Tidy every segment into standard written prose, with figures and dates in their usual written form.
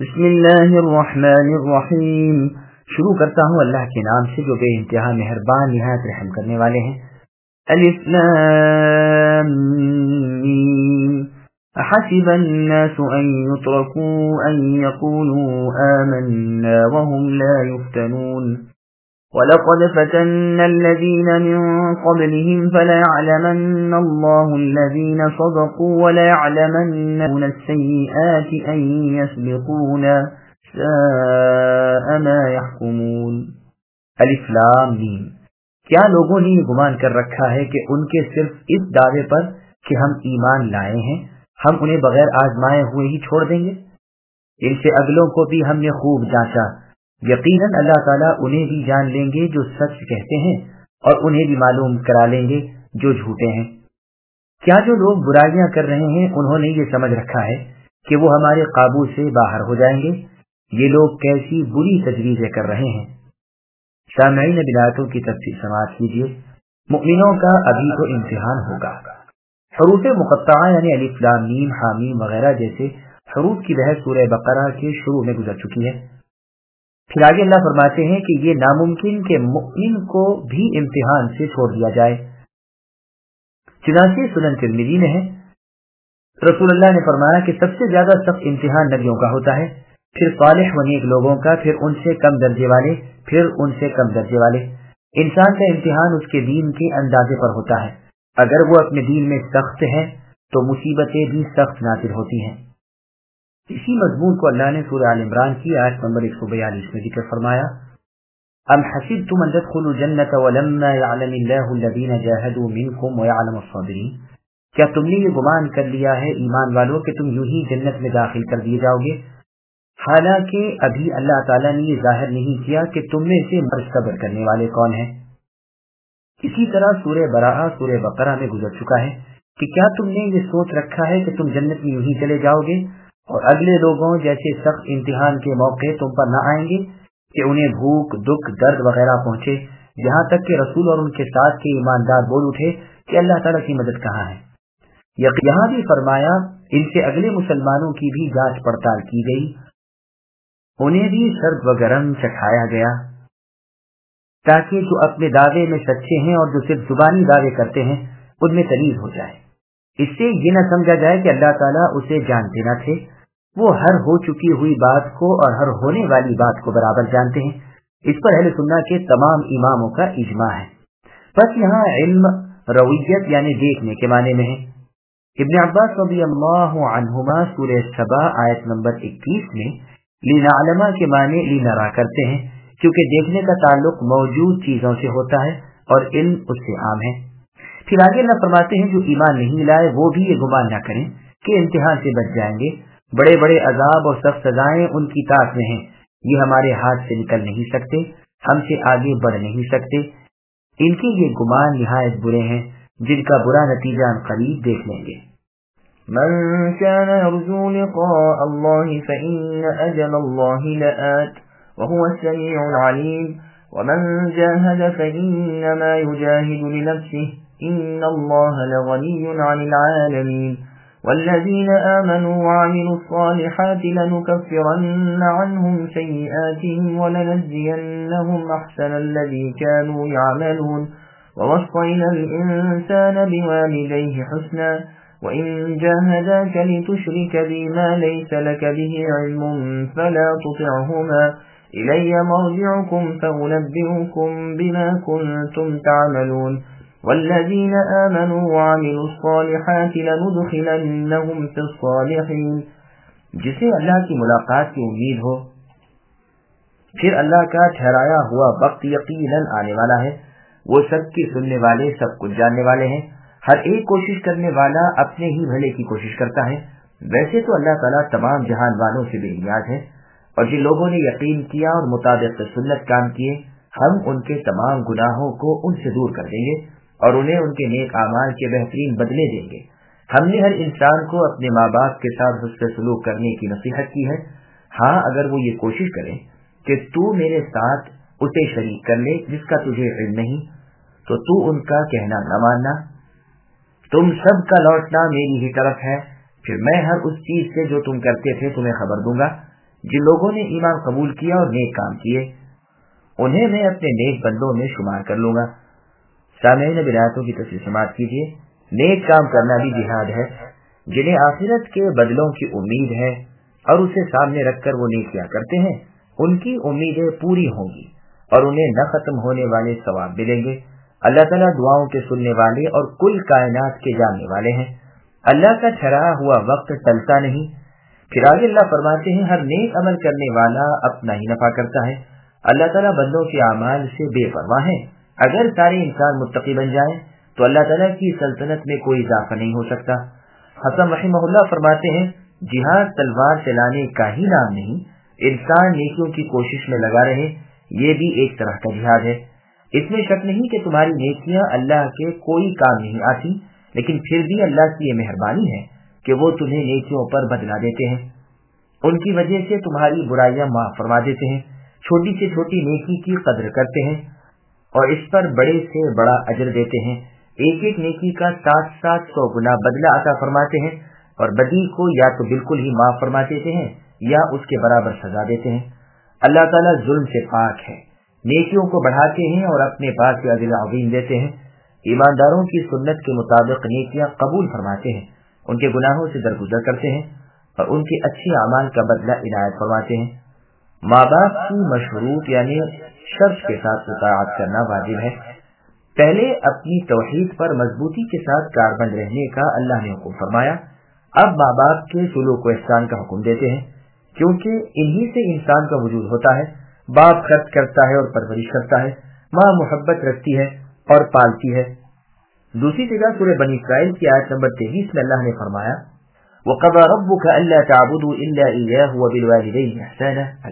بسم اللہ الرحمن الرحیم، شروع کرتا ہوں اللہ کے نام سے جو بے انتہا مہربان نہایت رحم کرنے والے ہیں۔ الف لام میم، احسب الناس ان يتركوا ان يقولوا آمنا وهم لا يفتنون وَلَقَدْ فَتَنَّا الَّذِينَ مِن قَبْلِهِمْ فَلَيَعْلَمَنَّ اللَّهُ الَّذِينَ صَدَقُوا وَلَيَعْلَمَنَّ السَّيِّئَاتِ أَن يَسْبِقُونَ سَاءَ مَا يَحْكُمُونَ۔ الف لام میم، کیا لوگوں نے یہ گمان کر رکھا ہے کہ ان کے صرف اس دعوے پر کہ ہم ایمان لائے ہیں ہم انہیں بغیر آزمائے ہوئے ہی چھوڑ دیں گے؟ ان سے اگلوں کو بھی ہم نے خوب جانچا، یقیناً اللہ تعالیٰ انہیں بھی جان لیں گے جو سچ کہتے ہیں اور انہیں بھی معلوم کرا لیں گے جو جھوٹے ہیں۔ کیا جو لوگ برائیاں کر رہے ہیں انہوں نے یہ سمجھ رکھا ہے کہ وہ ہمارے قابو سے باہر ہو جائیں گے؟ یہ لوگ کیسی بری تجویزیں کر رہے ہیں۔ سامعین بلاتوں کی تفصیل سماعت کیجیے۔ مؤمنوں کا ابھی تو امتحان ہوگا۔ حروف مقطعہ یعنی الف لام میم حامیم وغیرہ جیسے حروف کی بحث سورہ بقرہ کے شروع میں گزر چکی ہے۔ پھر آگے اللہ فرماتے ہیں کہ یہ ناممکن کہ مؤمن کو بھی امتحان سے چھوڑ دیا جائے۔ چنانچہ سنن ترمذی میں ہے، رسول اللہ نے فرمایا کہ سب سے زیادہ سخت امتحان نبیوں کا ہوتا ہے، پھر صالح و نیک لوگوں کا، پھر ان سے کم درجے والے، پھر ان سے کم درجے والے۔ انسان کا امتحان اس کے دین کے اندازے پر ہوتا ہے۔ اگر وہ اپنے دین میں سخت ہے تو مصیبتیں بھی سخت نازل ہوتی ہیں۔ اسی مضمون کو اللہ نے سورہ آل عمران کی آیت نمبر 142 میں ذکر فرمایا، ام حسبتم ان تدخلوا الجنة ولما يعلم الله الذين جاهدوا منكم ويعلم الصابرين، کیا تم نے یہ گمان کر لیا ہے ایمان والوں کہ تم یوں ہی جنت میں داخل کر دیے جاؤ گے، حالانکہ ابھی اللہ تعالیٰ نے یہ ظاہر نہیں کیا کہ تم میں سے صبر کرنے والے کون ہیں۔ اسی طرح سورہ براءہ سورہ بقرہ میں گزر چکا ہے کہ کیا تم نے یہ سوچ رکھا ہے کہ تم جنت میں یوں ہی چلے جاؤ گے اور اگلے لوگوں جیسے سخت امتحان کے موقع تم پر نہ آئیں گے کہ انہیں بھوک، دکھ، درد وغیرہ پہنچے، یہاں تک کہ رسول اور ان کے ساتھ کے ایماندار بول اٹھے کہ اللہ تعالیٰ کی مدد کہاں ہے۔ یہاں بھی فرمایا ان سے اگلے مسلمانوں کی بھی جانچ پڑتال کی گئی، انہیں بھی سرد و گرم چکھایا گیا، تاکہ جو اپنے دعوے میں سچے ہیں اور جو صرف زبانی دعوے کرتے ہیں ان میں تمیز ہو جائے۔ اس سے یہ نہ سمجھا جائے کہ اللہ تعالیٰ اسے جانتے نہ تھے، وہ ہر ہو چکی ہوئی بات کو اور ہر ہونے والی بات کو برابر جانتے ہیں۔ اس پر اہل سنت کے تمام اماموں کا اجماع ہے۔ بس یہاں علم رویت یعنی دیکھنے کے معنی میں ہے۔ ابن عباس رضی اللہ عنہما سورہ سبا آیت نمبر 21 میں لنعلم کے معنی لنرا کرتے ہیں، کیونکہ دیکھنے کا تعلق موجود چیزوں سے ہوتا ہے اور علم اس سے عام ہے۔ پھر آگے اللہ فرماتے ہیں جو ایمان نہیں لائے وہ بھی یہ گمان نہ کریں کہ امتحان سے بچ جائیں گے، بڑے بڑے عذاب اور سخت سزائیں ان کی طاق میں ہیں، یہ ہمارے ہاتھ سے نکل نہیں سکتے، ہم سے آگے بڑھ نہیں سکتے۔ ان کے یہ گمان نہایت برے ہیں جن کا برا نتیجہ ہم قریب دیکھ لیں گے۔ من كان يرجو لقاء الله فإن أجل الله لآت وهو السميع العليم ومن جاهد فإنما يجاهد لنفسه إن الله لغني عن العالمين والذين آمنوا وعملوا الصالحات لنكفرن عنهم سيئاتهم ولنجزينهم أحسن الذي كانوا يعملون ووصينا الإنسان بوالديه حسنا وإن جاهداك لتشرك بي ما ليس لك به علم فلا تطعهما إلي مرجعكم فأنبئكم بما كنتم تعملون والذين آمنوا وعملوا الصالحات لندخلنهم في الصالحين۔ جسے اللہ کی ملاقات کی امید ہو پھر اللہ کا ٹھہرایا ہوا وقت یقیناً آنے والا ہے، وہ سب کی سننے والے سب کچھ جاننے والے ہیں۔ ہر ایک کوشش کرنے والا اپنے ہی بھلے کی کوشش کرتا ہے۔ ویسے تو اللہ تعالیٰ تمام جہان والوں سے بے نیاز ہے، اور جن لوگوں نے یقین کیا اور مطابق سنت کام کیے ہم ان کے تمام گناہوں کو ان سے دور کر دیں گے اور انہیں ان کے نیک اعمال کے بہترین بدلے دیں گے۔ ہم نے ہر انسان کو اپنے ماں باپ کے ساتھ حسن سلوک کرنے کی نصیحت کی ہے، ہاں اگر وہ یہ کوشش کریں کہ تو میرے ساتھ اسے شریک کر لے جس کا تجھے علم نہیں تو تو ان کا کہنا نہ ماننا، تم سب کا لوٹنا میری ہی طرف ہے، پھر میں ہر اس چیز سے جو تم کرتے تھے تمہیں خبر دوں گا۔ جن لوگوں نے ایمان قبول کیا اور نیک کام کیے انہیں میں اپنے نیک بندوں میں شمار کر لوں گا۔ سامعین اب آیاتوں کی تفصیل سماعت کیجیے۔ نیک کام کرنا بھی جہاد ہے۔ جنہیں آخرت کے بدلوں کی امید ہے اور اسے سامنے رکھ کر وہ نیکیاں کرتے ہیں، ان کی امیدیں پوری ہوں گی اور انہیں نہ ختم ہونے والے ثواب ملیں گے۔ اللہ تعالیٰ دعاؤں کے سننے والے اور کل کائنات کے جاننے والے ہیں۔ اللہ کا ٹھہرایا ہوا وقت ٹلتا نہیں۔ پھر آگے اللہ فرماتے ہیں، ہر نیک عمل کرنے والا اپنا ہی نفع کرتا ہے۔ اللہ تعالیٰ بندوں کے اعمال سے بے پرواہ ہے۔ اگر سارے انسان متقی بن جائیں تو اللہ تعالیٰ کی سلطنت میں کوئی اضافہ نہیں ہو سکتا۔ حسن رحمہ اللہ فرماتے ہیں، جہاد تلوار چلانے کا ہی نام نہیں، انسان نیکیوں کی کوشش میں لگا رہے، یہ بھی ایک طرح کا جہاد ہے۔ اس میں شک نہیں کہ تمہاری نیکیاں اللہ کے کوئی کام نہیں آتی، لیکن پھر بھی اللہ کی یہ مہربانی ہے کہ وہ تمہیں نیکیوں پر بدلا دیتے ہیں، ان کی وجہ سے تمہاری برائیاں معاف فرما دیتے ہیں، چھوٹی سے چھوٹی نیکی کی قدر کرتے ہیں اور اس پر بڑے سے بڑا اجر دیتے ہیں۔ ایک ایک نیکی کا 700 گنا بدلہ عطا فرماتے ہیں اور بدی کو یا تو بالکل ہی معاف فرما دیتے ہیں یا اس کے برابر سزا دیتے ہیں۔ اللہ تعالیٰ ظلم سے پاک ہے، نیکیوں کو بڑھاتے ہیں اور اپنے پاس سے اجر عظیم دیتے ہیں۔ ایمانداروں کی سنت کے مطابق نیکیاں قبول فرماتے ہیں، ان کے گناہوں سے درگزر کرتے ہیں اور ان کے اچھے اعمال کا بدلہ عنایت فرماتے ہیں۔ ماں باپ کی مشروط یعنی شرط کے ساتھ اطاعت کرنا واجب ہے۔ پہلے اپنی توحید پر مضبوطی کے ساتھ کاربند رہنے کا اللہ نے حکم فرمایا، اب ماں باپ کے سلوک و احسان کا حکم دیتے ہیں، کیونکہ انہی سے انسان کا وجود ہوتا ہے۔ باپ خرچ کرتا ہے اور پرورش کرتا ہے، ماں محبت رکھتی ہے اور پالتی ہے۔ دوسری جگہ سورہ بنی اسرائیل کی آیت نمبر 23 میں اللہ نے فرمایا، وَقَضَىٰ رَبُّكَ أَلَّا تَعْبُدُوا إِلَّا إِيَّاهُ وَبِالْوَالِدَيْنِ إِحْسَانًا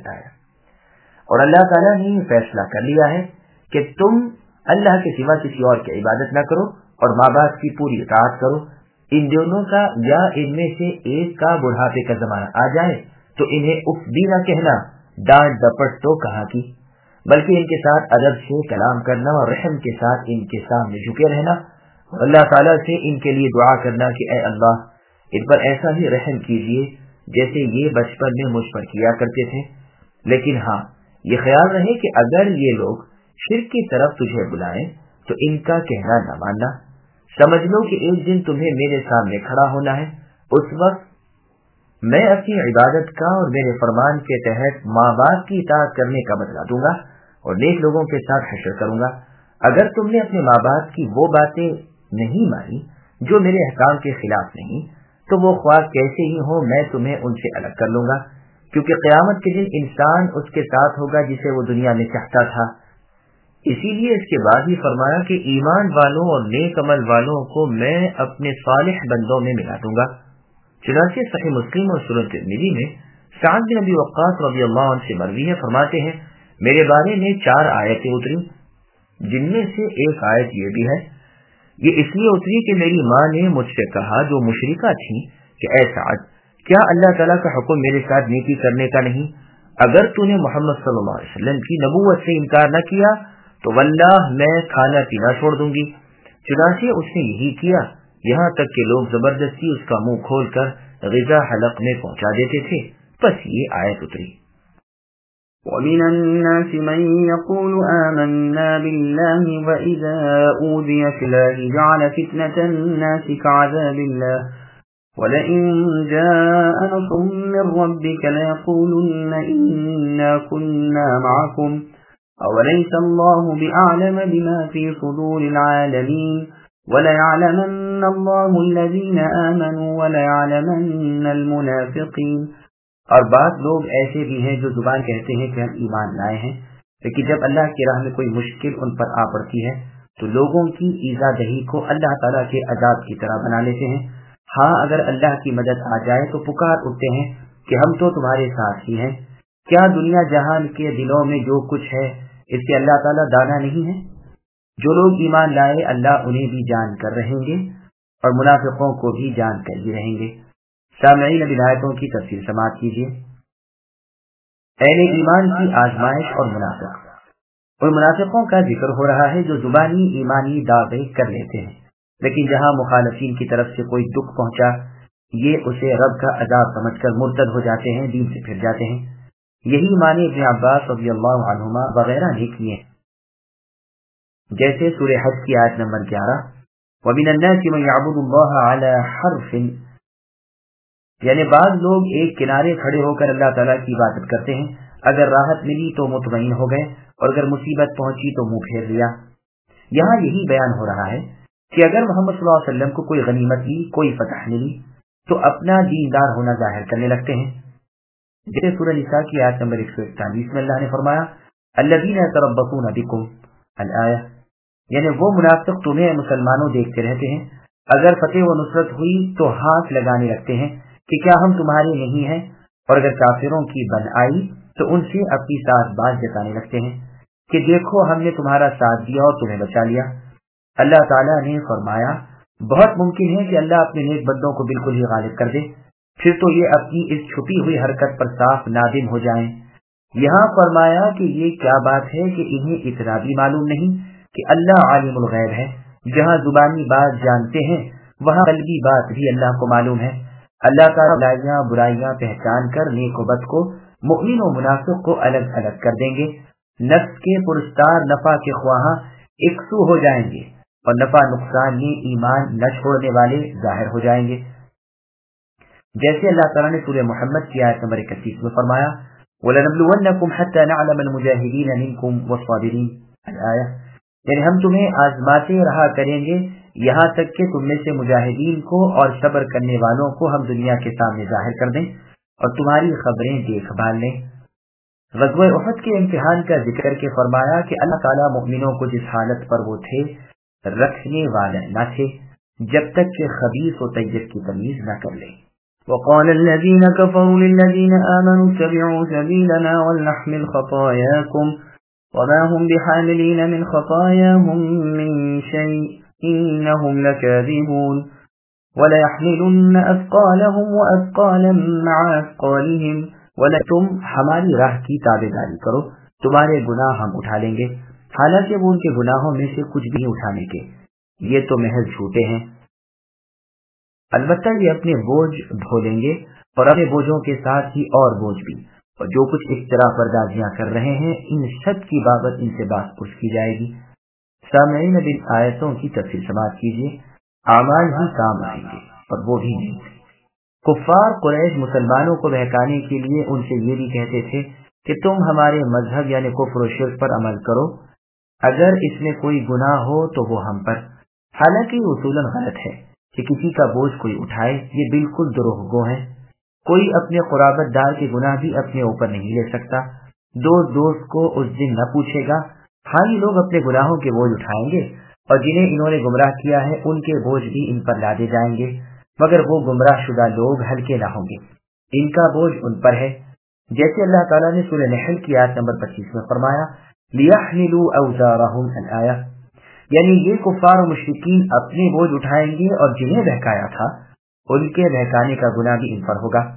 الآیہ۔ اور اللہ تعالیٰ نے یہ فیصلہ کر لیا ہے کہ تم اللہ کے سوا کسی اور کی عبادت نہ کرو اور ماں باپ کی پوری اطاعت کرو۔ ان دونوں کا یا ان میں سے ایک کا بڑھاپے کا زمانہ آ جائے تو انہیں اف بھی نہ کہنا، ڈانٹ ڈپٹ تو کہاں کی، بلکہ ان کے ساتھ ادب سے کلام کرنا اور رحم کے ساتھ ان کے سامنے جھکے رہنا، اور اللہ تعالیٰ سے ان کے لیے دعا کرنا کہ اے اللہ ان پر ایسا ہی رحم کیجیے جیسے یہ بچپن میں مجھ پر کیا کرتے تھے۔ لیکن ہاں یہ خیال رہے کہ اگر یہ لوگ شرک کی طرف تجھے بلائیں تو ان کا کہنا نہ ماننا۔ سمجھ لو کہ ایک دن تمہیں میرے سامنے کھڑا ہونا ہے، اس وقت میں اپنی عبادت کا اور میرے فرمان کے تحت ماں باپ کی اطاعت کرنے کا بدلہ دوں گا اور نیک لوگوں کے ساتھ حشر کروں گا۔ اگر تم نے اپنے ماں باپ کی وہ باتیں نہیں مانی جو میرے احکام کے خلاف نہیں، تو وہ خواہ کیسے ہی ہو میں تمہیں ان سے الگ کر لوں گا، کیونکہ قیامت کے دن انسان اس کے ساتھ ہوگا جسے وہ دنیا میں چاہتا تھا۔ اسی لیے اس کے بعد ہی فرمایا کہ ایمان والوں اور نیک عمل والوں کو میں اپنے صالح بندوں میں ملا دوں گا۔ چنانچہ صحیح مسلم اور سنن ترمذی میں سعد بن ابی وقاص رضی اللہ عنہ سے مروی ہے، فرماتے ہیں میرے بارے میں 4 آیتیں اتری، جن میں سے ایک آیت یہ بھی ہے، یہ اس لیے اتری کہ میری ماں نے مجھ سے کہا جو مشرکہ تھی کہ اے سعد، کیا اللہ تعالیٰ کا حکم میرے ساتھ نیکی کرنے کا نہیں؟ اگر تو نے محمد صلی اللہ علیہ وسلم کی نبوت سے انکار نہ کیا تو واللہ میں کھانا پینا چھوڑ دوں گی۔ چنانچہ اس نے یہی کیا، یہاں تک کہ لوگ زبردستی اس کا منہ کھول کر غذا حلق میں پہنچا دیتے تھے۔ بس یہ آیت اتری۔ وَمِنَ النَّاسِ مَن يَقُولُ آمَنَّا بِاللَّهِ وَإِذَا أُوذِيَ فِي اللَّهِ جَعَلَ فِتْنَةَ النَّاسِ كَعَذَابِ اللَّهِ وَلَئِن جَاءَ نَصْرٌ مِّن رَّبِّكَ لَيَقُولُنَّ إِنَّا كُنَّا مَعَكُمْ أَوَلَيْسَ اللَّهُ بِأَعْلَمَ بِمَا فِي صُدُورِ الْعَالَمِينَ وَلَيَعْلَمَنَّ اللَّهُ الَّذِينَ آمَنُوا وَلَيَعْلَمَنَّ الْمُنَافِقِينَ۔ اور بعض لوگ ایسے بھی ہیں جو زبان کہتے ہیں کہ ہم ایمان لائے ہیں، لیکن جب اللہ کی راہ میں کوئی مشکل ان پر آ پڑتی ہے تو لوگوں کی ایذا دہی کو اللہ تعالیٰ کے عذاب کی طرح بنا لیتے ہیں۔ ہاں اگر اللہ کی مدد آ جائے تو پکار اٹھتے ہیں کہ ہم تو تمہارے ساتھ ہی ہیں۔ کیا دنیا جہان کے دلوں میں جو کچھ ہے اس سے اللہ تعالیٰ دانا نہیں ہے؟ جو لوگ ایمان لائے اللہ انہیں بھی جان کر رہیں گے اور منافقوں کو بھی جان کر ہی رہیں گے۔ سامعین اب آیتوں کی تفصیل سماعت کیجیے۔ اہل ایمان کی آزمائش اور منافق، ان منافقوں کا ذکر ہو رہا ہے جو زبانی ایمانی دعوے کر لیتے ہیں، لیکن جہاں مخالفین کی طرف سے کوئی دکھ پہنچا یہ اسے رب کا عذاب سمجھ کر مرتد ہو جاتے ہیں، دین سے پھر جاتے ہیں۔ یہی معنی ابن عباس رضی اللہ عنہما وغیرہ نے کیے، جیسے سورہ حج کی آیت نمبر 11 وَمِنَ النَّاسِ مَن يَعْبُدُ اللَّهَ عَلَى حَرْفٍ، یعنی بعض لوگ ایک کنارے کھڑے ہو کر اللہ تعالیٰ کی عبادت کرتے ہیں، اگر راحت ملی تو مطمئن ہو گئے اور اگر مصیبت پہنچی تو منہ پھیر لیا۔ یہاں یہی بیان ہو رہا ہے کہ اگر محمد صلی اللہ علیہ وسلم کو کوئی غنیمت ملی، کوئی فتح ملی، تو اپنا دیندار ہونا ظاہر کرنے لگتے ہیں، جیسے سورہ نساء کی آیت نمبر 141 میں اللہ نے فرمایا الذین یتربصون بکم الآیہ، یعنی وہ منافق تمہیں مسلمانوں دیکھتے رہتے ہیں، اگر فتح و نصرت ہوئی تو ہاتھ لگانے لگتے ہیں کہ کیا ہم تمہارے نہیں ہیں، اور اگر کافروں کی بن آئی تو ان سے اپنی ساتھ بات جتانے لگتے ہیں کہ دیکھو ہم نے تمہارا ساتھ دیا اور تمہیں بچا لیا۔ اللہ تعالیٰ نے فرمایا بہت ممکن ہے کہ اللہ اپنے نیک بندوں کو بالکل ہی غالب کر دے، پھر تو یہ اپنی اس چھپی ہوئی حرکت پر صاف نادم ہو جائیں۔ یہاں فرمایا کہ یہ کیا بات ہے کہ انہیں اتنا بھی معلوم نہیں کہ اللہ عالم الغیب ہے، جہاں زبانی بات جانتے ہیں وہاں قلبی بات بھی اللہ کو معلوم ہے۔ اللہ تعالیٰ بھلائیاں برائیاں پہچان کر نیک و بد کو، مؤمن و منافق کو الگ الگ کر دیں گے۔ نفس کے پرستار نفع کے خواہاں یکسو ہو جائیں گے اور نفع نقصان میں ایمان نہ چھوڑنے والے ظاہر ہو جائیں گے، جیسے اللہ تعالیٰ نے سورہ محمد کی آیت نمبر 31 میں فرمایا وَلَنَبْلُوَنَّكُمْ حَتَّى نَعْلَمَ الْمُجَاهِدِينَ مِنْكُمْ وَالصَّابِرِينَ الآیہ، یعنی ہم تمہیں آزماتے رہا کریں گے یہاں تک کہ تم میں سے مجاہدین کو اور صبر کرنے والوں کو ہم دنیا کے سامنے ظاہر کر دیں اور تمہاری خبریں دیکھ بھال لیں۔ غزوہ احد کے امتحان کا ذکر کے فرمایا کہ اللہ تعالیٰ مؤمنوں کو جس حالت پر وہ تھے رکھنے والے نہ تھے جب تک کہ خبیث و طیب کی تمیز نہ کر لیں۔ وقال الذين كفروا للذين آمنوا اتبعوا سبيلنا ولنحمل خطاياكم وما هم بحاملين من خطاياهم من شيء إنهم لكاذبون وليحملن أثقالهم وأثقالا مع أثقالهم، ولا تم ہماری راہ کی تابعداری کرو، تمہارے گناہ ہم اٹھا لیں گے، حالانکہ وہ ان کے گناہوں میں سے کچھ بھی اٹھانے کے، یہ تو محض جھوٹے ہیں۔ البتہ یہ اپنے بوجھ ڈھو لیں گے اور اپنے بوجھوں کے ساتھ ہی اور بوجھ بھی، اور جو کچھ اس طرح پردازیاں کر رہے ہیں ان سب کی بابت ان سے بات پوچھ کی جائے گی۔ سامعین اب ان آیتوں کی تفصیل سماعت کیجیے، اعمال ہی کام آئیں گے اور وہ بھی نہیں۔ کفار قریش مسلمانوں کو بہکانے کے لیے ان سے یہ بھی کہتے تھے کہ تم ہمارے مذہب یعنی کفر و شرک پر عمل کرو، اگر اس میں کوئی گناہ ہو تو وہ ہم پر، حالانکہ یہ اصولاً غلط ہے کہ کسی کا بوجھ کوئی اٹھائے، یہ بالکل دروغ گو ہے۔ کوئی اپنے قرابت دار کے گناہ بھی اپنے اوپر نہیں لے سکتا، دوست کو اس دن نہ پوچھے گا۔ ہاں یہ لوگ اپنے گناہوں کے بوجھ اٹھائیں گے اور جنہیں انہوں نے گمراہ کیا ہے ان کے بوجھ بھی ان پر لادے جائیں گے، مگر وہ گمراہ شدہ لوگ ہلکے نہ ہوں گے، ان کا بوجھ ان پر ہے، جیسے اللہ تعالیٰ نے سورہ نحل کی آیت نمبر 25 میں فرمایا لِيَحْمِلُوا أَوْزَارَهُمْ الآیہ، یعنی یہ کفار و مشرکین اپنے بوجھ اٹھائیں گے اور جنہیں بہکایا تھا ان کے بہکانے کا گناہ بھی ان پر ہوگا۔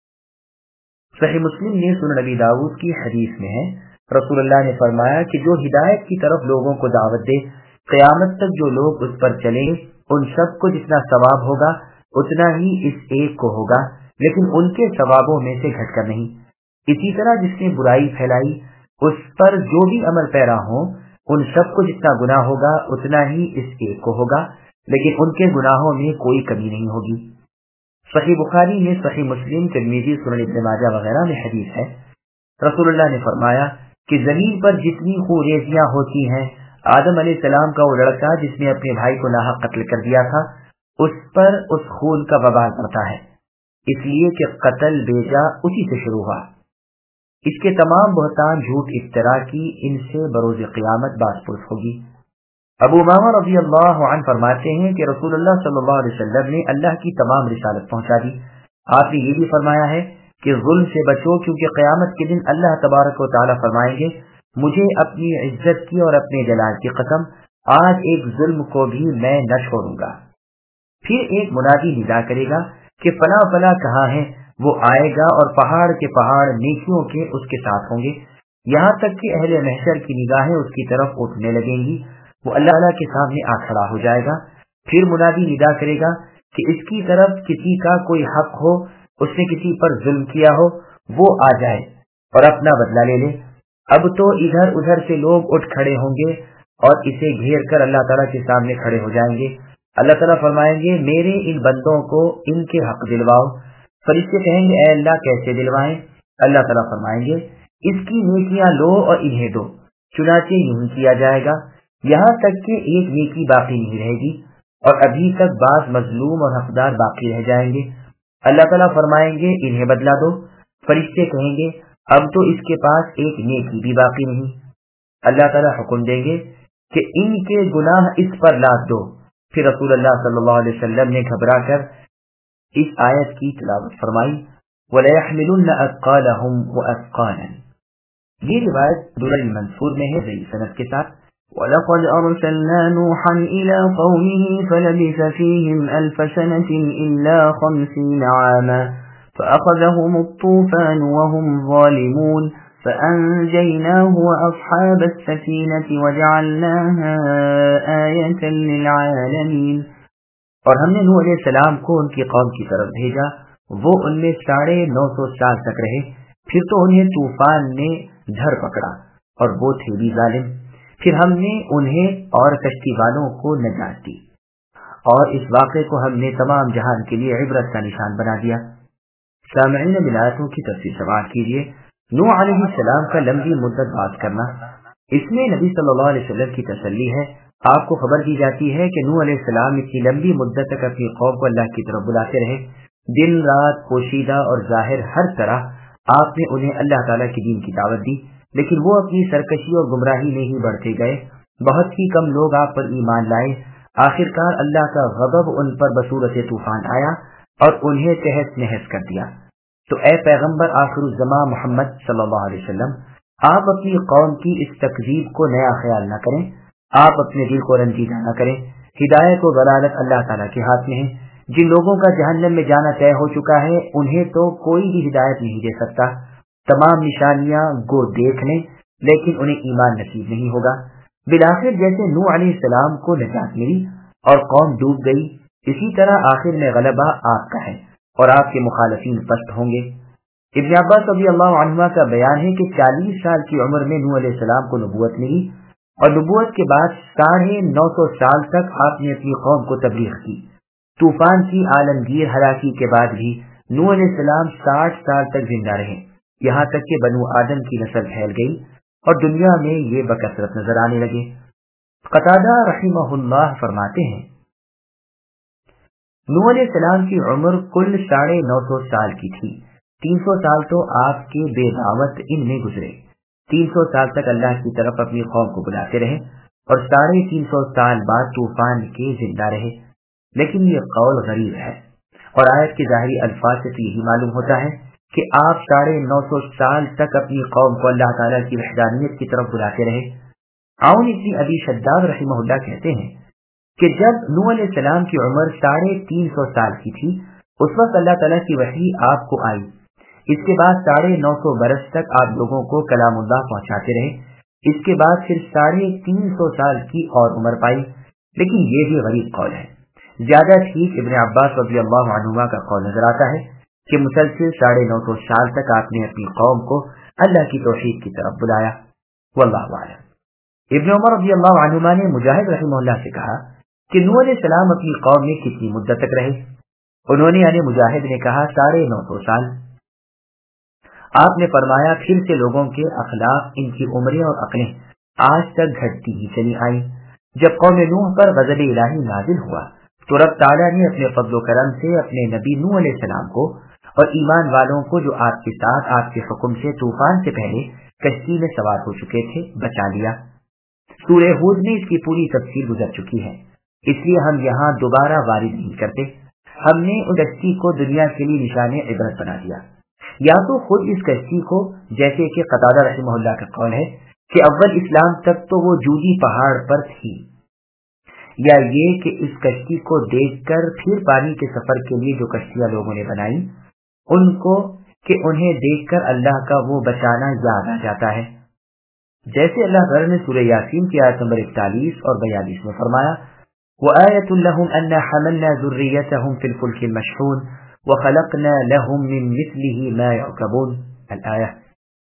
صحیح مسلم نے سنن نبی داؤد کی حدیث میں ہے رسول اللہ نے فرمایا کہ جو ہدایت کی طرف لوگوں کو دعوت دے، قیامت تک جو لوگ اس پر چلیں ان سب کو جتنا ثواب ہوگا اتنا ہی اس ایک کو ہوگا، لیکن ان کے ثوابوں میں سے گھٹ کر نہیں۔ اسی طرح جس نے برائی پھیلائی اس پر جو بھی عمل پیرا ہوں ان سب کو جتنا گناہ ہوگا اتنا ہی اس ایک کو ہوگا، لیکن ان کے گناہوں میں کوئی کمی نہیں ہوگی۔ صحیح بخاری میں، صحیح مسلم، ترمذی، سنن ابن ماجہ وغیرہ میں حدیث ہے رسول اللہ نے فرمایا کہ زمین پر جتنی خونریزیاں ہوتی ہیں، آدم علیہ السلام کا وہ لڑکا جس نے اپنے بھائی کو ناحق قتل کر دیا تھا اس پر اس خون کا وبال پڑتا ہے، اس لیے کہ قتل بیجا اسی سے شروع ہوا۔ اس کے تمام بہتان جھوٹ افترا کی ان سے بروز قیامت باز پرس ہوگی۔ ابو امامہ رضی اللہ عنہ فرماتے ہیں کہ رسول اللہ صلی اللہ علیہ وسلم نے اللہ کی تمام رسالت پہنچا دی۔ آپ نے یہ بھی فرمایا ہے کہ ظلم سے بچو، کیونکہ قیامت کے دن اللہ تبارک و تعالیٰ فرمائیں گے مجھے اپنی عزت کی اور اپنے جلال کی قسم آج ایک ظلم کو بھی میں نہ چھوڑوں گا۔ پھر ایک منادی ندا کرے گا کہ فلاں فلاں کہاں ہے، وہ آئے گا اور پہاڑ کے پہاڑ نیکیوں کے اس کے ساتھ ہوں گے، یہاں تک کہ اہل محشر کی نگاہیں اس کی طرف اٹھنے لگیں گی، وہ اللہ تعالیٰ کے سامنے آ کھڑا ہو جائے گا۔ پھر منادی ندا کرے گا کہ اس کی طرف کسی کا کوئی حق ہو، اس نے کسی پر ظلم کیا ہو، وہ آ جائے اور اپنا بدلہ لے لے۔ اب تو ادھر ادھر سے لوگ اٹھ کھڑے ہوں گے اور اسے گھیر کر اللہ تعالیٰ کے سامنے کھڑے ہو جائیں گے۔ اللہ تعالیٰ فرمائیں گے میرے ان بندوں کو ان کے حق دلواؤ۔ فرشتے کہیں گے اے اللہ کیسے دلوائیں؟ اللہ تعالیٰ فرمائیں گے اس کی نیکیاں لو اور انہیں دو۔ چنانچہ یوں ہی کیا جائے گا یہاں تک کہ ایک نیکی باقی نہیں رہے گی اور ابھی تک بعض مظلوم اور حقدار باقی رہ جائیں گے۔ اللہ تعالیٰ فرمائیں گے انہیں بدلا دو۔ فرشتے کہیں گے اب تو اس کے پاس ایک نیکی بھی باقی نہیں۔ اللہ تعالیٰ حکم دیں گے کہ ان کے گناہ اس پر لاد دو۔ پھر رسول اللہ صلی اللہ علیہ وسلم نے گھبرا کر اس آیت کی تلاوت فرمائی وَلَيَحْمِلُنَّ أَثْقَالَهُمْ وَأَثْقَالًا۔ یہ روایت دُرَّ المنصور میں ہے صحیح سند کے ساتھ۔ وَلَقَدْ أَرْسَلْنَا نُوحًا إِلَى قَوْمِهِ فَلَبِثَ فِيهِمْ أَلْفَ سَنَةٍ إِلَّا 50 عَامًا فَأَخَذَهُمُ الطُّوفَانُ وَهُمْ ظَالِمُونَ فَأَنْجَيْنَاهُ وَأَصْحَابَ السَّفِينَةِ وَجَعَلْنَاهَا آيَةً لِلْعَالَمِينَ۔ اور ہم نے نوح علیہ السلام کو ان کی قوم کی طرف بھیجا، وہ ان میں 950 سال تک رہے، پھر تو انہیں طوفان نے دھر پکڑا اور وہ تھے بھی ظالم، پھر ہم نے انہیں اور کشتی والوں کو نجات دی، اور اس واقعے کو ہم نے تمام جہان کے لیے عبرت کا نشان بنا دیا۔ سامعین ولایتوں کی تفسیر سماعت کیجیے۔ نوح علیہ السلام کا لمبی مدت بات کرنا، اس میں نبی صلی اللہ علیہ وسلم کی تسلی ہے۔ آپ کو خبر دی جاتی ہے کہ نوح علیہ السلام اتنی لمبی مدت تک اپنی قوم کو اللہ کی طرف بلاتے رہے، دن رات پوشیدہ اور ظاہر ہر طرح آپ نے انہیں اللہ تعالیٰ کی دین کی دعوت دی، لیکن وہ اپنی سرکشی اور گمراہی میں ہی بڑھتے گئے۔ بہت ہی کم لوگ آپ پر ایمان لائے۔ آخرکار اللہ کا غضب ان پر بصورت طوفان آیا اور انہیں تہس نہس کر دیا۔ تو اے پیغمبر آخر الزمان محمد صلی اللہ علیہ وسلم، آپ اپنی قوم کی اس تکذیب کو نیا خیال نہ کریں، آپ اپنے دل کو رنجیدہ نہ کریں۔ ہدایت و ضلالت اللہ تعالیٰ کے ہاتھ میں ہے۔ جن لوگوں کا جہنم میں جانا طے ہو چکا ہے انہیں تو کوئی بھی ہدایت نہیں دے سکتا۔ تمام نشانیاں گو دیکھ لیں لیکن انہیں ایمان نصیب نہیں ہوگا۔ بالآخر جیسے نوح علیہ السلام کو نجات ملی اور قوم ڈوب گئی، اسی طرح آخر میں غلبہ آپ کا ہے اور آپ کے مخالفین پست ہوں گے۔ ابن عباس رضی اللہ عنہما کا بیان ہے کہ 40 سال کی عمر میں نوح علیہ السلام کو نبوت ملی اور نبوت کے بعد 950 سال تک آپ نے اپنی قوم کو تبلیغ کی۔ طوفان کی عالمگیر ہلاکی کے بعد بھی نوح علیہ السلام 60 سال تک زندہ رہے، یہاں تک کہ بنو آدم کی نسل پھیل گئی اور دنیا میں یہ بکثرت نظر آنے لگے۔ قتادہ رحمہ اللہ فرماتے ہیں نوح علیہ السلام کی عمر کل 950 سال کی تھی۔ 300 سال تو آپ کے بے دعوت ان میں گزرے، 300 سال تک اللہ کی طرف اپنی قوم کو بلاتے رہے اور 350 سال بعد طوفان کے زندہ رہے۔ لیکن یہ قول غریب ہے اور آیت کے ظاہری الفاظ سے یہی معلوم ہوتا ہے کہ آپ 950 سال تک اپنی قوم کو اللہ تعالیٰ کی وحدانیت کی طرف بلاتے رہے۔ عون ابن ابی شداد رحمہ اللہ کہتے ہیں کہ جب نوح علیہ السلام کی عمر 350 سال کی تھی اس وقت اللہ تعالیٰ کی وحی آپ کو آئی۔ اس کے بعد 950 برس تک آپ لوگوں کو کلام اللہ پہنچاتے رہے۔ اس کے بعد پھر 350 سال کی اور عمر پائی۔ لیکن یہ بھی غریب قول ہے۔ زیادہ ٹھیک ابن عباس رضی اللہ عنہما کا قول نظر آتا ہے کہ مسلسل 950 سال تک آپ نے اپنی قوم کو اللہ کی توحید کی طرف بلایا۔ واللہ اعلم۔ ابن عمر رضی اللہ عنہما نے مجاہد رحمہ اللہ سے کہا کہ نوح علیہ السلام اپنی قوم میں کتنی مدت تک رہے؟ انہوں نے یعنی مجاہد نے کہا 950 سال۔ آپ نے فرمایا پھر سے لوگوں کے اخلاق، ان کی عمریں اور عقلیں آج تک گھٹتی ہی چلی آئیں۔ جب قوم نوح پر غضب الہی نازل ہوا تو رب تعالیٰ نے اپنے فضل و کرم سے اپنے نبی نوح علیہ السلام کو اور ایمان والوں کو جو آپ کے ساتھ آپ کے حکم سے طوفان سے پہلے کشتی میں سوار ہو چکے تھے بچا لیا۔ سورہ ہود میں اس کی پوری تفصیل گزر چکی ہے، اس لیے ہم یہاں دوبارہ وارد نہیں کرتے۔ ہم نے اس کشتی کو دنیا کے لیے نشان عبرت بنا دیا۔ یا تو خود اس کشتی کو، جیسے کہ قتادہ رحمہ اللہ کا قول ہے کہ اول اسلام تک تو وہ جودی پہاڑ پر تھی، یا یہ کہ اس کشتی کو دیکھ کر پھر پانی کے سفر کے لیے جو کشتیاں لوگوں نے بنائی ان کو کہ انہیں دیکھ کر اللہ کا وہ بچانا یاد آ جاتا ہے، جیسے اللہ تعالیٰ نے سورہ یاسین کی آیت نمبر 41 اور 42 میں فرمایا وَآيَةٌ لَهُمْ أَنَّا حَمَلْنَا ذُرِّيَّتَهُمْ فِي الْفُلْكِ الْمَشْحُونِ وَخَلَقْنَا لَهُمْ مِنْ مِثْلِهِ مَا يَرْكَبُونَ الآية۔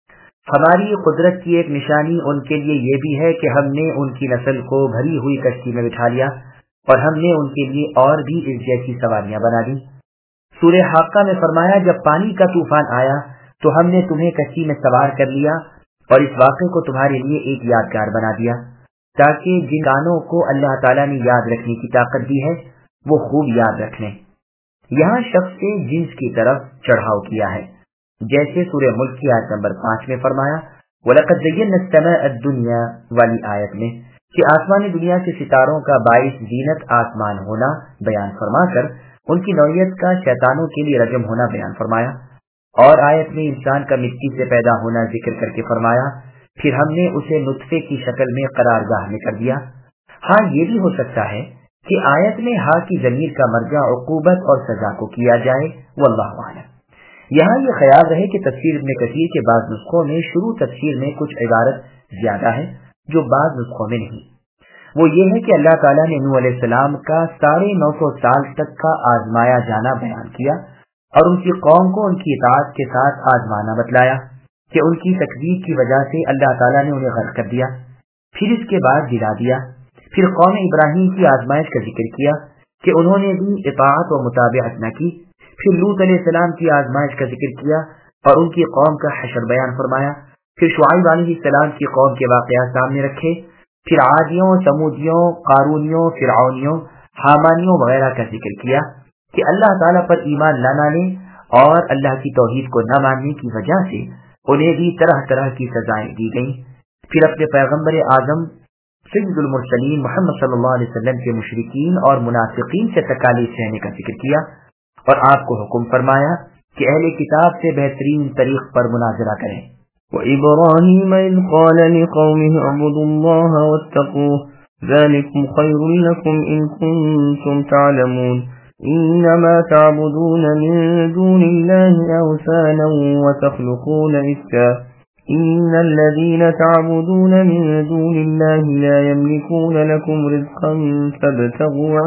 ہماری قدرت کی ایک نشانی ان کے لیے یہ بھی ہے کہ ہم نے ان کی نسل کو بھری ہوئی کشتی میں بٹھا لیا اور ہم نے ان کے لیے اور بھی اس جیسی سواریاں بنا دی۔ سورہ حاقہ میں فرمایا جب پانی کا طوفان آیا تو ہم نے تمہیں کشتی میں سوار کر لیا اور اس واقعے کو تمہارے لیے ایک یادگار بنا دیا تاکہ جن کانوں کو اللہ تعالیٰ نے یاد رکھنے کی طاقت دی ہے وہ خوب یاد رکھ لیں۔ یہاں شخص سے جنس کی طرف چڑھاؤ کیا ہے، جیسے سورہ ملک کی آیت نمبر 5 میں فرمایا وَلَقَدْ زَيَّنَّا السَّمَاءَ الدُّنْيَا والی آیت میں کہ آسمانی دنیا کے ستاروں کا باعث زینت آسمان ہونا بیان فرما کر ان کی نوعیت کا شیطانوں کے لیے رجم ہونا بیان فرمایا، اور آیت میں انسان کا مٹی سے پیدا ہونا ذکر کر کے فرمایا پھر ہم نے اسے نطفے کی شکل میں قرارگاہ میں کر دیا۔ ہاں یہ بھی ہو سکتا ہے کہ آیت میں ہا کی ضمیر کا مرجع عقوبت اور سزا کو کیا جائے، واللہ اعلم۔ یہاں یہ خیال رہے کہ تفسیر ابن کثیر کے بعض نسخوں میں شروع تفسیر میں کچھ عبارت زیادہ ہے جو بعض نسخوں میں نہیں، وہ یہ ہے کہ اللہ تعالیٰ نے نوح علیہ السلام کا 950 سال تک کا آزمایا جانا بیان کیا اور ان کی قوم کو ان کی اطاعت کے ساتھ آزمانا بتلایا کہ ان کی تکذیب کی وجہ سے اللہ تعالیٰ نے انہیں غرق کر دیا، پھر اس کے بعد گرا دیا۔ پھر قوم ابراہیم کی آزمائش کا ذکر کیا کہ انہوں نے بھی اطاعت و متابعت نہ کی، پھر لوط علیہ السلام کی آزمائش کا ذکر کیا اور ان کی قوم کا حشر بیان فرمایا، پھر شعیب علیہ السلام کی قوم کے واقعات سامنے رکھے، پھر عادیوں، سمودیوں، قارونیوں، فرعونیوں، حامانیوں وغیرہ کا ذکر کیا کہ اللہ تعالیٰ پر ایمان نہ لانے اور اللہ کی توحید کو نہ ماننے کی وجہ سے انہیں بھی طرح طرح کی سزائیں دی گئیں۔ پھر اپنے پیغمبر اعظم سید المرسلین محمد صلی اللہ علیہ وسلم کے مشرکین اور منافقین سے تکالیف سہنے کا ذکر کیا اور آپ کو حکم فرمایا کہ اہل کتاب سے بہترین طریق پر مناظرہ کریں۔ وَإِبْرَاهِيمَ إِذْ قَالَ لِقَوْمِهِ اعْبُدُوا اللَّهَ وَاتَّقُوهُ ذَلِكُمْ خَيْرٌ لَكُمْ إِن كُنتُمْ تَعْلَمُونَ إِنَّمَا تَعْبُدُونَ مِن دُونِ اللَّهِ أَوْثَانًا وَتَخْلُقُونَ إِفْكًا إِنَّ الَّذِينَ تَعْبُدُونَ مِن دُونِ اللَّهِ لَا يَمْلِكُونَ لَكُمْ رِزْقًا فَابْتَغُوا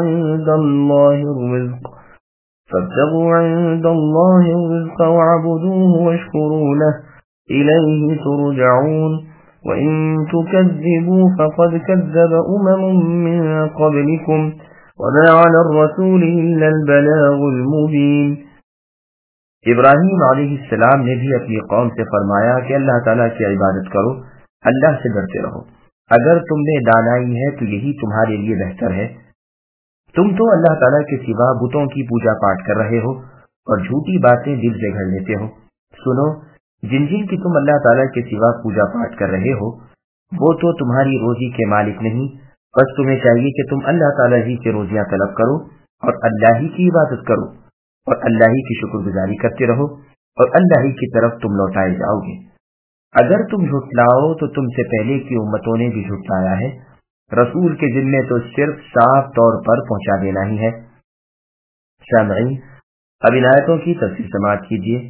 عِندَ اللَّهِ الرِّزْقَ وَاعْبُدُوهُ وَاشْكُرُوا لَهُ إِلَيْهِ تُرْجَعُونَ وَإِن تُكَذِّبُوا فَقَدْ كَذَّبَ مِن قَبْلِكُمْ وَمَا عَلَى الرَّسُولِ إِلَّا الْبَلَاغُ الْمُبِينُ۔ ابراہیم علیہ السلام نے بھی اپنی قوم سے فرمایا کہ اللہ تعالیٰ کی عبادت کرو، اللہ سے ڈرتے رہو، اگر تم میں دانائی ہے تو یہی تمہارے لیے بہتر ہے۔ تم تو اللہ تعالیٰ کے سوا بتوں کی پوجا پاٹ کر رہے ہو اور جھوٹی باتیں دل سے گھڑ لیتے ہو۔ سنو، جن جن کی تم اللہ تعالیٰ کے سوا پوجا پاٹ کر رہے ہو وہ تو تمہاری روزی کے مالک نہیں، بس تمہیں چاہیے کہ تم اللہ تعالیٰ ہی سے روزیاں طلب کرو اور اللہ ہی کی عبادت کرو اور اللہ ہی کی شکر گزاری کرتے رہو اور اللہ ہی کی طرف تم لوٹائے جاؤ گے۔ اگر تم جھٹلاؤ تو تم سے پہلے کی امتوں نے بھی جھٹلایا ہے، رسول کے ذمے تو صرف صاف طور پر پہنچا دینا ہی ہے۔ سامعین، اب ان آیتوں کی تفسیر سماعت کیجیے۔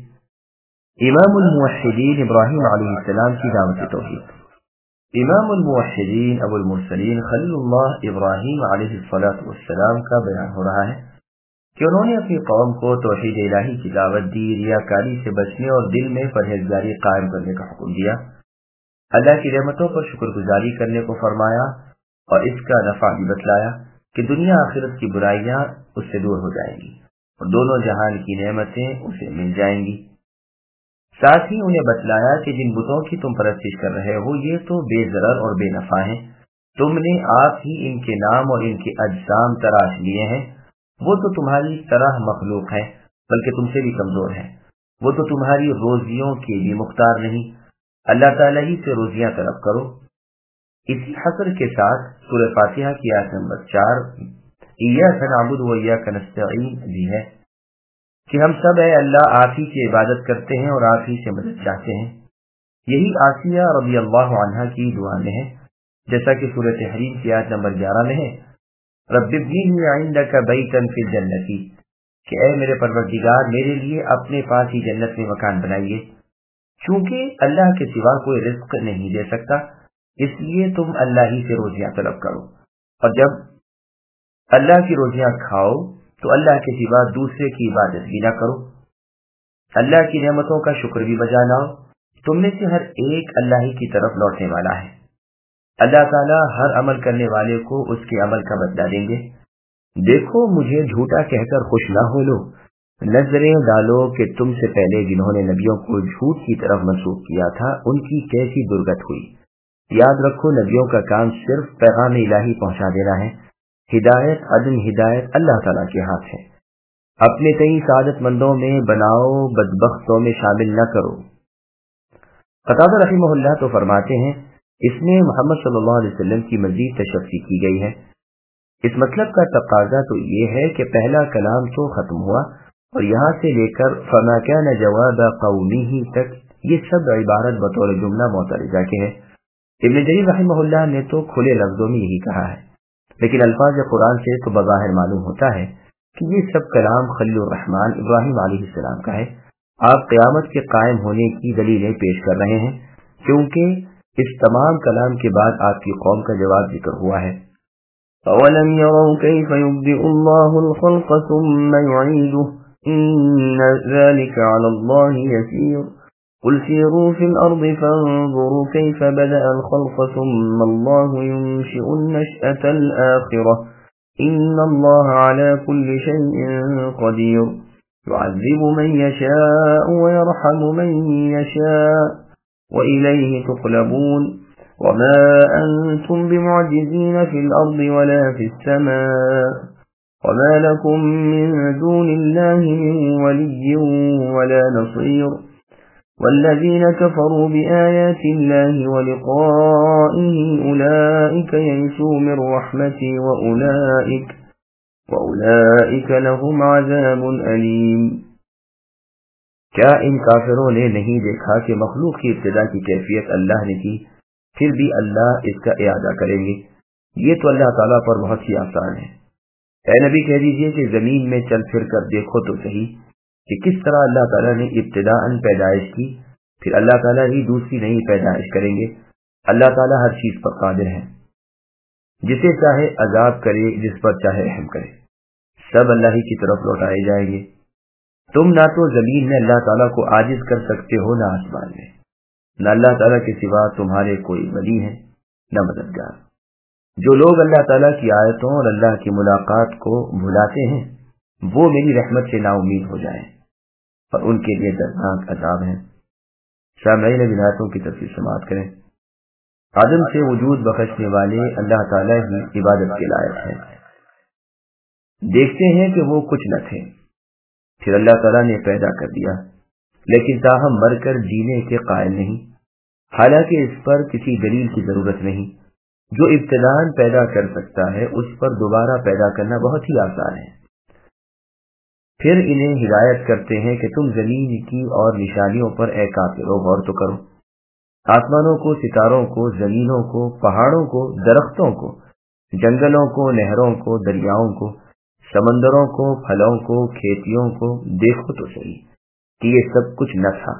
امام الموحدین ابراہیم علیہ السلام کی دعوت توحید۔ امام الموحدین ابو المرسلین خلیل اللہ ابراہیم علیہ السلام کا بیان ہو رہا ہے کہ انہوں نے اپنی قوم کو توحید الہی کی دعوت دی، ریاکاری سے بچنے اور دل میں پرہیزگاری قائم کرنے کا حکم دیا، اللہ کی نعمتوں پر شکر گزاری کرنے کو فرمایا اور اس کا نفع بھی بتلایا کہ دنیا آخرت کی برائیاں اس سے دور ہو جائیں گی اور دونوں جہان کی نعمتیں اسے مل جائیں گی۔ ساتھ ہی انہیں بتلایا کہ جن بتوں کی تم پرستش کر رہے ہو یہ تو بے ضرر اور بے نفع ہیں، تم نے آپ ہی ان کے نام اور ان کے اجسام تراش لیے ہیں، وہ تو تمہاری طرح مخلوق ہیں بلکہ تم سے بھی کمزور ہیں، وہ تو تمہاری روزیوں کے بھی مختار نہیں، اللہ تعالیٰ ہی سے روزیاں طلب کرو۔ اسی حصر کے ساتھ سورہ فاتحہ کی آیت نمبر 4 ایاک نعبد و ایاک نستعین بھی ہے کہ ہم سب اے اللہ آپ ہی کی عبادت کرتے ہیں اور آپ ہی سے مدد چاہتے ہیں۔ یہی آسیہ رضی اللہ عنہا کی دعا میں ہے، جیسا کہ سورہ تحریم کی آیت نمبر 11 میں ہے رب ابنی لی عندک بیتا فی الجنت، کہ اے میرے پروردگار میرے لیے اپنے پاس ہی جنت میں مکان بنائیے۔ چونکہ اللہ کے سوا کوئی رزق نہیں دے سکتا، اس لیے تم اللہ ہی سے روزیاں طلب کرو، اور جب اللہ کی روزیاں کھاؤ تو اللہ کے سوا دوسرے کی عبادت بھی نہ کرو، اللہ کی نعمتوں کا شکر بھی بجا لاؤ، تم میں سے ہر ایک اللہ ہی کی طرف لوٹنے والا ہے۔ اللہ تعالیٰ ہر عمل کرنے والے کو اس کے عمل کا بدلہ دیں گے۔ دیکھو مجھے جھوٹا کہہ کر خوش نہ ہو لو، نظریں ڈالو کہ تم سے پہلے جنہوں نے نبیوں کو جھوٹ کی طرف منسوخ کیا تھا ان کی کیسی درگت ہوئی۔ یاد رکھو نبیوں کا کام صرف پیغام الہی پہنچا دینا ہے، ہدایت عدم ہدایت اللہ تعالیٰ کے ہاتھ ہے۔ اپنے کئی سعادت مندوں میں بناؤ، بدبختوں میں شامل نہ کرو۔ قتادہ رحمہ اللہ تو فرماتے ہیں اس میں محمد صلی اللہ علیہ وسلم کی مزید تشفی کی گئی ہے۔ اس مطلب کا تقاضا تو یہ ہے کہ پہلا کلام تو ختم ہوا اور یہاں سے لے کر فما کان جواب قومه تک یہ سب عبارت بطور جملہ معترضہ کے ہے۔ ابن جریر رحمہ اللہ نے تو کھلے لفظوں میں یہی کہا ہے، لیکن الفاظ قرآن سے تو بظاہر معلوم ہوتا ہے کہ یہ سب کلام خلیل الرحمن ابراہیم علیہ السلام کا ہے۔ آپ قیامت کے قائم ہونے کی دلیلیں پیش کر رہے ہیں کیونکہ اس تمام کلام کے بعد آپ کی قوم کا جواب ذکر ہوا ہے۔ أَوَلَمْ يَرَوْا كَيْفَ يُبْدِئُ اللَّهُ الْخَلْقَ ثُمَّ يُعِيدُهُ إِنَّ ذَلِكَ عَلَى اللَّهِ يَسِيرٌ قُلْ سِيرُوا فِي الْأَرْضِ فَانظُرُوا كَيْفَ بَدَأَ الْخَلْقَ ثُمَّ اللَّهُ يُنشِئُ النَّشْأَةَ الْآخِرَةَ إِنَّ اللَّهَ عَلَى كُلِّ شَيْءٍ قَدِيرٌ يُعَذِّبُ مَن يَشَاءُ وَيَرْحَمُ مَن يَشَاءُ وَإِلَيْهِ تُقْلَبُونَ وما أنتم بمعجزين في الأرض ولا في السماء وما لكم من دون الله من ولي ولا نصير والذين كفروا بآيات الله ولقائه أولئك يئسوا من رحمتي وأولئك لهم عذاب أليم۔ کیا ان کافروں نے نہیں دیکھا کہ مخلوق کی ابتدا کی کیفیت اللہ نے کی، پھر بھی اللہ اس کا اعادہ کریں گے؟ یہ تو اللہ تعالیٰ پر بہت ہی آسان ہے۔ اے نبی کہہ دیجئے کہ زمین میں چل پھر کر دیکھو تو صحیح کہ کس طرح اللہ تعالیٰ نے ابتداءً پیدائش کی، پھر اللہ تعالیٰ ہی دوسری نئی پیدائش کریں گے۔ اللہ تعالیٰ ہر چیز پر قادر ہے، جسے چاہے عذاب کرے، جس پر چاہے رحم کرے، سب اللہ ہی کی طرف لوٹائے جائیں گے۔ تم نہ تو زمین میں اللہ تعالیٰ کو عاجز کر سکتے ہو، نہ آسمان میں، نہ اللہ تعالیٰ کے سوا تمہارے کوئی ولی ہے نہ مددگار۔ جو لوگ اللہ تعالیٰ کی آیتوں اور اللہ کی ملاقات کو بھلاتے ہیں وہ میری رحمت سے نا امید ہو جائیں اور ان کے لیے دردناک عذاب ہے۔ سامعین اب آیتوں کی تفصیل سماعت کریں۔ آدم سے وجود بخشنے والے اللہ تعالیٰ ہی عبادت کے لائق ہے۔ دیکھتے ہیں کہ وہ کچھ نہ تھے، پھر اللہ تعالیٰ نے پیدا کر دیا، لیکن تاہم مر کر جینے کے قائل نہیں، حالانکہ اس پر کسی دلیل کی ضرورت نہیں۔ جو ابتداءً پیدا کر سکتا ہے اس پر دوبارہ پیدا کرنا بہت ہی آسان ہے۔ پھر انہیں ہدایت کرتے ہیں کہ تم زمین کی اور نشانیوں پر اے کافرو غور تو کرو، آسمانوں کو، ستاروں کو، زمینوں کو، پہاڑوں کو، درختوں کو، جنگلوں کو، نہروں کو، دریاؤں کو، سمندروں کو، پھلوں کو، کھیتیوں کو دیکھو تو صحیح کہ یہ سب کچھ نہ تھا،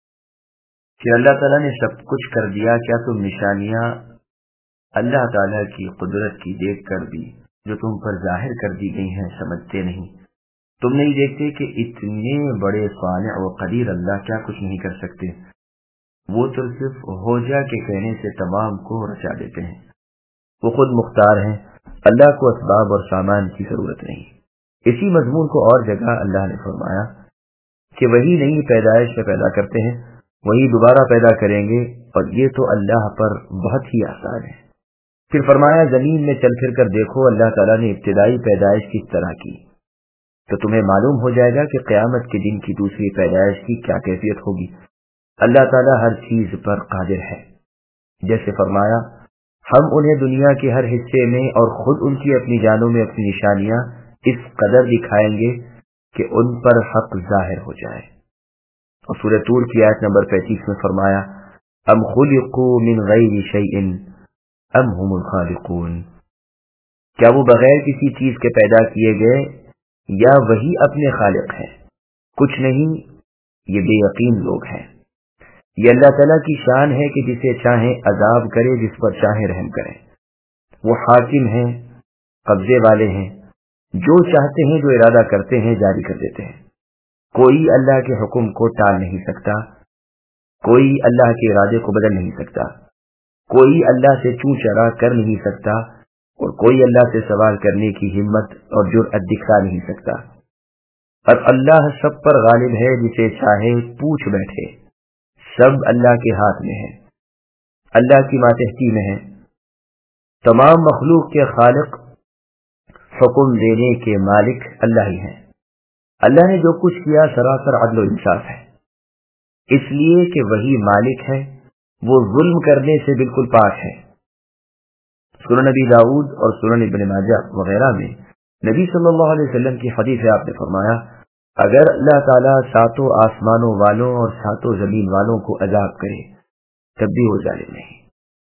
کہ اللہ تعالیٰ نے سب کچھ کر دیا۔ کیا تم نشانیاں اللہ تعالیٰ کی قدرت کی دیکھ کر بھی جو تم پر ظاہر کر دی گئی ہیں سمجھتے نہیں؟ تم نہیں دیکھتے کہ اتنے بڑے صانع و قدیر اللہ کیا کچھ نہیں کر سکتے؟ وہ تو صرف ہو جا کے کہنے سے تمام کو رچا دیتے ہیں۔ وہ خود مختار ہیں، اللہ کو اسباب اور سامان کی ضرورت نہیں۔ اسی مضمون کو اور جگہ اللہ نے فرمایا کہ وہی نئی پیدائش سے پیدا کرتے ہیں، وہی دوبارہ پیدا کریں گے، اور یہ تو اللہ پر بہت ہی آسان ہے۔ پھر فرمایا زمین میں چل پھر کر دیکھو اللہ تعالیٰ نے ابتدائی پیدائش کس طرح کی، تو تمہیں معلوم ہو جائے گا کہ قیامت کے دن کی دوسری پیدائش کی کیا کیفیت ہوگی۔ اللہ تعالیٰ ہر چیز پر قادر ہے۔ جیسے فرمایا ہم انہیں دنیا کے ہر حصے میں اور خود ان کی اپنی جانوں میں اپنی نشانیاں اس قدر دکھائیں گے کہ ان پر حق ظاہر ہو جائے۔ اور سورہ طور کی آیت نمبر 35 میں فرمایا ام خلقوا من غیر شیء ام هم الخالقون، کیا وہ بغیر کسی چیز کے پیدا کیے گئے یا وہی اپنے خالق ہیں؟ کچھ نہیں، یہ بے یقین لوگ ہیں۔ یہ اللہ تعالیٰ کی شان ہے کہ جسے چاہیں عذاب کرے، جس پر چاہے رحم کرے۔ وہ حاکم ہیں، قبضے والے ہیں، جو چاہتے ہیں، جو ارادہ کرتے ہیں جاری کر دیتے ہیں۔ کوئی اللہ کے حکم کو ٹال نہیں سکتا۔ کوई अल्लाह के इरादे को बदल नहीं सकता, कोई अल्लाह से चूं चरा कर नहीं सकता और कोई अल्लाह से सवाल करने की हिम्मत और जुर्अत दिखा नहीं सकता। और अल्लाह सब पर गालिब है, जिसे चाहे पूछ बैठे। सब अल्लाह के हाथ में है, अल्लाह की मातहती में है। तमाम मखलूक के खालिक, हुक्म देने के मालिक अल्लाह ही हैं। अल्लाह ने जो कुछ किया सरासर अदल और इंसाफ है, इसलिए कि वही मालिक है, वो जुल्म करने से बिल्कुल पाक है। सुनन नबी दाऊद और सुनन इब्न माजाह वगैरह में नबी सल्लल्लाहु अलैहि वसल्लम की हदीस है, आपने फरमाया, अगर अल्लाह ताला सातों आसमानों वालों और सातों जमीन वालों को अजाब करे तब भी वो जालिम नहीं।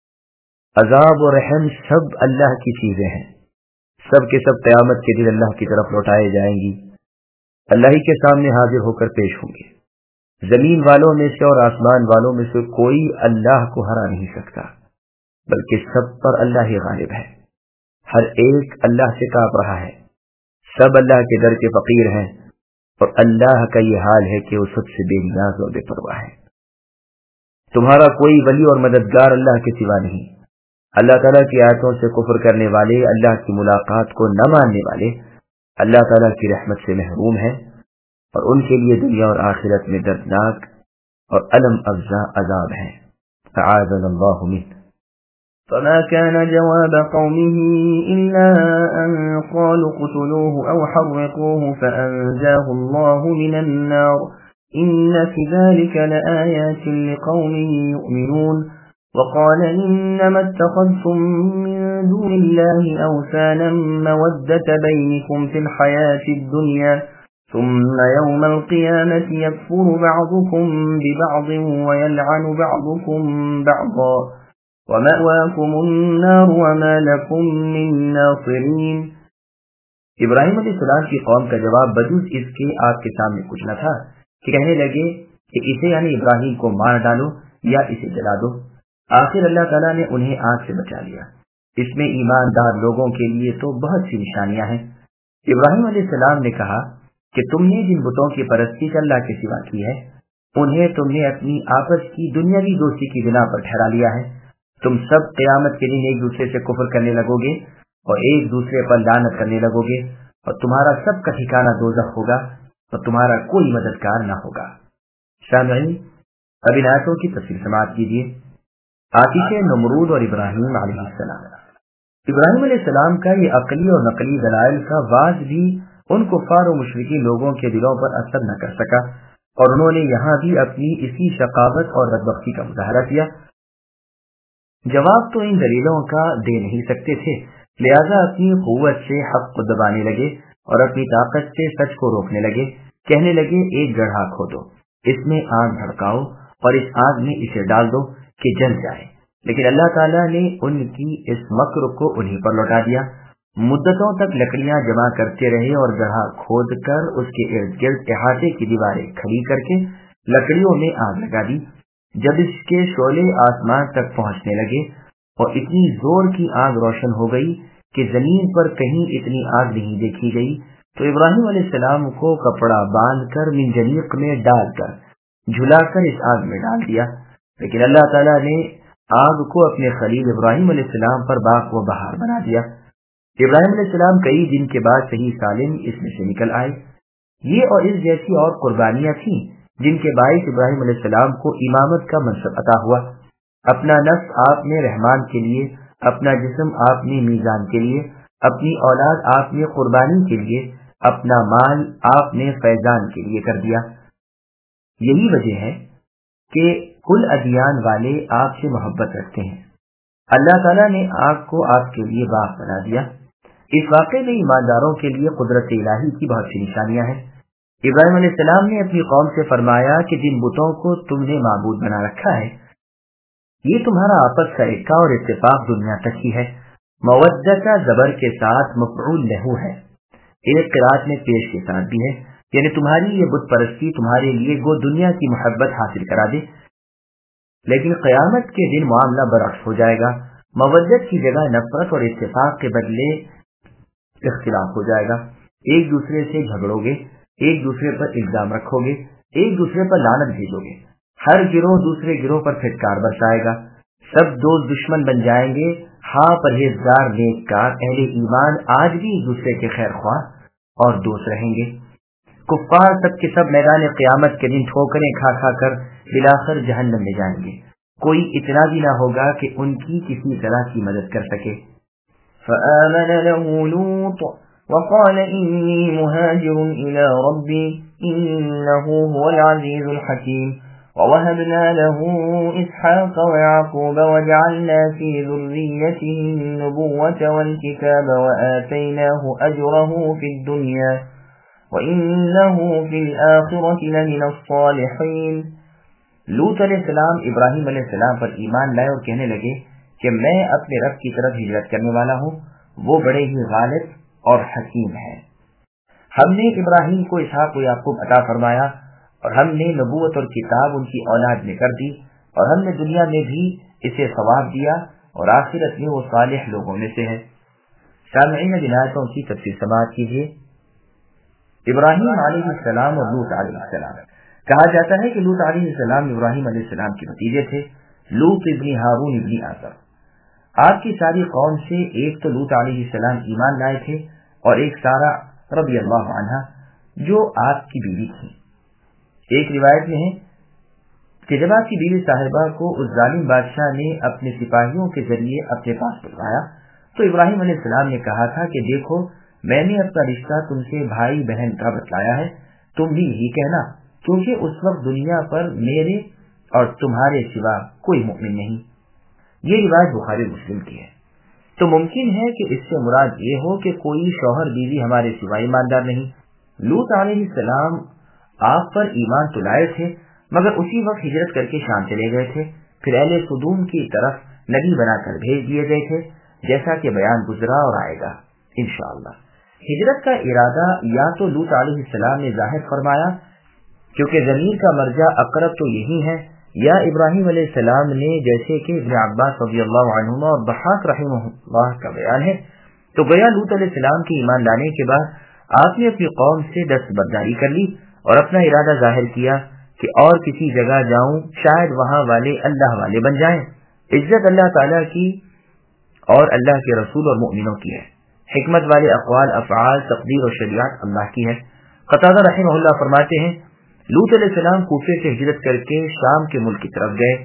अजाब और रहम सब अल्लाह की चीजें हैं, सब के सब क़यामत के दिन अल्लाह की तरफ लौटाए जाएंगी, अल्लाह ही के सामने हाजिर होकर पेश होंगे। जमीन वालों में से और आसमान वालों में से कोई अल्लाह को हरा नहीं सकता, बल्कि सब पर अल्लाह ही गालिब है। हर एक अल्लाह से कांप रहा है, सब अल्लाह के दर के फकीर हैं और अल्लाह का ये हाल है कि वो सबसे बेनियाज और बेपरवाह है। तुम्हारा कोई वली और मददगार अल्लाह के सिवा नहीं। अल्लाह ताला की आयतों से कुफ्र करने वाले, अल्लाह की मुलाकात को न मानने वाले अल्लाह ताला की रहमत से महरूम हैं और उनके लिए दुनिया और आखिरत में दर्दनाक और अलम अफ़ज़ा अज़ाब है। अआज़ना अल्लाहु मिन। فما كان جواب قومه إلا أن قالوا اقتلوه أو حرقوه فأنجاه الله من النار إن في ذلك لآيات لقوم يؤمنون وقال إنما اتخذتم من دون الله أوثانا مودة بينكم في الحياة الدنيا ثم يوم القيامة يكفر بعضكم ببعض ويلعن بعضكم بعضا ومأواكم النار وما لكم من ناصرين۔ इब्राहिम अलैहिस्सलाम की कौम का जवाब बजूज इसके आपके सामने कुछ न था कि कहने लगे कि इसे यानी इब्राहिम को मार डालो या इसे जला दो। आखिर अल्लाह ताला ने उन्हें आग से बचा लिया। इसमें ईमानदार लोगों के लिए तो बहुत सी निशानियां हैं। इब्राहिम अलैहिस्सलाम ने कहा कि तुमने जिन बुतों की परस्ती अल्लाह के सिवा की है, उन्हें तुमने अपनी आपस की दुनियावी दोस्ती की बिना पर ठहरा लिया है। तुम सब क़यामत के दिन एक दूसरे से कुफ्र करने लगोगे और एक दूसरे पर लानत करने लगोगे और तुम्हारा सबका ठिकाना दोज़ख होगा और तुम्हारा कोई मददगार न होगा। सामईन, अब इन आयतों की तफसील समाअत कीजिए। आतिश नमरूद और इब्राहिम अलैहिस्सलाम। इब्राहिम अलैहिस्सलाम का ये अकली और नकली दलाइल का वाज भी उन कुफ्फार और मुशरिकीन लोगों के दिलों पर असर न कर सका और उन्होंने यहाँ भी अपनी इसी शकावत और बदबख्ती का मुजाहरा किया। जवाब तो इन दलीलों का दे नहीं सकते थे, लिहाजा अपनी कुव्वत से हक को दबाने लगे और अपनी ताकत से सच को रोकने लगे। कहने लगे, एक गड्ढा खोदो, इसमें आग भड़काओ और इस आग में इसे डाल दो कि जल जाए। लेकिन अल्लाह ताला ने उनकी इस मक्र को उन्हीं पर लौटा दिया। मुद्दतों तक लकड़ियां जमा करते रहे और गड्ढा खोद कर उसके इर्द गिर्द इहाते की दीवारें खड़ी करके लकड़ियों में आग लगा दी। जब इसके शोले आसमान तक पहुंचने लगे और इतनी जोर की आग रोशन हो गई कि जमीन पर कहीं इतनी आग नहीं देखी गई, तो इब्राहिम अलैहिस्सलाम को कपड़ा बांधकर मिंजनीक में डालकर झुलाकर इस आग में डाल दिया। लेकिन अल्लाह ताला ने आग को अपने खलील इब्राहिम अलैहिस्सलाम पर बाग व बहार बना दिया। इब्राहिम अलैहिस्सलाम कई दिन के बाद सही सालिम इसमें से निकल आए। ये और इस जैसी और कुर्बानियां थीं जिनके बाइस इब्राहिम अलैहिस्सलाम को इमामत का मनसब अता हुआ। अपना नफ्स आपने रहमान के लिए, अपना जिस्म आपने मीजान के लिए, अपनी औलाद आपने कुर्बानी के लिए, अपना माल आपने फैजान के लिए कर दिया। यही वजह है कि कुल अदियान वाले आपसे मोहब्बत रखते हैं। अल्लाह ताला ने आपको आपके लिए बाग बना दिया। इस वाक़े में ईमानदारों के लिए कुदरत इलाही की बहुत सी निशानियां हैं। इब्राहिम अलैहिस्सलाम ने अपनी कौम से फरमाया कि जिन बुतों को तुमने माबूद बना रखा है, ये तुम्हारा आपस का इक्का और इत्तेफाक दुनिया तक ही है। मवद्दत ज़बर के साथ मफ़ऊल लहू है, एक क़िराअत में पेश के साथ भी है, यानी तुम्हारी ये बुत परस्ती तुम्हारे लिए गो दुनिया की मोहब्बत हासिल करा दे। लेकिन क़यामत के दिन मामला बरअक्स हो जाएगा। मवद्दत की जगह नफरत और इत्तेफाक के बदले इख्तिलाफ हो जाएगा। एक दूसरे से झगड़ोगे, एक दूसरे पर इल्जाम रखोगे, एक दूसरे पर लानत भेजोगे। ہر گروہ دوسرے گروہ پر پھٹکار برسائے گا، سب دوست دشمن بن جائیں گے۔ ہاں پرہیزگار نیککار اہل ایمان آج بھی ایک دوسرے کے خیر خواہ اور دوست رہیں گے۔ کفار سب کے سب میدان قیامت کے دن ٹھوکریں کھا کھا کر بلاخر جہنم میں جائیں گے، کوئی اتنا بھی نہ ہوگا کہ ان کی کسی طرح کی مدد کر سکے۔ فآمن له لوط وقال إني مهاجر إلى ربي إنه هو العزيز الحكيم ووهبنا له إسحاق ويعقوب وجعلنا في ذريته النبوة والكتاب وآتيناه أجره في الدنيا وإنه في الآخرة لمن الصالحين۔ لوط علیہ السلام ابراہیم علیہ السلام پر ایمان لائے اور کہنے لگے کہ میں اپنے رب کی طرف ہجرت کرنے والا ہوں، وہ بڑے ہی غالب اور حکیم ہے۔ ہم نے ابراہیم کو اسحاق و یعقوب عطا فرمایا اور ہم نے نبوت اور کتاب ان کی اولاد میں کر دی، اور ہم نے دنیا میں بھی اسے ثواب دیا اور آخرت میں وہ صالح لوگوں میں سے ہے۔ سامعین جن آیتوں کی تفسیر سماعت کیجیے۔ ابراہیم علیہ السلام اور لوط علیہ السلام، کہا جاتا ہے کہ لوط علیہ السلام ابراہیم علیہ السلام کے بھتیجے تھے، لوط ابن ہارون ابن آزر۔ آپ کی ساری قوم سے ایک تو لوط علیہ السلام ایمان لائے تھے اور ایک سارہ رضی اللہ عنہا جو آپ کی بیوی تھی۔ ایک روایت میں ہے کہ جب آپ کی بیوی صاحبہ کو اس ظالم بادشاہ نے اپنے سپاہیوں کے ذریعے اپنے پاس بلوایا تو ابراہیم علیہ السلام نے کہا تھا کہ دیکھو میں نے اپنا رشتہ تم سے بھائی بہن کا بتلایا ہے، تم بھی یہی کہنا، کیونکہ اس وقت دنیا پر میرے اور تمہارے سوا کوئی مومن نہیں۔ یہ روایت بخاری مسلم کی ہے۔ تو ممکن ہے کہ اس سے مراد یہ ہو کہ کوئی شوہر بیوی ہمارے سوا ایماندار نہیں۔ لوط علیہ السلام آپ پر ایمان تو لائے تھے مگر اسی وقت ہجرت کر کے شام چلے گئے تھے، پھر اہل سدوم کی طرف نبی بنا کر بھیج دیے گئے تھے، جیسا کہ بیان گزرا اور آئے گا انشاءاللہ۔ ہجرت کا ارادہ یا تو لوط علیہ السلام نے ظاہر فرمایا کیونکہ ضمیر کا مرجع اقرب تو یہی ہے، یا ابراہیم علیہ السلام نے، جیسے کہ ابن عباس رضی اللہ عنہما اور ضحاک رحمہ اللہ کا بیان ہے۔ تو گویا لوط علیہ السلام کی ایمان لانے کے بعد آپ نے اپنی قوم سے دستبرداری کر لی اور اپنا ارادہ ظاہر کیا کہ اور کسی جگہ جاؤں، شاید وہاں والے اللہ والے بن جائیں۔ عزت اللہ تعالیٰ کی اور اللہ کے رسول اور مؤمنوں کی ہے، حکمت والے اقوال افعال تقدیر اور شریعت اللہ کی ہے۔ قتادہ رحمہ اللہ فرماتے ہیں لوط علیہ السلام کوفے سے ہجرت کر کے شام کے ملک کی طرف گئے۔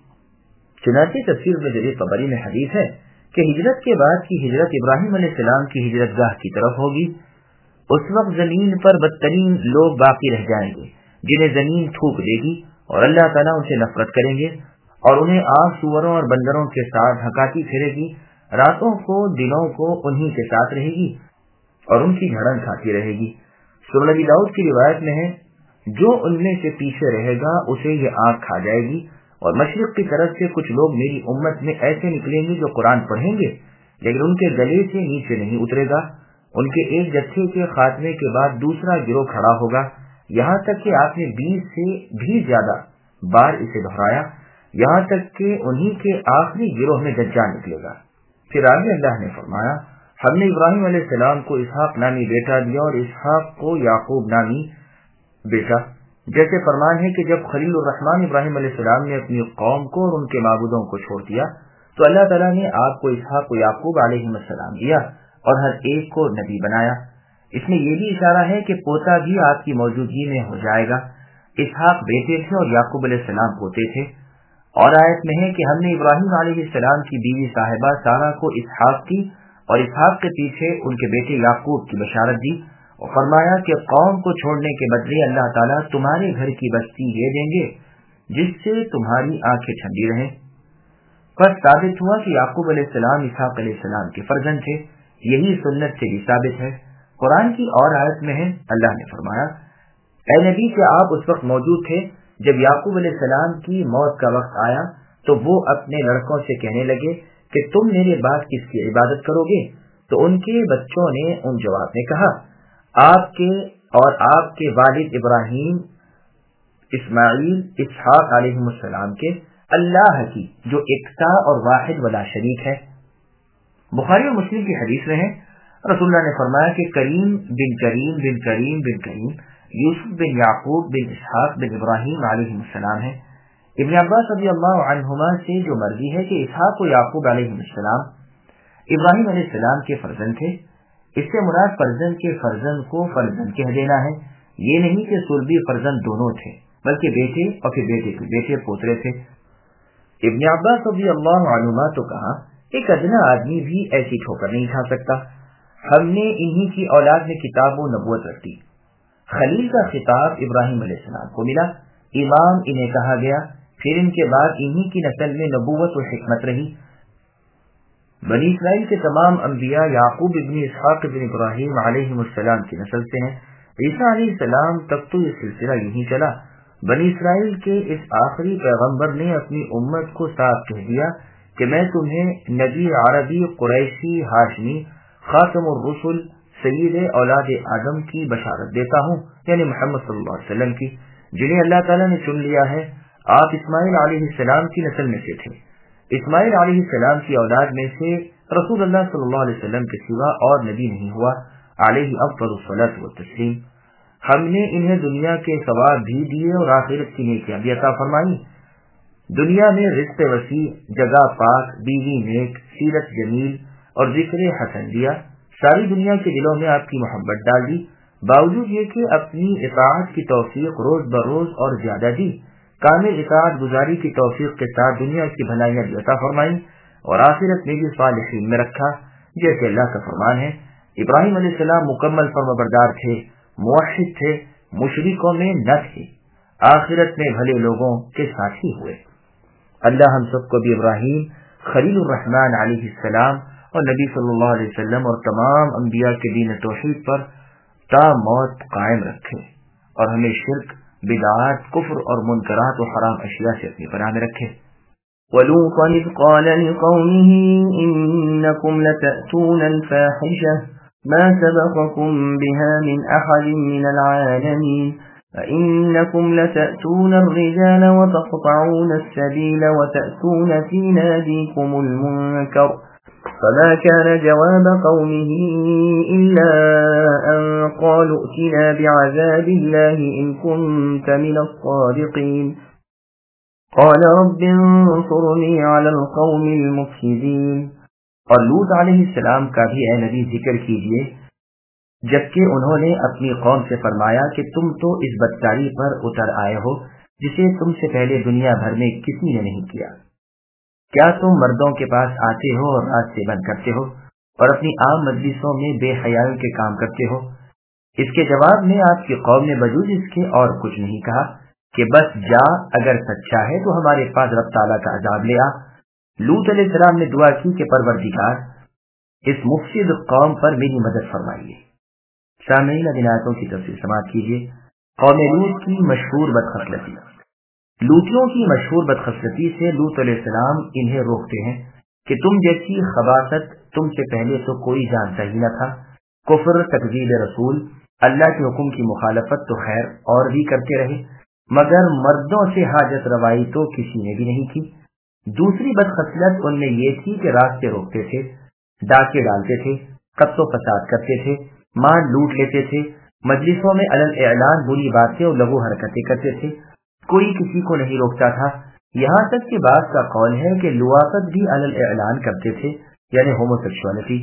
چنانچہ تفسیر ابن جریر طبری میں حدیث ہے کہ ہجرت کے بعد کی ہجرت ابراہیم علیہ السلام کی ہجرت گاہ کی طرف ہوگی۔ اس وقت زمین پر بدترین لوگ باقی رہ جائیں گے جنہیں زمین تھوک دے گی اور اللہ تعالیٰ ان سے نفرت کریں گے اور انہیں آگ سوروں اور بندروں کے ساتھ ہکاتی پھرے گی، راتوں کو دنوں کو انہی کے ساتھ رہے گی اور ان کی جھڑن کھاتی رہے گی۔ سنن ابی داؤد کی روایت میں ہے جو ان میں سے پیچھے رہے گا اسے یہ آگ کھا جائے گی، اور مشرق کی طرف سے کچھ لوگ میری امت میں ایسے نکلیں گے جو قرآن پڑھیں گے لیکن ان کے گلے سے نیچے نہیں اترے گا۔ ان کے ایک جتھے کے خاتمے کے بعد دوسرا گروہ کھڑا ہوگا، یہاں تک کہ آپ نے 20 سے بھی زیادہ بار اسے دہرایا، یہاں تک کہ انہی کے آخری گروہ میں دجال نکلے گا۔ پھر آگے اللہ نے فرمایا ہم نے ابراہیم علیہ السلام کو اسحاق نامی بیٹا دیا اور اسحاق کو یعقوب نامی بیٹا، جیسے فرمان ہے کہ جب خلیل الرحمن ابراہیم علیہ السلام نے اپنی قوم کو اور ان کے معبودوں کو چھوڑ دیا تو اللہ تعالیٰ نے آپ کو اسحاق و یعقوب علیہ السلام دیا اور ہر ایک کو نبی بنایا۔ اس میں یہ بھی اشارہ ہے کہ پوتا بھی آپ کی موجودگی میں ہو جائے گا۔ اسحاق بیٹے تھے اور یعقوب علیہ السلام پوتے تھے۔ اور آیت میں ہے کہ ہم نے ابراہیم علیہ السلام کی بیوی صاحبہ سارہ کو اسحاق کی اور اسحاق کے پیچھے ان کے بیٹے یعقوب کی بشارت دی اور فرمایا کہ قوم کو چھوڑنے کے بدلے اللہ تعالیٰ تمہارے گھر کی بستی یہ دیں گے جس سے تمہاری آنکھیں ٹھنڈی رہیں۔ پس ثابت ہوا کہ یعقوب علیہ السلام اسحاق علیہ السلام کے فرزند تھے، یہی سنت سے بھی ثابت ہے۔ قرآن کی اور آیت میں ہے اللہ نے فرمایا اے نبی کہ آپ اس وقت موجود تھے جب یعقوب علیہ السلام کی موت کا وقت آیا تو وہ اپنے لڑکوں سے کہنے لگے کہ تم میرے بعد کس کی عبادت کرو گے؟ تو ان کے بچوں نے ان جواب میں کہا آپ کے اور آپ کے والد ابراہیم، اسماعیل، اسحاق علیہ السلام کے اللہ کی جو یکتا اور واحد ولا شریک ہے۔ بخاری اور مسلم کی حدیث میں ہے رسول اللہ نے فرمایا کہ کریم بن کریم بن کریم بن کریم یوسف بن یعقوب بن اسحاق بن ابراہیم علیہ السلام ہے۔ ابن عباس رضی اللہ عنہما سے جو مروی ہے کہ اسحاق و یعقوب علیہ السلام ابراہیم علیہ السلام کے فرزند تھے، اس سے مراد فرزند کے فرزند کو فرزند کہہ دینا ہے، یہ نہیں کہ سلبی فرزند دونوں تھے، بلکہ بیٹے اور پھر بیٹے کے بیٹے پوترے تھے۔ ابن عباس رضی اللہ عنہما تو کہا ایک ادنا آدمی بھی ایسی ٹھوکر نہیں کھا سکتا، ہم نے انہی کی اولاد میں کتاب و نبوت رکھ دی۔ خلیل کا خطاب ابراہیم علیہ السلام کو ملا، امام انہیں کہا گیا، پھر ان کے بعد انہی کی نسل میں نبوت و حکمت رہی۔ بنی اسرائیل کے تمام انبیاء یعقوب ابن اسحاق ابن ابراہیم علیہ السلام کی نسل سے ہیں۔ عیسیٰ علیہ السلام تک تو یہ سلسلہ یوں چلا۔ بنی اسرائیل کے اس آخری پیغمبر نے اپنی امت کو صاف کہہ دیا کہ میں تمہیں نبی عربی قریشی ہاشمی خاتم الرسل سید اولاد آدم کی بشارت دیتا ہوں، یعنی محمد صلی اللہ علیہ وسلم کی، جنہیں اللہ تعالیٰ نے چن لیا ہے۔ آپ اسماعیل علیہ السلام کی نسل میں سے تھے۔ اسماعیل علیہ السلام کی اولاد میں سے رسول اللہ صلی اللہ علیہ وسلم کے سوا اور نبی نہیں ہوا، علیہ افضل الصلاۃ والتسلیم۔ ہم نے انہیں دنیا کے ثواب بھی دیے اور آخرت کی نیکیاں بھی عطا فرمائی۔ دنیا میں رزق وسیع، جگہ پاک، بیوی نیک، سیرت جمیل اور ذکر حسن دیا۔ ساری دنیا کے دلوں میں آپ کی محبت ڈال دی، باوجود یہ کہ اپنی اطاعت کی توفیق روز بروز اور زیادہ دی۔ کامل اطاعت گزاری کی توفیق کے ساتھ دنیا کی بھلائیاں بھی عطا فرمائیں اور آخرت میں بھی صالحین میں رکھا، جیسے اللہ کا فرمان ہے۔ ابراہیم علیہ السلام مکمل فرمانبردار تھے، موحد تھے، مشرکوں میں نہ تھے، آخرت میں بھلے لوگوں کے ساتھ ہی ہوئے۔ اللہ ہم سب کو بھی ابراہیم خلیل الرحمن علیہ السلام اور نبی صلی اللہ علیہ وسلم اور تمام انبیاء کے دین توحید پر تا موت قائم رکھے اور ہمیں شرک، بدعات، کفر اور منکرات و حرام اشیاء سے اپنی پناہ میں رکھے۔ وَلُوطًا إِذْ قَالَ لِقَوْمِهِ إِنَّكُمْ لَتَأْتُونَ الْفَاحِشَةَ مَا سَبَقَكُم بِهَا مِنْ أَحَدٍ مِنَ الْعَالَمِينَ أَإِنَّكُمْ لَتَأْتُونَ الرِّجَالَ وَتَقْطَعُونَ السَّبِيلَ وَتَأْتُونَ فِي نَادِيكُمُ الْمُنكَرَ فما كان جواب قومه إلا أن قالوا ائتنا بعذاب الله إن كنت من الصادقين قال رب انصرني على القوم المفسدين۔ اور لوط علیہ السلام کا بھی اے نبی ذکر کیجئے، جبکہ انہوں نے اپنی قوم سے فرمایا کہ تم تو اس بدکاری پر اتر آئے ہو جسے تم سے پہلے دنیا بھر میں کسی نے نہیں کیا۔ کیا تم مردوں کے پاس آتے ہو اور راستے بند کرتے ہو اور اپنی عام مجلسوں میں بے حیائی کے کام کرتے ہو؟ اس کے جواب میں آپ کی قوم نے بجوز اس کے اور کچھ نہیں کہا کہ بس جا، اگر سچا ہے تو ہمارے پاس رب تعالیٰ کا عذاب لے آ۔ لوط علیہ السلام نے دعا کی کہ پروردگار اس مفسد قوم پر میری مدد فرمائیے۔ سامعین اب ان آیتوں کی تفصیل سماعت کیجیے۔ قوم لوط کی مشہور بدخصلتی۔ لوطیوں کی مشہور بدخصلتی سے لوط علیہ السلام انہیں روکتے ہیں کہ تم جیسی خباثت تم سے پہلے تو کوئی جانتا ہی نہ تھا۔ کفر، تکذیب رسول، اللہ کے حکم کی مخالفت تو خیر اور بھی کرتے رہے، مگر مردوں سے حاجت روائی تو کسی نے بھی نہیں کی۔ دوسری بدخصلت ان میں یہ تھی کہ راستے روکتے تھے، ڈاکے ڈالتے تھے، قتل و فساد کرتے تھے، مال لوٹ لیتے تھے، مجلسوں میں علل اعلان بری باتیں اور لغو حرکتیں کرتے تھے، کوئی کسی کو نہیں روکتا تھا۔ یہاں تک کہ بعض کا قول ہے کہ لواطت بھی علل اعلان کرتے تھے، یعنی ہومو سیکشوالٹی۔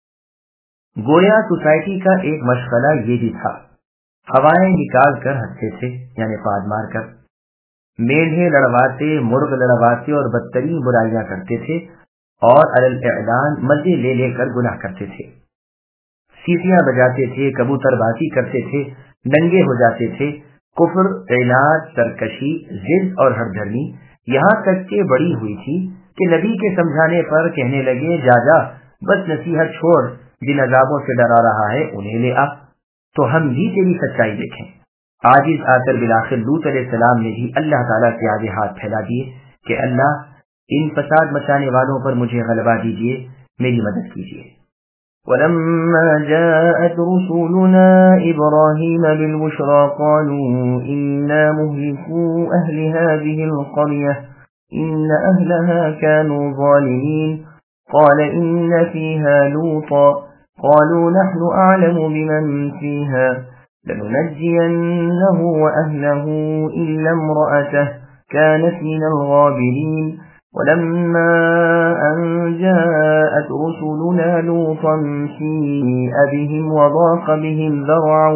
گویا سوسائٹی کا ایک مشغلہ یہ بھی تھا، ہوائیں نکال کر ہنستے تھے، یعنی پاد مار کر، میڑھے لڑواتے، مرغ لڑواتے اور بدترین برائیاں کرتے تھے، اور علل اعلان مزے لے لے کر گناہ کرتے تھے، سیٹیاں بجاتے تھے، کبوتر بازی کرتے تھے، ننگے ہو جاتے تھے، کفر، اعناد، سرکشی، ضد اور ہر دھرمی، یہاں تک کہ بڑی ہوئی تھی کہ نبی کے سمجھانے پر کہنے لگے جا جا بس نصیحت چھوڑ، جن عذابوں سے ڈرا رہا ہے انہیں لے آ تو ہم بھی تیری سچائی دیکھیں۔ عاجز آ کر بالآخر لوط علیہ السلام نے بھی اللہ تعالیٰ کے آگے ہاتھ پھیلا دیے کہ اللہ ان فساد مچانے والوں پر مجھے غلبہ دیجیے، میری مدد کیجیے۔ ولما جاءت رسولنا إبراهيم بالبشرى قالوا إنا مهلكو أهل هذه القرية إن أهلها كانوا ظالمين قال إن فيها لوطا قالوا نحن أعلم بمن فيها لننجينه وأهله إلا امرأته كانت من الغابرين ولما أن جاءت رسلنا لوطا سيء بهم وضاق بهم ذرعا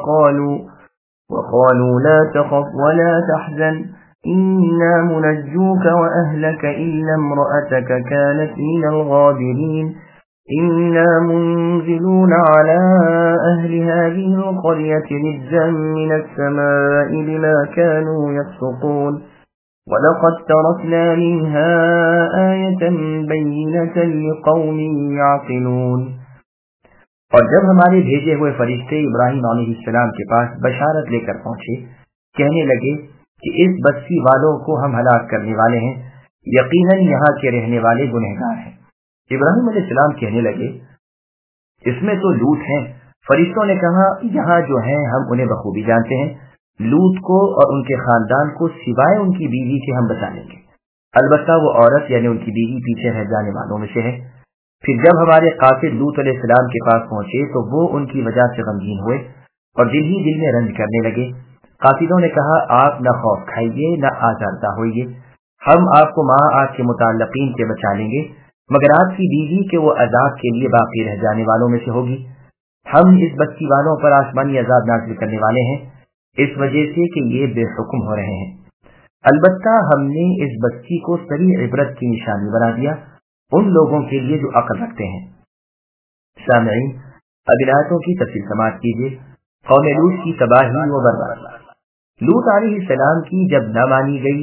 وقالوا لا تخف ولا تحزن إنا منجوك وأهلك إلا امرأتك كانت من الغابرين إنا منزلون على أهل هذه القرية رجزا من السماء بما كانوا يفسقون وَلَقَدْ تَرَكْنَا مِنْهَا آيَةً بَيِّنَةً لِقَوْمٍ يَعْقِلُونَ۔ اور جب ہمارے بھیجے ہوئے فرشتے ابراہیم علیہ السلام کے پاس بشارت لے کر پہنچے، کہنے لگے کہ اس بستی والوں کو ہم ہلاک کرنے والے ہیں، یقیناً یہاں کے رہنے والے گنہگار ہیں۔ ابراہیم علیہ السلام کہنے لگے اس میں تو لوط ہیں۔ فرشتوں نے کہا یہاں جو ہیں ہم انہیں بخوبی جانتے ہیں، لوط کو اور ان کے خاندان کو سوائے ان کی بیوی کے ہم بچا لیں گے، البتہ وہ عورت یعنی ان کی بیوی پیچھے رہ جانے والوں میں سے ہے۔ پھر جب ہمارے قاصد لوط علیہ السلام کے پاس پہنچے تو وہ ان کی وجہ سے غمگین ہوئے اور دل ہی دل میں رنج کرنے لگے۔ قاصدوں نے کہا آپ نہ خوف کھائیے نہ آزردہ ہوئیے، ہم آپ کو ماں آپ کے متعلقین کے بچا لیں گے، مگر آپ کی بیوی کہ وہ عذاب کے لیے باقی رہ جانے والوں میں سے ہوگی۔ ہم اس بستی والوں پر آسمانی عذاب نازل کرنے والے ہیں اس وجہ سے کہ یہ بے حکم ہو رہے ہیں، البتہ ہم نے اس بستی کو صریح عبرت کی نشانی بنا دیا ان لوگوں کے لیے جو عقل رکھتے ہیں۔ سامعین، اب آیتوں کی تفصیل سماعت کیجیے۔ قوم لوط کی تباہی و بربادی۔ لوط علیہ السلام کی جب نہ مانی گئی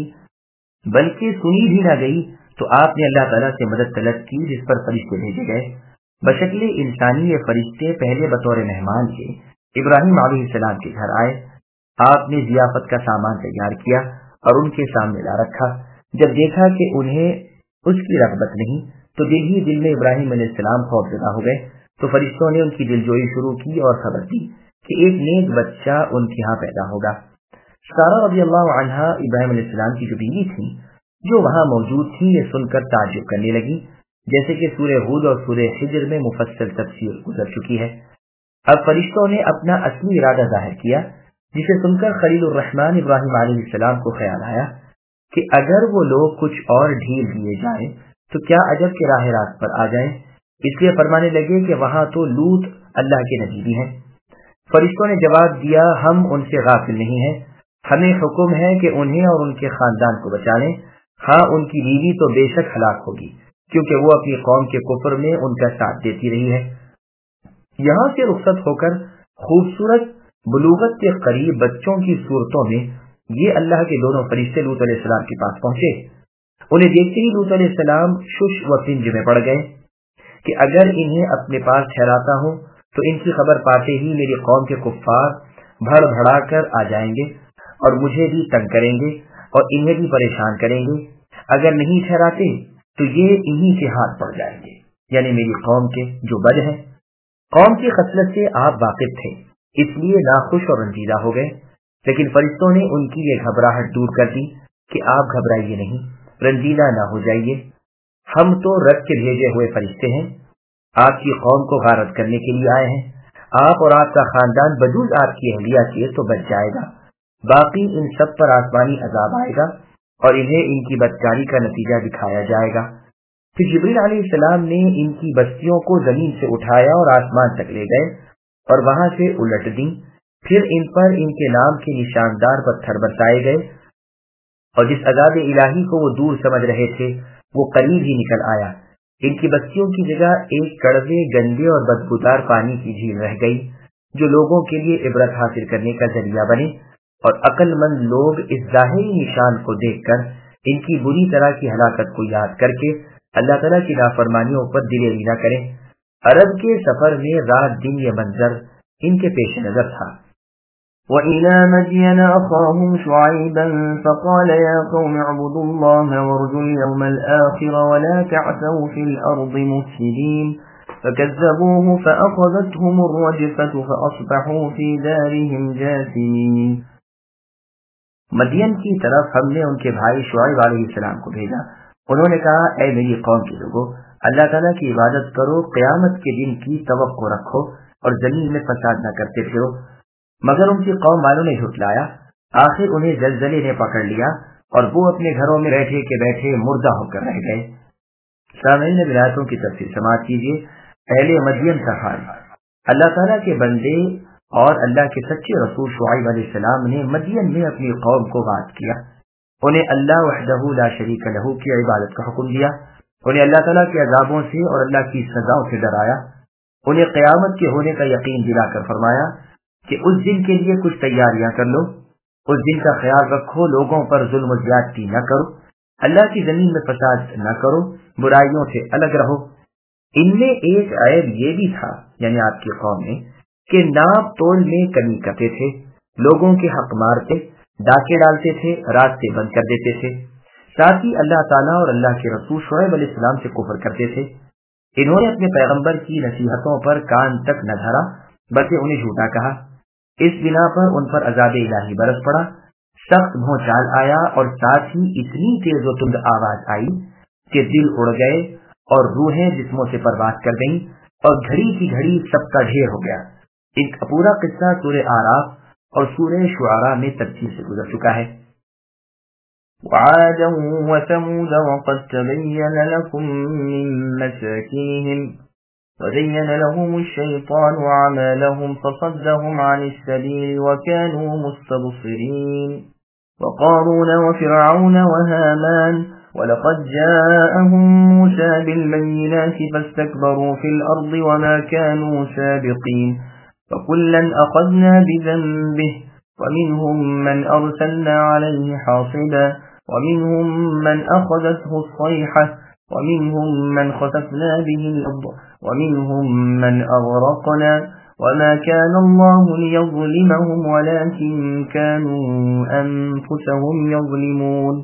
بلکہ سنی بھی نہ گئی تو آپ نے اللہ تعالیٰ سے مدد طلب کی، جس پر فرشتے بھیجے گئے۔ بشکل انسانی یہ فرشتے پہلے بطور مہمان کے ابراہیم علیہ السلام کے گھر آئے، آپ نے ضیافت کا سامان تیار کیا اور ان کے سامنے لا رکھا۔ جب دیکھا کہ انہیں اس کی رغبت نہیں تو دل ہی دل میں ابراہیم علیہ السلام خوف زدہ ہو گئے، تو فرشتوں نے ان کی دلجوئی شروع کی اور خبر دی کہ ایک نیک بچہ ان کے ہاں پیدا ہوگا۔ سارہ رضی اللہ عنہا ابراہیم علیہ السلام کی جو بیوی تھی جو وہاں موجود تھی، یہ سن کر تعجب کرنے لگی، جیسے کہ سورہ ہود اور سورہ حجر میں مفصل تفسیر گزر چکی ہے۔ اب فرشتوں نے اپنا اصلی ارادہ ظاہر کیا، جسے سن کر خلیل الرحمن ابراہیم علیہ السلام کو خیال آیا کہ اگر وہ لوگ کچھ اور ڈھیل دیے جائیں تو کیا عجب کے راہ راست پر آ جائیں، اس لیے فرمانے لگے کہ وہاں تو لوط اللہ کے نبی بھی ہیں۔ فرشتوں نے جواب دیا ہم ان سے غافل نہیں ہیں، ہمیں حکم ہے کہ انہیں اور ان کے خاندان کو بچا لیں، ہاں ان کی بیوی تو بے شک ہلاک ہوگی کیونکہ وہ اپنی قوم کے کفر میں ان کا ساتھ دیتی رہی ہے۔ یہاں سے رخصت ہو کر خوبصورت بلوغت کے قریب بچوں کی صورتوں میں یہ اللہ کے دونوں فرشتے لوط علیہ السلام کے پاس پہنچے۔ انہیں دیکھتے ہی لوط علیہ السلام شش و پنج میں پڑ گئے کہ اگر انہیں اپنے پاس ٹھہراتا ہوں تو ان کی خبر پاتے ہی میری قوم کے کفار بھڑ بھڑا کر آ جائیں گے اور مجھے بھی تنگ کریں گے اور انہیں بھی پریشان کریں گے، اگر نہیں ٹھہراتے تو یہ انہی کے ہاتھ پڑ جائیں گے، یعنی میری قوم کے جو بد ہیں۔ قوم کی خصلت سے آپ واقف تھے، اس لیے ناخوش اور رنجیدہ ہو گئے، لیکن فرشتوں نے ان کی یہ گھبراہٹ دور کر دی کہ آپ گھبرائیے نہیں، رنجیدہ نہ ہو جائیے، ہم تو رب کے بھیجے ہوئے فرشتے ہیں، آپ کی قوم کو غارت کرنے کے لیے آئے ہیں، آپ اور آپ کا خاندان بجوز آپ کی اہلیہ کے تو بچ جائے گا، باقی ان سب پر آسمانی عذاب آئے گا اور انہیں ان کی بدکاری کا نتیجہ دکھایا جائے گا۔ پھر جبریل علیہ السلام نے ان کی بستیوں کو زمین سے اٹھایا اور آسمان تک لے گئے اور وہاں سے الٹ دیں، پھر ان پر ان کے نام کے نشاندار پتھر برسائے گئے اور جس عذاب الہی کو وہ دور سمجھ رہے تھے وہ قریب ہی نکل آیا۔ ان کی بستیوں کی جگہ ایک کڑوے گندے اور بدبودار پانی کی جھیل رہ گئی جو لوگوں کے لیے عبرت حاصل کرنے کا ذریعہ بنے، اور عقل مند لوگ اس ظاہری نشان کو دیکھ کر ان کی بری طرح کی ہلاکت کو یاد کر کے اللہ تعالیٰ کی نافرمانیوں پر دلیری نہ کریں۔ عرب کے سفر میں رات دن یہ منظر ان کے پیش نظر تھا۔ وَإِلَى مَدْيَنَ أَخَاهُمْ شُعَيْبًا فَقَالَ يَا قَوْمِ اعْبُدُوا اللَّهَ وَارْجُوا الْيَوْمَ الْآخِرَ وَلَا تَعْثَوْا فِي الْأَرْضِ مُفْسِدِينَ فَكَذَّبُوهُ فَأَخَذَتْهُمُ الرَّجْفَةُ فَأَصْبَحُوا فِي دَارِهِمْ جَاثِمِينَ۔ مدین کی طرف ہم نے ان کے بھائی شعیب علیہ السلام کو بھیجا، انہوں نے کہا اے میری قوم کے لوگوں، اللہ تعالیٰ کی عبادت کرو، قیامت کے دن کی توقع رکھو اور زمین میں فساد نہ کرتے پھرو۔ مگر ان کی قوم والوں نے جھٹلایا، آخر انہیں زلزلے نے پکڑ لیا اور وہ اپنے گھروں میں بیٹھے کے بیٹھے مردہ ہو کر رہ گئے۔ سامعین ولایتوں کی تفصیل سماعت کیجیے۔ اہل مدین کا حال۔ اللہ تعالیٰ کے بندے اور اللہ کے سچے رسول شعیب علیہ السلام نے مدین میں اپنی قوم کو وعظ کیا، انہیں اللہ وحدہ لا شریک لہ کی عبادت کا حکم دیا، انہیں اللہ تعالیٰ کے عذابوں سے اور اللہ کی سزاؤں سے ڈرایا، انہیں قیامت کے ہونے کا یقین دلا کر فرمایا کہ اس دن کے لیے کچھ تیاریاں کر لو، اس دن کا خیال رکھو، لوگوں پر ظلم و زیادتی نہ کرو، اللہ کی زمین میں فساد نہ کرو، برائیوں سے الگ رہو۔ ان میں ایک عیب یہ بھی تھا، یعنی آپ کی قوم میں، کہ ناپ تول میں کمی کرتے تھے، لوگوں کے حق مارتے، ڈاکے ڈالتے تھے، راستے بند کر دیتے تھے، ساتھ ہی اللہ تعالیٰ اور اللہ کے رسول شعیب علیہ السلام سے کفر کرتے تھے۔ انہوں نے اپنے پیغمبر کی نصیحتوں پر کان تک نہ دھرا بلکہ انہیں جھوٹا کہا، اس بنا پر ان پر عذاب الہی برس پڑا، سخت بھونچال آیا اور ساتھ ہی اتنی تیز و تند آواز آئی کہ دل اڑ گئے اور روحیں جسموں سے پرواز کر گئیں اور گھڑی کی گھڑی سب کا ڈھیر ہو گیا۔ ان کا پورا قصہ سورہ اعراف اور سورہ شعراء میں تفصیل سے گزر چکا ہے۔ وعادا وثمود وقد تبين لكم من مساكنهم وزين لهم الشيطان أعمالهم فصدهم عن السبيل وكانوا مستبصرين وقارون وفرعون وهامان ولقد جاءهم موسى بالبينات فاستكبروا في الأرض وما كانوا سابقين فكلا أخذنا بذنبه ومنهم من أرسلنا عليه حاصبا ومنهم من أخذته الصيحة ومنهم من خسفنا به الأرض ومنهم من أغرقنا وما كان الله ليظلمهم ولكن كانوا أنفسهم يظلمون۔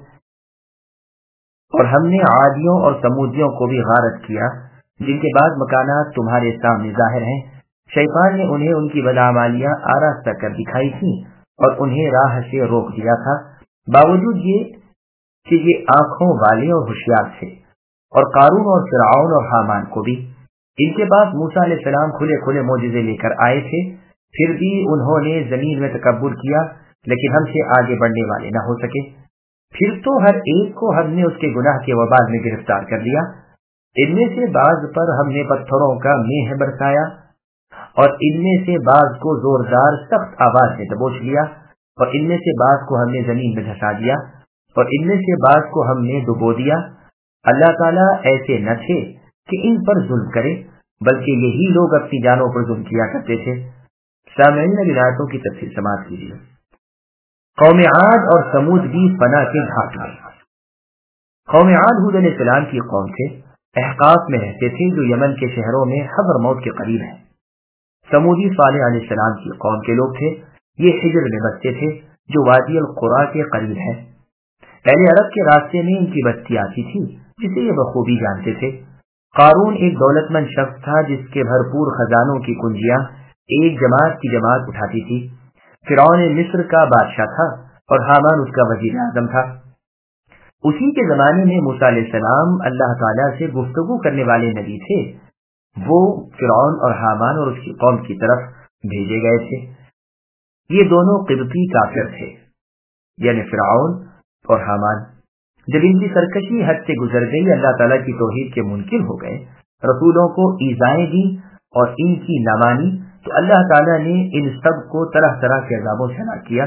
اور ہم نے عادیوں اور سمودیوں کو بھی غارت کیا جن کے بعد مکانات تمہارے سامنے ظاہر ہیں۔ شیطان نے انہیں ان کی بدعمالیاں آراستہ کر دکھائی تھیں اور انہیں راہ سے روک دیا تھا، باوجود یہ کہ یہ آنکھوں والے اور ہوشیار تھے۔ اور قارون اور فرعون اور حامان کو بھی، ان کے پاس موسیٰ علیہ السلام کھلے کھلے معجزے لے کر آئے تھے، پھر بھی انہوں نے زمین میں تکبر کیا لیکن ہم سے آگے بڑھنے والے نہ ہو سکے۔ پھر تو ہر ایک کو ہم نے اس کے گناہ کے وبال میں گرفتار کر لیا۔ ان میں سے بعض پر ہم نے پتھروں کا میہ برسایا اور ان میں سے بعض کو زوردار سخت آواز سے دبوچ لیا اور ان میں سے بعض کو ہم نے زمین میں دھسا دیا اور ان میں سے بعض کو ہم نے ڈبو دیا۔ اللہ تعالیٰ ایسے نہ تھے کہ ان پر ظلم کرے، بلکہ یہی لوگ اپنی جانوں پر ظلم کیا کرتے تھے۔ سامعین ولایتوں کی تفصیل سماعت کیجیے۔ قوم عاد اور سمود بھی فنا کے گھاٹ میں۔ قوم عاد ہود علیہ السلام کی قوم تھے، احقاف میں رہتے تھے جو یمن کے شہروں میں حضرموت کے قریب ہے۔ سمودی صالح علیہ السلام کی قوم کے لوگ تھے، یہ حجر میں بستے تھے جو وادی القرا کے قریب ہے۔ اہل عرب کے راستے میں ان کی بستی آتی تھی جسے یہ بخوبی جانتے تھے۔ قارون ایک دولت مند شخص تھا جس کے بھرپور خزانوں کی کنجیاں ایک جماعت کی جماعت اٹھاتی تھی۔ فرعون مصر کا بادشاہ تھا اور حامان اس کا وزیر اعظم تھا۔ اسی کے زمانے میں موسیٰ علیہ السلام اللہ تعالیٰ سے گفتگو کرنے والے نبی تھے، وہ فرعون اور حامان اور اس کی قوم کی طرف بھیجے گئے تھے۔ یہ دونوں قبطی کافر تھے، یعنی فرعون اور حامان۔ جب ان کی سرکشی حد سے گزر گئی، اللہ تعالیٰ کی توحید کے منکر ہو گئے، رسولوں کو ایذائیں دی اور ان کی نہ مانی، تو اللہ تعالیٰ نے ان سب کو طرح طرح کے عذابوں سے ہلاک کیا۔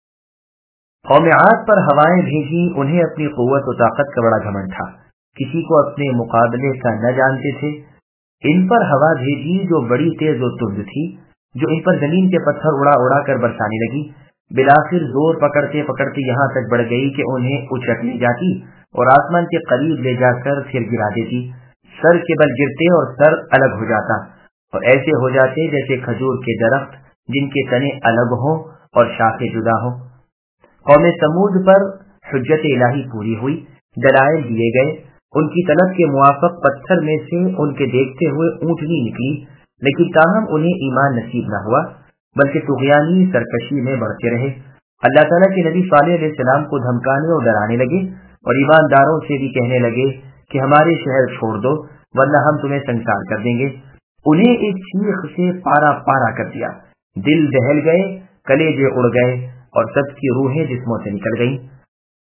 قوم عاد پر ہوائیں بھیجی، انہیں اپنی قوت و طاقت کا بڑا گھمنڈ تھا، کسی کو اپنے مقابلے کا نہ جانتے تھے۔ ان پر ہوا بھیجی جو بڑی تیز و تند تھی، جو ان پر زمین کے پتھر اڑا اڑا کر برسانے لگی، بلاخر زور پکڑتے پکڑتے یہاں تک بڑھ گئی کہ انہیں اچک لے جاتی اور آسمان کے قریب لے جا کر پھر گرا دیتی۔ سر کے بل گرتے اور سر الگ ہو جاتا اور ایسے ہو جاتے جیسے کھجور کے درخت جن کے تنے الگ ہوں اور شاخیں جدا ہوں۔ قوم سمود پر حجت الہی پوری ہوئی، دلائل دیے گئے، ان کی طلب کے موافق پتھر میں سے ان کے دیکھتے ہوئے اونٹنی نکلی، لیکن تاہم انہیں ایمان نصیب نہ ہوا بلکہ طغیانی سرکشی میں بڑھتے رہے۔ اللہ تعالیٰ کے نبی صالح علیہ السلام کو دھمکانے اور ڈرانے لگے اور ایمانداروں سے بھی کہنے لگے کہ ہمارے شہر چھوڑ دو ورنہ ہم تمہیں سنسار کر دیں گے۔ انہیں ایک چیخ سے پارا پارا کر دیا، دل دہل گئے، کلیجے اڑ گئے اور سب کی روحیں جسموں سے نکل گئیں۔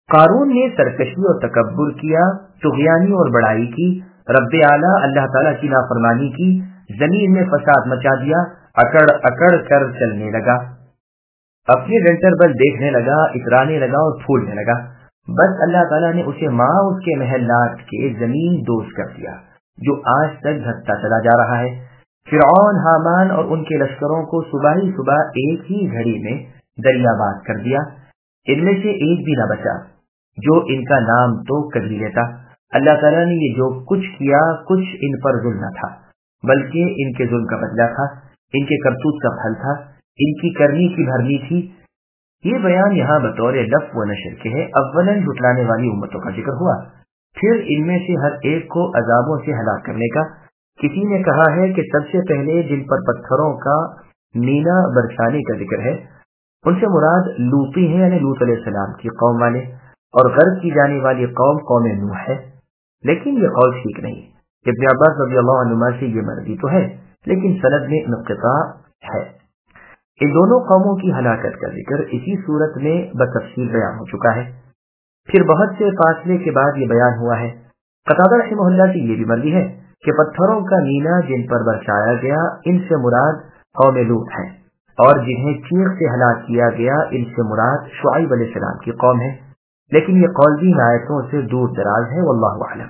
قارون نے سرکشی اور تکبر کیا، طغیانی اور بڑائی کی، رب اعلیٰ اللہ تعالیٰ کی نافرمانی کی، زمین میں فساد مچا دیا، اکڑ اکڑ کر چلنے لگا، اپنے ڈنٹر بل دیکھنے لگا، اترانے لگا اور پھولنے لگا۔ بس اللہ تعالیٰ نے اسے ماں اس کے محلات کے زمین دوز کر دیا، جو آج تک گھٹتا چلا جا رہا ہے۔ فرعون، حامان اور ان کے لشکروں کو صبح ہی صبح ایک ہی گھڑی میں دریاباد کر دیا، ان میں سے ایک بھی نہ بچا جو ان کا نام تو کر ہی لیتا۔ اللہ تعالیٰ نے یہ جو کچھ کیا، کچھ ان پر ظلم نہ تھا، بلکہ ان کے ظلم کا بدلہ تھا، ان کے کرتوت کا پھل تھا، ان کی کرنی کی بھرنی تھی۔ یہ بیان یہاں بطور لف و نشر کے ہے۔ اولاً جھٹلانے والی امتوں کا ذکر ہوا، پھر ان میں سے ہر ایک کو عذابوں سے ہلاک کرنے کا۔ کسی نے کہا ہے کہ سب سے پہلے جن پر پتھروں کا مینا برسانے کا ذکر ہے، ان سے مراد لوطی ہیں، یعنی لوط علیہ السلام کی قوم والے، اور غرق کی جانے والی قوم قوم نوح ہے، لیکن یہ قول ٹھیک نہیں۔ ابن عباس رضی اللہ عنہما سے یہ مروی تو ہے، لیکن سند میں انقطاع ہے۔ ان دونوں قوموں کی ہلاکت کا ذکر اسی صورت میں بتفصیل بیان ہو چکا ہے۔ پھر بہت سے فاصلے کے بعد یہ بیان ہوا ہے۔ قتادہ رحمہ اللہ سے یہ بھی مروی ہے کہ پتھروں کا مینا جن پر برسایا گیا، ان سے مراد قوم لوط ہے، اور جنہیں چیخ سے ہلاک کیا گیا، ان سے مراد شعیب علیہ السلام کی قوم ہے، لیکن یہ قول بھی آیتوں سے دور دراز ہے، واللہ اعلم۔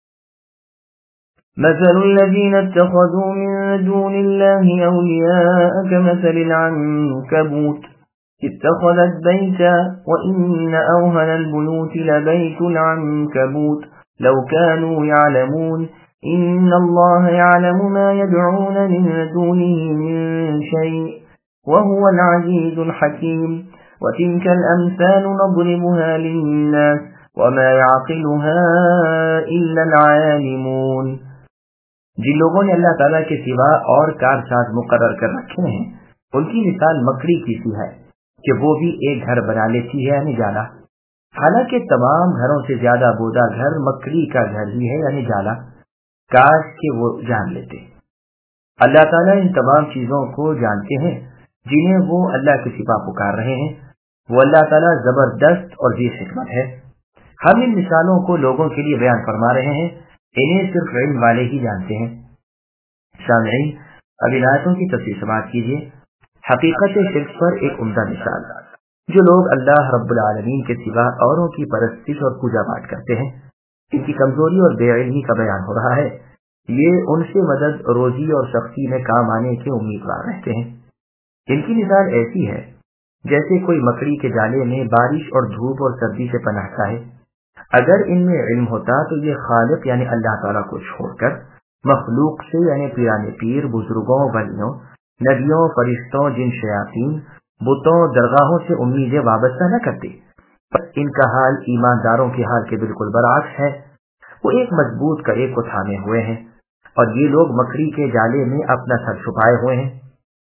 مثل الذين اتخذوا من دون الله أولياء كمثل العنكبوت اتخذت بيتا وإن أوهن البيوت لبيت العنكبوت لو كانوا يعلمون إن الله يعلم ما يدعون من دونه من شيء وهو العزيز الحكيم وتلك الأمثال نضربها للناس وما يعقلها إلا العالمون۔ جن لوگوں نے اللہ تعالیٰ کے سوا اور کارساز مقرر کر رکھے ہیں، ان کی مثال مکڑی کی سی ہے کہ وہ بھی ایک گھر بنا لیتی ہے، یعنی جالا، حالانکہ تمام گھروں سے زیادہ بودا گھر مکڑی کا گھر ہی ہے، یعنی جالا، کاش کہ وہ جان لیتے۔ اللہ تعالیٰ ان تمام چیزوں کو جانتے ہیں جنہیں وہ اللہ کے سوا پکار رہے ہیں۔ وہ اللہ تعالیٰ زبردست اور ذی حکمت ہے۔ ہم ان مثالوں کو لوگوں کے لیے بیان فرما رہے ہیں، انہیں صرف علم والے ہی جانتے ہیں۔ سامعین، اب ان آیتوں کی تفصیل سماعت کیجیے۔ حقیقت شرک پر ایک عمدہ مثال، جو لوگ اللہ رب العالمین کے سوا اوروں کی پرستش اور پوجا پاٹ کرتے ہیں، ان کی کمزوری اور بے علمی کا بیان ہو رہا ہے۔ یہ ان سے مدد، روزی اور سختی میں کام آنے کے امیدوار رہتے ہیں۔ ان کی مثال ایسی ہے جیسے کوئی مکڑی کے جالے میں بارش اور دھوپ اور سردی سے پناہ چاہے۔ اگر ان میں علم ہوتا تو یہ خالق یعنی اللہ تعالیٰ کو چھوڑ کر مخلوق سے یعنی پیرانے پیر، بزرگوں، ولیوں، نبیوں، فرشتوں، جن، شیاطین، بتوں، درگاہوں سے امیدیں وابستہ نہ کرتے۔ پر ان کا حال ایمانداروں کے حال کے بالکل برعکس ہے۔ وہ ایک مضبوط کڑے کو تھامے ہوئے ہیں، اور یہ لوگ مکڑی کے جالے میں اپنا سر چھپائے ہوئے ہیں۔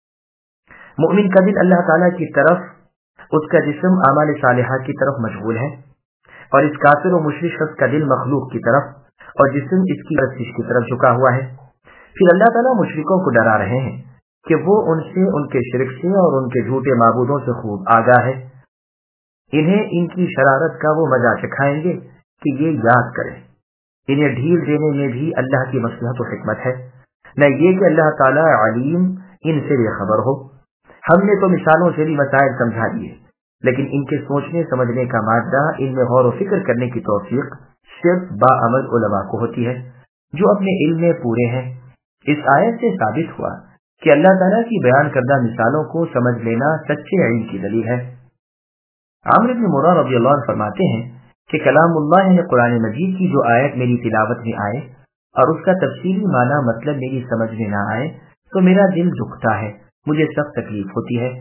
مومن کا دل اللہ تعالیٰ کی طرف، اس کا جسم اعمال صالحہ کی طرف مشغول ہے، اور اس کافر و مشرک شخص کا دل مخلوق کی طرف اور جسم اس کی پرستش کی طرف جھکا ہوا ہے۔ پھر اللہ تعالیٰ مشرکوں کو ڈرا رہے ہیں کہ وہ ان سے، ان کے شرک سے اور ان کے جھوٹے معبودوں سے خوب آگاہ ہے۔ انہیں ان کی شرارت کا وہ مزہ چکھائیں گے کہ یہ یاد کریں۔ انہیں ڈھیل دینے میں بھی اللہ کی مصلحت و حکمت ہے، نہ یہ کہ اللہ تعالیٰ علیم ان سے بے خبر ہو۔ ہم نے تو مثالوں سے بھی مسائل سمجھا دیے، لیکن ان کے سوچنے سمجھنے کا مادہ، ان میں غور و فکر کرنے کی توفیق صرف باعمل علماء کو ہوتی ہے، جو اپنے علم میں پورے ہیں۔ اس آیت سے ثابت ہوا کہ اللہ تعالیٰ کی بیان کردہ مثالوں کو سمجھ لینا سچے علم کی دلیل ہے۔ عامر بن مرہ رضی اللہ عنہ فرماتے ہیں کہ کلام اللہ یعنی قرآن مجید کی جو آیت میری تلاوت میں آئے اور اس کا تفصیلی معنی مطلب میری سمجھ میں نہ آئے تو میرا دل دکھتا ہے، مجھے سخت تکلیف ہوتی ہے،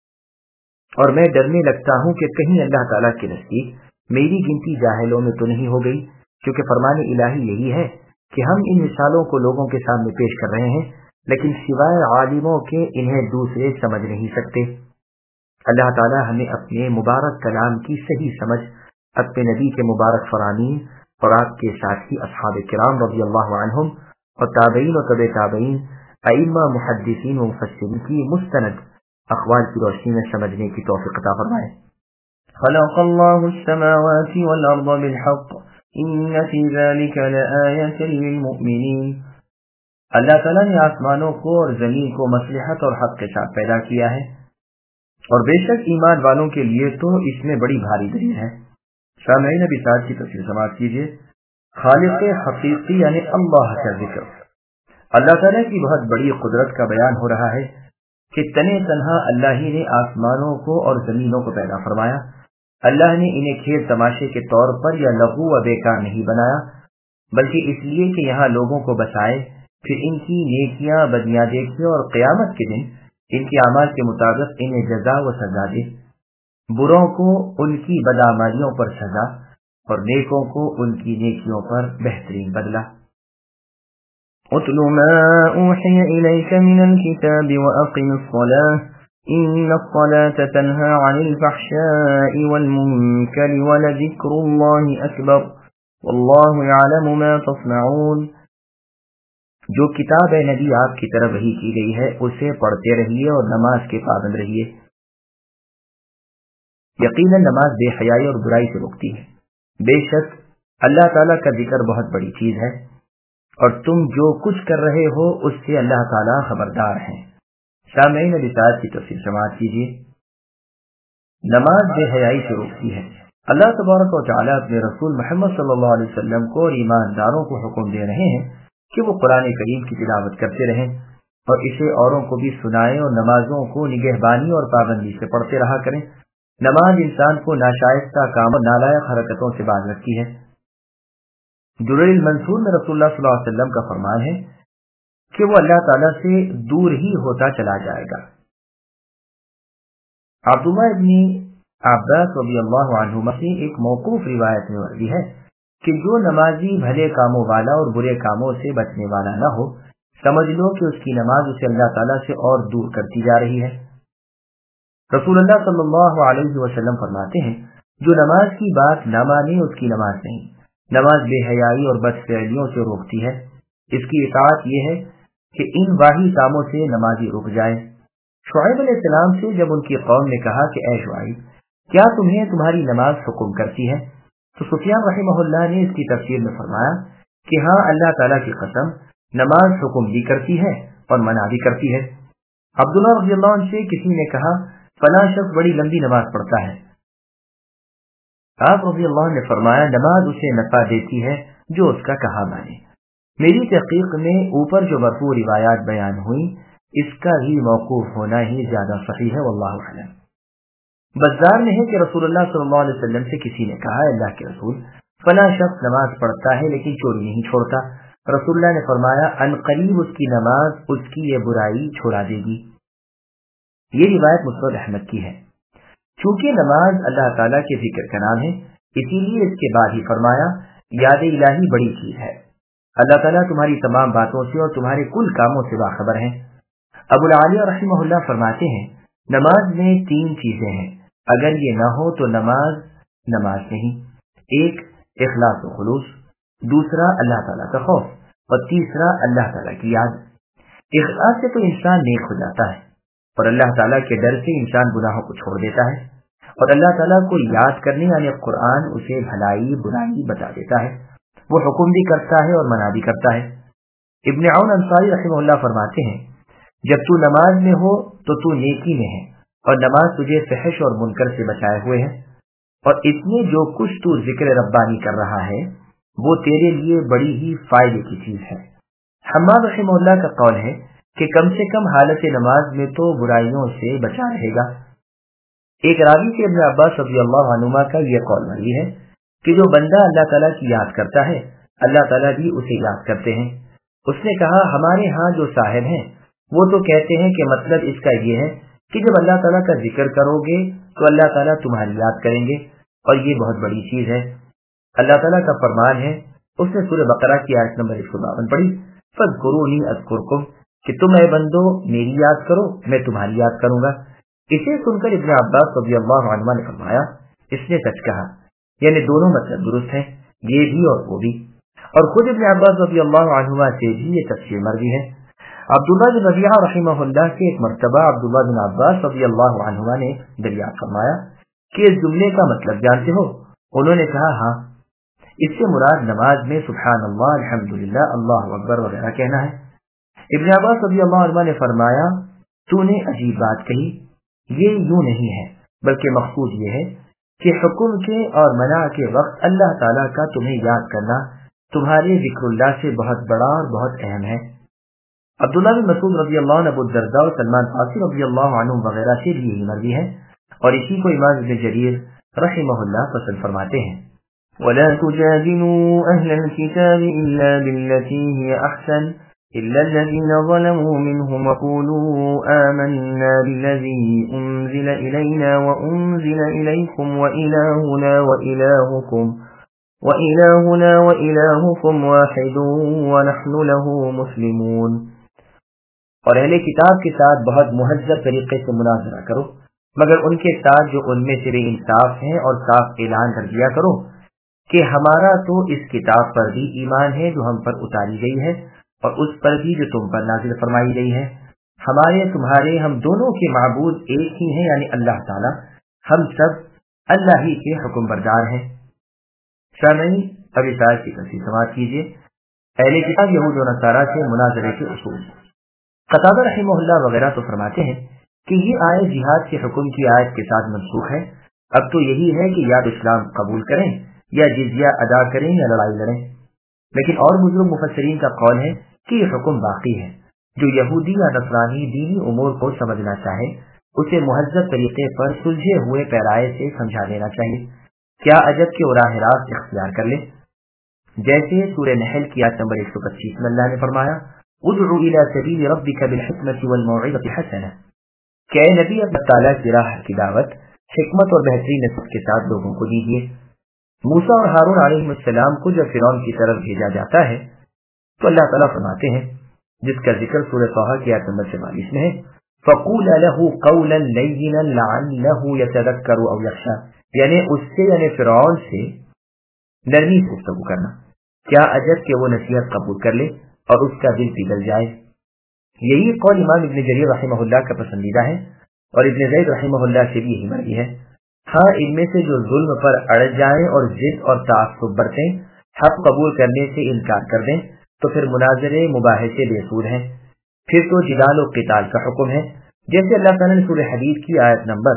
اور میں ڈرنے لگتا ہوں کہ کہیں اللہ تعالیٰ کے نزدیک میری گنتی جاہلوں میں تو نہیں ہو گئی، کیونکہ فرمان الہی یہی ہے کہ ہم ان مثالوں کو لوگوں کے سامنے پیش کر رہے ہیں، لیکن سوائے عالموں کے انہیں دوسرے سمجھ نہیں سکتے۔ اللہ تعالیٰ ہمیں اپنے مبارک کلام کی صحیح سمجھ، اپنے نبی کے مبارک فرامین اور آپ کے ساتھی اصحاب کرام رضی اللہ عنہم اور تابعین و تبع تابعین، ائمہ، محدثین و مفسرین کی مستند اقوال کی روشنی میں سمجھنے کی توفیق عطا فرمائے۔ خلق الله السماوات والأرض بالحق إن في ذلك لآية للمؤمنين. اللہ تعالیٰ نے آسمانوں کو اور زمین کو مصلحت اور حق کے ساتھ پیدا کیا ہے، اور بے شک ایمان والوں کے لیے تو اس میں بڑی بھاری دلیل ہے. سامعین ابھی ساتھ کی تفسیر سماعت کیجیے. خالق حقیقی یعنی اللہ کا ذکر. اللہ تعالیٰ کی بہت بڑی قدرت کا بیان ہو رہا ہے کہ تنے تنہا اللہ ہی نے آسمانوں کو اور زمینوں کو پیدا فرمایا. اللہ نے انہیں کھیل تماشے کے طور پر یا لغو و بیکار نہیں بنایا، بلکہ اس لیے کہ یہاں لوگوں کو بچائے، پھر ان کی نیکیاں بدیاں دیکھے اور قیامت کے دن ان کے اعمال کے مطابق انہیں جزا و سزا دے. بروں کو ان کی بدعمالیوں پر سزا اور نیکوں کو ان کی نیکیوں پر بہترین بدلہ. اتل ما اوحی الیک من الکتاب واقم الصلاة ان الصلاة تنہى عن الفحشاء والمنکر ولذکر اللہ اکبر واللہ یعلم ما تصنعون. جو کتاب ہے نبی آپ کی طرف وحی کی گئی ہے اسے پڑھتے رہیے اور نماز کے پابند رہیے. یقیناً نماز بے حیائی اور برائی سے روکتی ہے. بے شک اللہ تعالیٰ کا ذکر بہت بڑی چیز ہے، اور تم جو کچھ کر رہے ہو اس سے اللہ تعالیٰ خبردار ہیں. سامعین رسالت کی تفسیر سماعت کیجیے. نماز بے حیائی سے روکتی ہے. اللہ تبارک و تعالیٰ اپنے رسول محمد صلی اللہ علیہ وسلم کو اور ایمانداروں کو حکم دے رہے ہیں کہ وہ قرآن کریم کی تلاوت کرتے رہیں اور اسے اوروں کو بھی سنائیں اور نمازوں کو نگہبانی اور پابندی سے پڑھتے رہا کریں. نماز انسان کو ناشائستہ کام اور نالائق حرکتوں سے باز رکھتی ہے. درر المنصور میں رسول اللہ صلی اللہ علیہ وسلم کا فرمان ہے کہ وہ اللہ تعالیٰ سے دور ہی ہوتا چلا جائے گا. عبداللہ ابن عباس رضی اللہ عنہما سے ایک موقوف روایت میں مروی ہے کہ جو نمازی بھلے کاموں والا اور برے کاموں سے بچنے والا نہ ہو، سمجھ لو کہ اس کی نماز اسے اللہ تعالیٰ سے اور دور کرتی جا رہی ہے. رسول اللہ صلی اللہ علیہ وسلم فرماتے ہیں جو نماز کی بات نہ مانے اس کی نماز نہیں. نماز بے حیائی اور بد فعلیوں سے روکتی ہے. اس کی اطاعت یہ ہے کہ ان واہی کاموں سے نمازی رک جائے. شعیب علیہ السلام سے جب ان کی قوم نے کہا کہ اے شعیب کیا تمہیں تمہاری نماز حکم کرتی ہے، تو سفیان رحمہ اللہ نے اس کی تفسیر میں فرمایا کہ ہاں اللہ تعالیٰ کی قسم نماز حکم بھی کرتی ہے اور منع بھی کرتی ہے. عبداللہ رضی اللہ عنہ سے کسی نے کہا فلاں شخص بڑی لمبی نماز پڑھتا ہے. آپ رضی اللہ عنہ نے فرمایا نماز اسے نفع دیتی ہے جو اس کا کہا مانے. میری تحقیق میں اوپر جو مرفوع روایات بیان ہوئی اس کا ہی موقوف ہونا ہی زیادہ صحیح ہے، واللہ اعلم. بازار میں ہے کہ رسول اللہ صلی اللہ علیہ وسلم سے کسی نے کہا اللہ کے رسول فلاں شخص نماز پڑھتا ہے لیکن چوری نہیں چھوڑتا. رسول اللہ نے فرمایا ان قریب اس کی نماز اس کی یہ برائی چھوڑا دے گی. یہ روایت مسند احمد کی ہے. چونکہ نماز اللہ تعالیٰ کے ذکر کا نام ہے اسی لیے اس کے بعد ہی فرمایا یاد الہی بڑی چیز ہے. اللہ تعالیٰ تمہاری تمام باتوں سے اور تمہارے کل کاموں سے باخبر ہیں. ابو العالیہ رحمہ اللہ فرماتے ہیں نماز میں 3 چیزیں ہیں، اگر یہ نہ ہو تو نماز نہیں. ایک اخلاص و خلوص، دوسرا اللہ تعالیٰ کا خوف اور تیسرا اللہ تعالیٰ کی یاد. اخلاص سے تو انسان نیک ہو جاتا ہے اور اللہ تعالیٰ کے ڈر سے انسان گناہوں کو چھوڑ دیتا ہے، اور اللہ تعالیٰ کو یاد کرنے یعنی قرآن اسے بھلائی برائی بتا دیتا ہے. وہ حکم بھی کرتا ہے اور منع بھی کرتا ہے. ابن عون انصاری رحمہ اللہ فرماتے ہیں جب تو نماز میں ہو تو تو نیکی میں ہے اور نماز تجھے فحش اور منکر سے بچائے ہوئے ہے، اور اس میں جو کچھ تو ذکر ربانی کر رہا ہے وہ تیرے لیے بڑی ہی فائدے کی چیز ہے. حماد رحمہ اللہ کا قول ہے کہ کم سے کم حالت نماز میں تو برائیوں سے بچا رہے گا. ایک راوی سے ابن عباس رضی اللہ عنہما کا یہ قول مروی ہے کہ جو بندہ اللہ تعالیٰ کی یاد کرتا ہے اللہ تعالیٰ بھی اسے یاد کرتے ہیں. اس نے کہا ہمارے ہاں جو صاحب ہیں وہ تو کہتے ہیں کہ مطلب اس کا یہ ہے کہ جب اللہ تعالیٰ کا ذکر کرو گے تو اللہ تعالیٰ تمہاری یاد کریں گے، اور یہ بہت بڑی چیز ہے. اللہ تعالیٰ کا فرمان ہے، اس نے سورہ بقرہ کی آیت نمبر 152 پڑھی فاذکرونی اذکرکم، کہ تم اے بندو میری یاد کرو میں تمہاری یاد کروں گا. اسے سن کر ابن عباس رضی اللہ عنہ نے فرمایا اس نے سچ کہا، یعنی دونوں مطلب درست ہیں، یہ بھی اور وہ بھی. اور خود ابن عباس رضی اللہ عنہ سے بھی یہ تفسیر مروی ہے. عبداللہ بن ربیعہ رحمہ اللہ سے ایک مرتبہ عبداللہ بن عباس رضی اللہ عنہ نے دریافت فرمایا کہ इस जुमले का मतलब जानते हो? उन्होंने कहा हाँ। इससे मुराद नमाज में सुभान अल्लाह, अल्हम्दुलिल्लाह, अल्लाहु अकबर वगैरह कहना है। इब्न अब्बास रज़ियल्लाहु अन्हु ने फरमाया, तूने अजीब बात कही, ये यूं नहीं है, बल्कि मकसूद ये है कि हुक्म के और मना के वक्त अल्लाह ताला का तुम्हें याद करना तुम्हारे जिक्रुल्लाह से बहुत बड़ा और बहुत अहम है। अब्दुल्लाह बिन मसूद रज़ियल्लाहु अन्हु, अबू दरदा और सलमान फारसी रज़ियल्लाहु अन्हु वगैरह से भी यही मर्जी है, और इसी को इमाम इब्न जरीर रहिमहुल्लाह पसंद फरमाते हैं। ولا تجادلوا أهل الكتاب إلا بالتي هي أحسن إلا الذين ظلموا منهم وقولوا آمنا بالذي أنزل إلينا وأنزل إليكم وإلهنا وإلهكم واحد ونحن له مسلمون۔ اور اہل کتاب کے ساتھ بہت مہذب طریقے سے مناظرہ کرو، مگر ان کے ساتھ جو ان میں سے بے انصاف ہیں، اور صاف اعلان کر دیا کرو کہ ہمارا تو اس کتاب پر بھی ایمان ہے جو ہم پر اتاری گئی ہے، اور اس پر بھی جو تم پر نازل فرمائی گئی ہے۔ ہمارے تمہارے ہم دونوں کے معبود ایک ہی ہیں، یعنی اللہ تعالی، ہم سب اللہ ہی کے حکم بردار ہیں۔ سامعین، اب اس آیت کی تفصیل سماعت کیجیے۔ اہل کتاب یہود و نصارہ سے مناظرے کے اصول۔ قتادہ رحمہ اللہ وغیرہ تو فرماتے ہیں کہ یہ آیت جہاد کے حکم کی آیت کے ساتھ منسوخ ہے۔ اب تو یہی ہے کہ یا اسلام قبول کریں یا جزیہ ادا کریں یا لڑائی لڑیں۔ لیکن اور بزرگ مفسرین کا قول ہے کہ یہ حکم باقی ہے۔ جو یہودی یا نصرانی دینی امور کو سمجھنا چاہے اسے مہذب طریقے پر سلجھے ہوئے پیرائے سے سمجھا دینا چاہیے، کیا عجب کہ وہ راہ راست اختیار کر لے۔ جیسے سورہ نحل کی آیت نمبر 125 میں اللہ نے فرمایا، ادعو الی سبیل ربک بالحکمۃ والموعظۃ الحسنہ، کہ اے نبی اللہ تعالیٰ کی راہ کی دعوت حکمت اور بہترین نصیحت کے ساتھ لوگوں کو دیجیے۔ موسیٰ اور ہارون علیہ السلام کو جب فرعون کی طرف بھیجا جاتا ہے تو اللہ تعالیٰ فرماتے ہیں، جس کا ذکر سورہ طٰہٰ کی آیت نمبر 44 میں ہے، فَقُولَ لَهُ قَوْلًا لَيِّنًا لَعَلَّهُ يَتَذَكَّرُ أَوْ يَخْشَىٰ، یعنی اس سے یعنی فرعون سے نرمی سے گفتگو کرنا، کیا عجب کہ وہ نصیحت قبول کر لے اور اس کا دل پگھل جائے۔ یہی قول امام ابن جریر رحمہ اللہ کا پسندیدہ ہے، اور ابن زید رحمہ اللہ سے بھی یہی مرضی ہے۔ ہاں، ان میں سے جو ظلم پر اڑ جائیں اور ضد اور تعصب برتیں، حق قبول کرنے سے انکار کر دیں، تو پھر مناظرے مباحثے بے سود ہیں، پھر تو جدال و قتال کا حکم ہے، جیسے اللہ تعالیٰ نے سورہ حدید کی آیت نمبر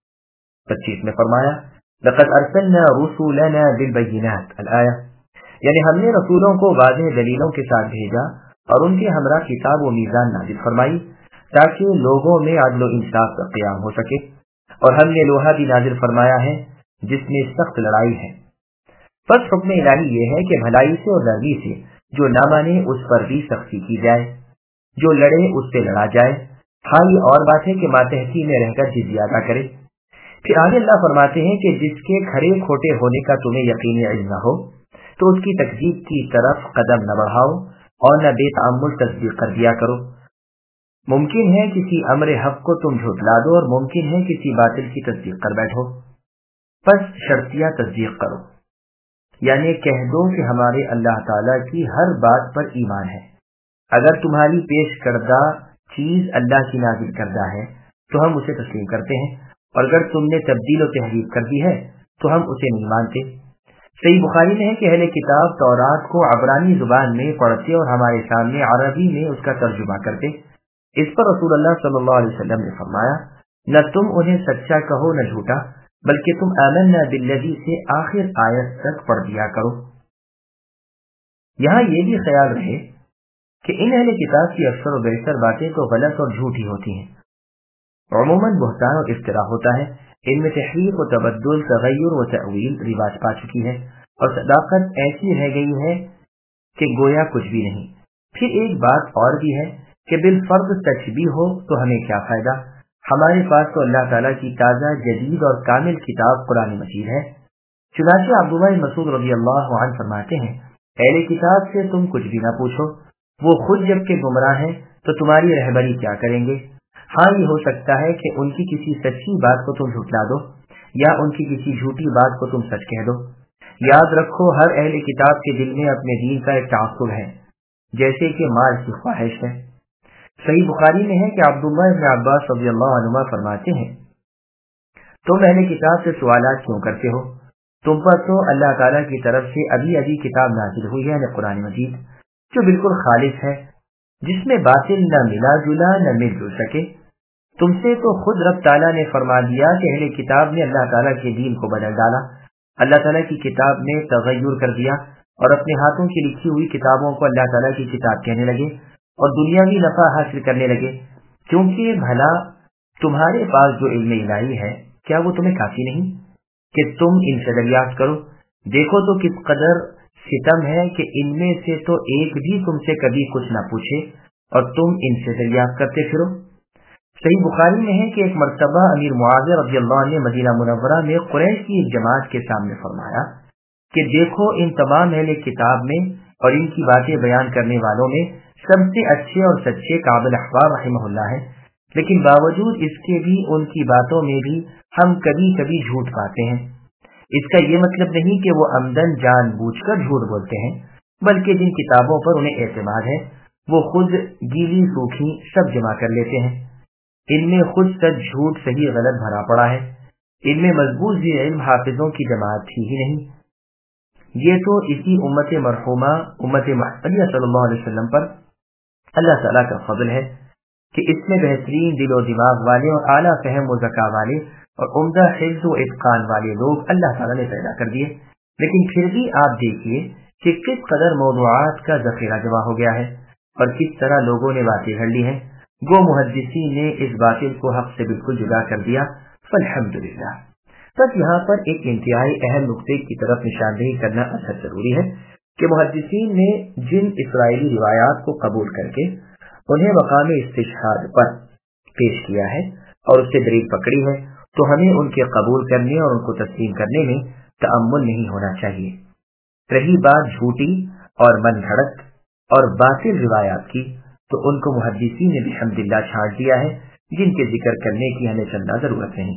25 میں فرمایا، لَقَدْ أَرْسَلْنَا رُسُلَنَا بِالْبَيِّنَاتِ الآیہ، یعنی ہم نے رسولوں کو واضح دلیلوں کے ساتھ بھیجا اور ان کے ہمراہ کتاب و میزان نازل فرمائی تاکہ لوگوں میں عدل و انصاف کا قیام ہو سکے، اور ہم نے لوہا بھی نازل فرمایا ہے جس میں سخت لڑائی ہے۔ بس حکم الہی یہ ہے کہ بھلائی سے اور نرمی سے جو نہ مانے اس پر بھی سختی کی جائے، جو لڑے اس سے لڑا جائے۔ ہاں، یہ اور بات ہے کہ ماتحتی میں رہ کر جزیہ ادا کرے۔ پھر آگے اللہ فرماتے ہیں کہ جس کے کھڑے کھوٹے ہونے کا تمہیں یقینی علم نہ ہو تو اس کی تکذیب کی طرف قدم نہ بڑھاؤ اور نہ بے تعمل تصدیق کر دیا کرو۔ ممکن ہے کسی امر حق کو تم جھٹلا دو اور ممکن ہے کسی باطل کی تصدیق کر بیٹھو، پس شرطیہ تصدیق کرو، یعنی کہہ دو کہ ہمارے اللہ تعالیٰ کی ہر بات پر ایمان ہے، اگر تمہاری پیش کردہ چیز اللہ کی نازل کردہ ہے تو ہم اسے تسلیم کرتے ہیں، اور اگر تم نے تبدیل و تحریف کر دی ہے تو ہم اسے نہیں مانتے۔ صحیح بخاری میں ہے کہ اہل کتاب تورات کو عبرانی زبان میں پڑھتے اور ہمارے سامنے عربی میں اس کا ترجمہ کرتے۔ اس پر رسول اللہ صلی اللہ علیہ وسلم نے فرمایا، نہ تم انہیں سچا کہو نہ جھوٹا، بلکہ تم آمنا بالذی سے آخر آیت تک پڑھ دیا کرو۔ یہاں یہ بھی خیال رہے کہ ان اہل کتاب کی اکثر و بیشتر باتیں تو غلط اور جھوٹی ہوتی ہیں، عموماً بہتان اور افتراء ہوتا ہے، ان میں تحریف و تبدل، تغیر و تأویل رواج پا چکی ہے، اور صداقت ایسی رہ گئی ہے کہ گویا کچھ بھی نہیں۔ پھر ایک بات اور بھی ہے کہ بالفرض سچ بھی ہو تو ہمیں کیا فائدہ، ہمارے پاس تو اللہ تعالیٰ کی تازہ جدید اور کامل کتاب قرآن مجید ہے۔ چنانچہ عبداللہ بن مسعود رضی اللہ عنہ فرماتے ہیں، اہل کتاب سے تم کچھ بھی نہ پوچھو، وہ خود جب کہ گمراہ ہیں تو تمہاری رہبری کیا کریں گے۔ ہاں، یہ ہو سکتا ہے کہ ان کی کسی سچی بات کو تم جھٹلا دو یا ان کی کسی جھوٹی بات کو تم سچ کہہ دو۔ یاد رکھو، ہر اہل کتاب کے دل میں اپنے دین کا ایک تعصب ہے، جیسے کہ مال کی خواہش ہے۔ صحیح بخاری میں ہے کہ عبداللہ ابن عباس رضی اللہ عنہما فرماتے ہیں، تم اہل کتاب سے سوالات کیوں کرتے ہو؟ تم پر تو اللہ تعالیٰ کی طرف سے ابھی ابھی کتاب نازل ہوئی ہے، یعنی قرآن مجید، جو بالکل خالص ہے، جس میں باطل نہ ملا جلا نہ مل جل سکے۔ تم سے تو خود رب تعالیٰ نے فرما دیا کہ اہل کتاب نے اللہ تعالیٰ کے دین کو بدل ڈالا، اللہ تعالیٰ کی کتاب میں تغیر کر دیا اور اپنے ہاتھوں کی لکھی ہوئی کتابوں کو اللہ تعالیٰ کی کتاب کہنے لگے اور دنیاوی نفع حاصل کرنے لگے۔ کیونکہ بھلا تمہارے پاس جو علم الہی ہے، کیا وہ تمہیں کافی نہیں کہ تم ان سے دریافت کرو؟ دیکھو تو کس قدر ستم ہے کہ ان میں سے تو ایک بھی تم سے کبھی کچھ نہ پوچھے اور تم ان سے دریافت کرتے پھرو۔ صحیح بخاری میں ہے کہ ایک مرتبہ امیر معاویہ رضی اللہ عنہ نے مدینہ منورہ میں قریش کی ایک جماعت کے سامنے فرمایا کہ دیکھو، ان تمام اہل کتاب میں اور ان کی باتیں بیان کرنے والوں میں سب سے اچھے اور سچے کعب الاحبار رحمہ اللہ ہے، لیکن باوجود اس کے بھی ان کی باتوں میں بھی ہم کبھی کبھی جھوٹ پاتے ہیں۔ اس کا یہ مطلب نہیں کہ وہ عمدن جان بوجھ کر جھوٹ بولتے ہیں، بلکہ جن کتابوں پر انہیں اعتماد ہے وہ خود گیلی سوکھی سب جمع کر لیتے ہیں۔ ان میں خود سچ جھوٹ صحیح غلط بھرا پڑا ہے، ان میں مضبوط ذی علم حافظوں کی جماعت تھی ہی نہیں۔ یہ تو اسی امت مرحومہ امت محمدیہ صلی اللہ علیہ وسلم پر اللہ تعالیٰ کا فضل ہے کہ اس میں بہترین دل و دماغ والے اور اعلیٰ فہم و ذکا والے اور عمدہ حفظ و اتقان والے لوگ اللہ تعالیٰ نے پیدا کر دیے، لیکن پھر بھی آپ دیکھیے کہ کس قدر موضوعات کا ذخیرہ جمع ہو گیا ہے اور کس طرح لوگوں نے باتیں گھڑ لی ہیں۔ گو محدثین نے اس باطل کو حق سے بالکل جدا کر دیا، فالحمدللہ۔ بس یہاں پر ایک انتہائی اہم نقطے کی طرف نشاندہی کرنا اچھا ضروری ہے کہ محدثین نے جن اسرائیلی روایات کو قبول کر کے انہیں مقام استشہاد پر پیش کیا ہے اور اس سے دلیل پکڑی ہے، تو ہمیں ان کے قبول کرنے اور ان کو تسلیم کرنے میں تأمل نہیں ہونا چاہیے۔ رہی بات جھوٹی اور من گھڑت اور باطل روایات کی، تو ان کو محدثین نے الحمدللہ چھانٹ دیا ہے، جن کے ذکر کرنے کی ہمیں چندہ ضرورت نہیں۔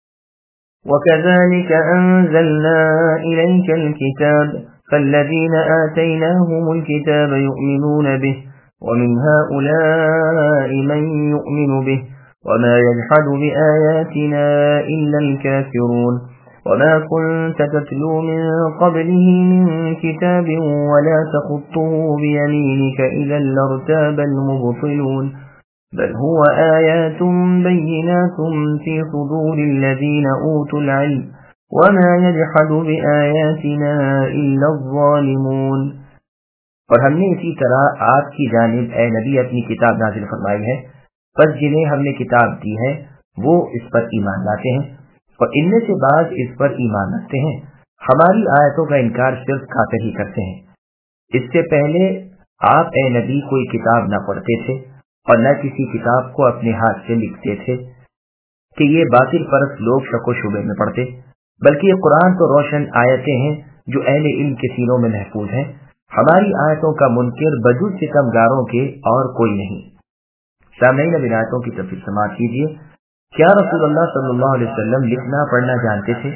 وَكَذَلِكَ أَنزَلْنَا إِلَيْكَ الْكِتَابَ فَالَّذِينَ آتَيْنَاهُمُ الْكِتَابَ يُؤْمِنُونَ بِهِ وَمِنْ هَؤُلَاءِ مَنْ يُؤْمِنُ بِهِ وَمَا يَجْحَدُ بِآيَاتِنَا إِلَّا الْكَافِرُونَ وَمَا كُنْتَ تَتْلُو مِنْ قَبْلِهِ مِنْ كِتَابٍ وَلَا تَخُطُّهُ بِيَمِينِكَ إِذًا لَارْتَابَ الْمُبْطِلُونَ بل هو آيات بينات في صدور الذين أوتوا العلم وما يجحد بآياتنا إلا الظالمون۔ اور ہم نے اسی طرح آپ کی جانب اے نبی اپنی کتاب نازل فرمائی ہے، پس جنہیں ہم نے کتاب دی ہے وہ اس پر ایمان لاتے ہیں اور ان میں سے بعض اس پر ایمان رکھتے ہیں، ہماری آیتوں کا انکار صرف کافر ہی کرتے ہیں۔ اس سے پہلے آپ اے نبی کوئی کتاب نہ پڑھتے تھے اور نہ کسی کتاب کو اپنے ہاتھ سے لکھتے تھے کہ یہ باطل پرست لوگ شک و شبے میں پڑتے، بلکہ یہ قرآن تو روشن آیتیں ہیں جو اہل علم کے سینوں میں محفوظ ہیں۔ ہماری آیتوں کا منکر بجز ستمگاروں کے اور کوئی نہیں۔ سامعین اب ان آیتوں کی تفصیل سماعت کیجیے۔ کیا رسول اللہ صلی اللہ علیہ وسلم لکھنا پڑھنا جانتے تھے؟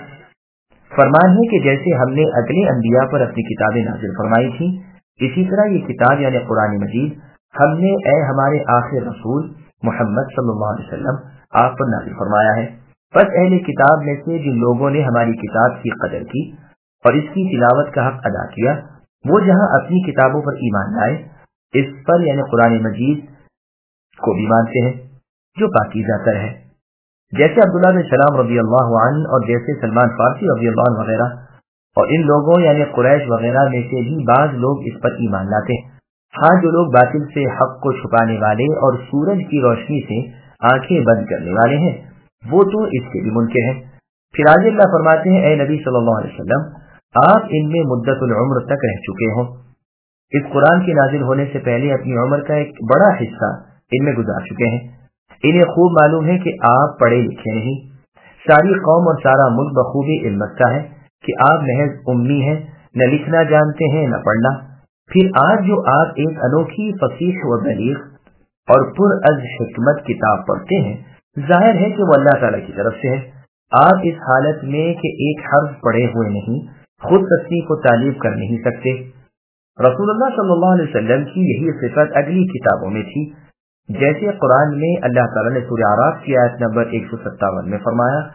فرمان ہے کہ جیسے ہم نے اگلے انبیاء پر اپنی کتابیں نازل فرمائی تھیں، اسی طرح یہ کتاب یعنی قرآن مجید ہم نے اے ہمارے آخر رسول محمد صلی اللہ علیہ وسلم آپ پر نازل فرمایا ہے۔ بس اہل کتاب میں سے جن لوگوں نے ہماری کتاب کی قدر کی اور اس کی تلاوت کا حق ادا کیا، وہ جہاں اپنی کتابوں پر ایمان لائے، اس پر یعنی قرآن مجید کو بھی مانتے ہیں جو پاکیزہ تر ہے، جیسے عبداللہ بن سلام رضی اللہ عنہ اور جیسے سلمان فارسی رضی اللہ عنہ وغیرہ، اور ان لوگوں یعنی قریش وغیرہ میں سے بھی بعض لوگ اس پر ایمان لاتے ہیں۔ ہاں، جو لوگ باطل سے حق کو چھپانے والے اور سورج کی روشنی سے آنکھیں بند کرنے والے ہیں، وہ تو اس کے بھی منکر ہیں۔ پھر آگے اللہ فرماتے ہیں اے نبی صلی اللہ علیہ وسلم، آپ ان میں مدت العمر تک رہ چکے ہوں، اس قرآن کے نازل ہونے سے پہلے اپنی عمر کا ایک بڑا حصہ ان میں گزار چکے ہیں۔ انہیں خوب معلوم ہے کہ آپ پڑھے لکھے نہیں، ساری قوم اور سارا ملک بخوبی علم رکھتا ہے کہ آپ محض امی ہیں، نہ لکھنا جانتے ہیں نہ پڑھنا۔ پھر آج جو آپ ایک انوکھی فصیح و بلیغ اور پر از حکمت کتاب پڑھتے ہیں، ظاہر ہے کہ وہ اللہ تعالیٰ کی طرف سے ہے۔ آپ اس حالت میں کہ ایک حرف پڑھے ہوئے نہیں، خود تصحیح کو تعریف کر نہیں سکتے۔ رسول اللہ صلی اللہ علیہ وسلم کی یہی صفت اگلی کتابوں میں تھی، جیسے قرآن میں اللہ تعالیٰ نے سورہ اعراف کی آیت نمبر 157 میں فرمایا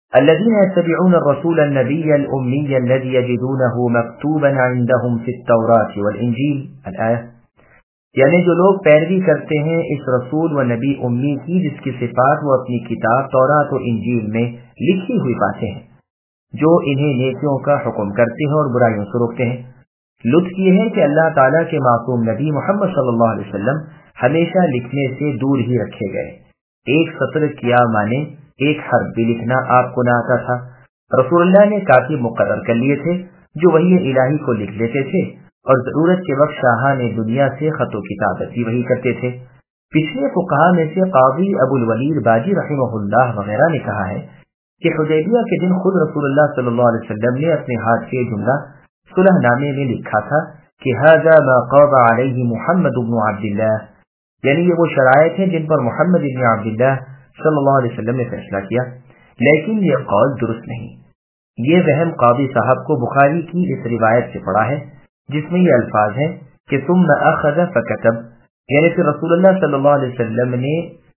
الذين يتبعون الرسول النبي الأمي الذي يجدونه مكتوبا عندهم في التوراة والإنجيل الآية، یعنی جو لوگ پیروی کرتے ہیں اس رسول و نبی امی کی جس کی صفات وہ اپنی کتاب تورات و انجیل میں لکھی ہوئی پاتے ہیں، جو انہیں نیکیوں کا حکم کرتے ہیں اور برائیوں سے روکتے ہیں۔ لطف یہ ہے کہ اللہ تعالیٰ کے معصوم نبی محمد صلی اللہ علیہ وسلم ہمیشہ لکھنے سے دور ہی رکھے گئے۔ ایک سطر کیا مانے ایک حرف بھی لکھنا آپ کو نہ آتا تھا۔ رسول اللہ نے کاتب مقرر کر لیے تھے جو وحی الہی کو لکھ لیتے تھے، اور ضرورت کے وقت شاہان دنیا سے خط و کتابت بھی وہی کرتے تھے۔ پچھلے فقہا میں سے قاضی ابو الولید باجی رحمہ اللہ وغیرہ نے کہا ہے کہ حدیبیہ کے دن خود رسول اللہ صلی اللہ علیہ وسلم نے اپنے ہاتھ سے جملہ صلح نامے میں لکھا تھا کہ ھذا ما قضى علیہ محمد بن عبد اللہ، یعنی یہ وہ شرائط ہیں جن پر محمد بن عبد اللہ صلی اللہ علیہ وسلم نے فیصلہ کیا، لیکن یہ قول درست نہیں۔ یہ وہم قاضی صاحب کو بخاری کی اس روایت سے پڑا ہے جس میں یہ الفاظ ہیں کہ ثم اخذ فكتب، یعنی پھر رسول اللہ صلی اللہ علیہ وسلم نے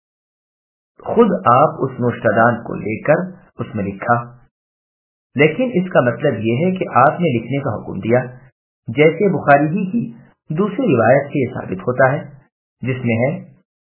خود آپ اس نوشتدان کو لے کر اس میں لکھا، لیکن اس کا مطلب یہ ہے کہ آپ نے لکھنے کا حکم دیا، جیسے بخاری ہی کی دوسری روایت سے یہ ثابت ہوتا ہے جس میں ہے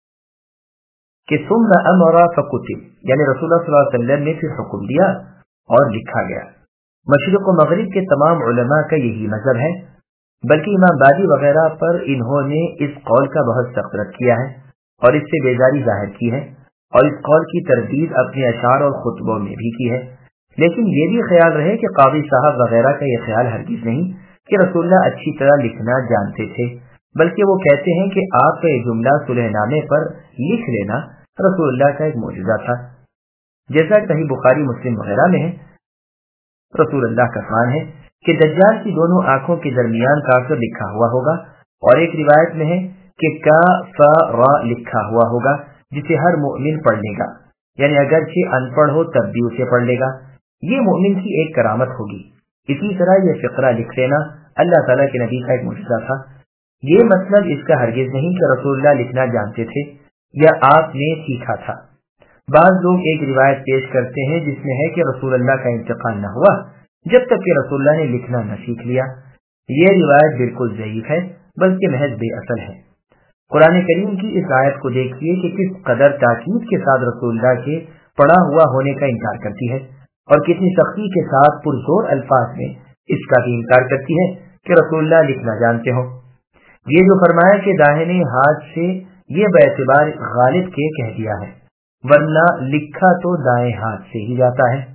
کہ ثم امر فكتب، یعنی رسول اللہ صلی اللہ علیہ وسلم نے پھر حکم دیا اور لکھا گیا۔ مشرق و مغرب کے تمام علماء کا یہی مذہب ہے، بلکہ امام باجی وغیرہ پر انہوں نے اس قول کا بہت سخت رد کیا ہے اور اس سے بیزاری ظاہر کی ہے، اور اس قول کی تردید اپنے اشعار اور خطبوں میں بھی کی ہے۔ لیکن یہ بھی خیال رہے کہ قاضی صاحب وغیرہ کا یہ خیال ہرگز نہیں کہ رسول اللہ اچھی طرح لکھنا جانتے تھے، بلکہ وہ کہتے ہیں کہ آپ کا یہ جملہ صلح نامے پر لکھ لینا رسول اللہ کا ایک معجزہ تھا، جیسا کہ صحیح بخاری مسلم وغیرہ میں ہے۔ رسول اللہ کا فرمان ہے کہ دجال کی دونوں آنکھوں کے درمیان کافر لکھا ہوا ہوگا، اور ایک روایت میں ہے کہ کافر لکھا ہوا ہوگا جسے ہر مومن پڑھ لے گا، یعنی اگرچہ ان پڑھ ہو تب بھی اسے پڑھ لے گا۔ یہ مومن کی ایک کرامت ہوگی۔ اسی طرح یہ فقرہ لکھ لینا اللہ تعالیٰ کے نبی کا ایک معجزہ تھا۔ یہ مطلب اس کا ہرگز نہیں کہ رسول اللہ لکھنا جانتے تھے یا آپ نے سیکھا تھا۔ بعض لوگ ایک روایت پیش کرتے ہیں جس میں ہے کہ رسول اللہ کا انتقال نہ ہوا جب تک کہ رسول اللہ نے لکھنا نہ سیکھ لیا۔ یہ روایت بالکل ضعیف ہے، بلکہ محض بے اصل ہے۔ قرآن کریم کی اس آیت کو دیکھیے کہ کس قدر تاکید کے ساتھ رسول اللہ کے پڑھا ہوا ہونے کا انکار کرتی ہے، اور کتنی سختی کے ساتھ پرزور الفاظ میں اس کا بھی انکار کرتی ہے کہ رسول اللہ لکھنا جانتے ہو۔ یہ جو فرمایا کہ داہنے ہاتھ سے، یہ باعتبار غالب کے کہہ دیا ہے، ورنہ لکھا تو دائیں ہاتھ سے ہی جاتا ہے۔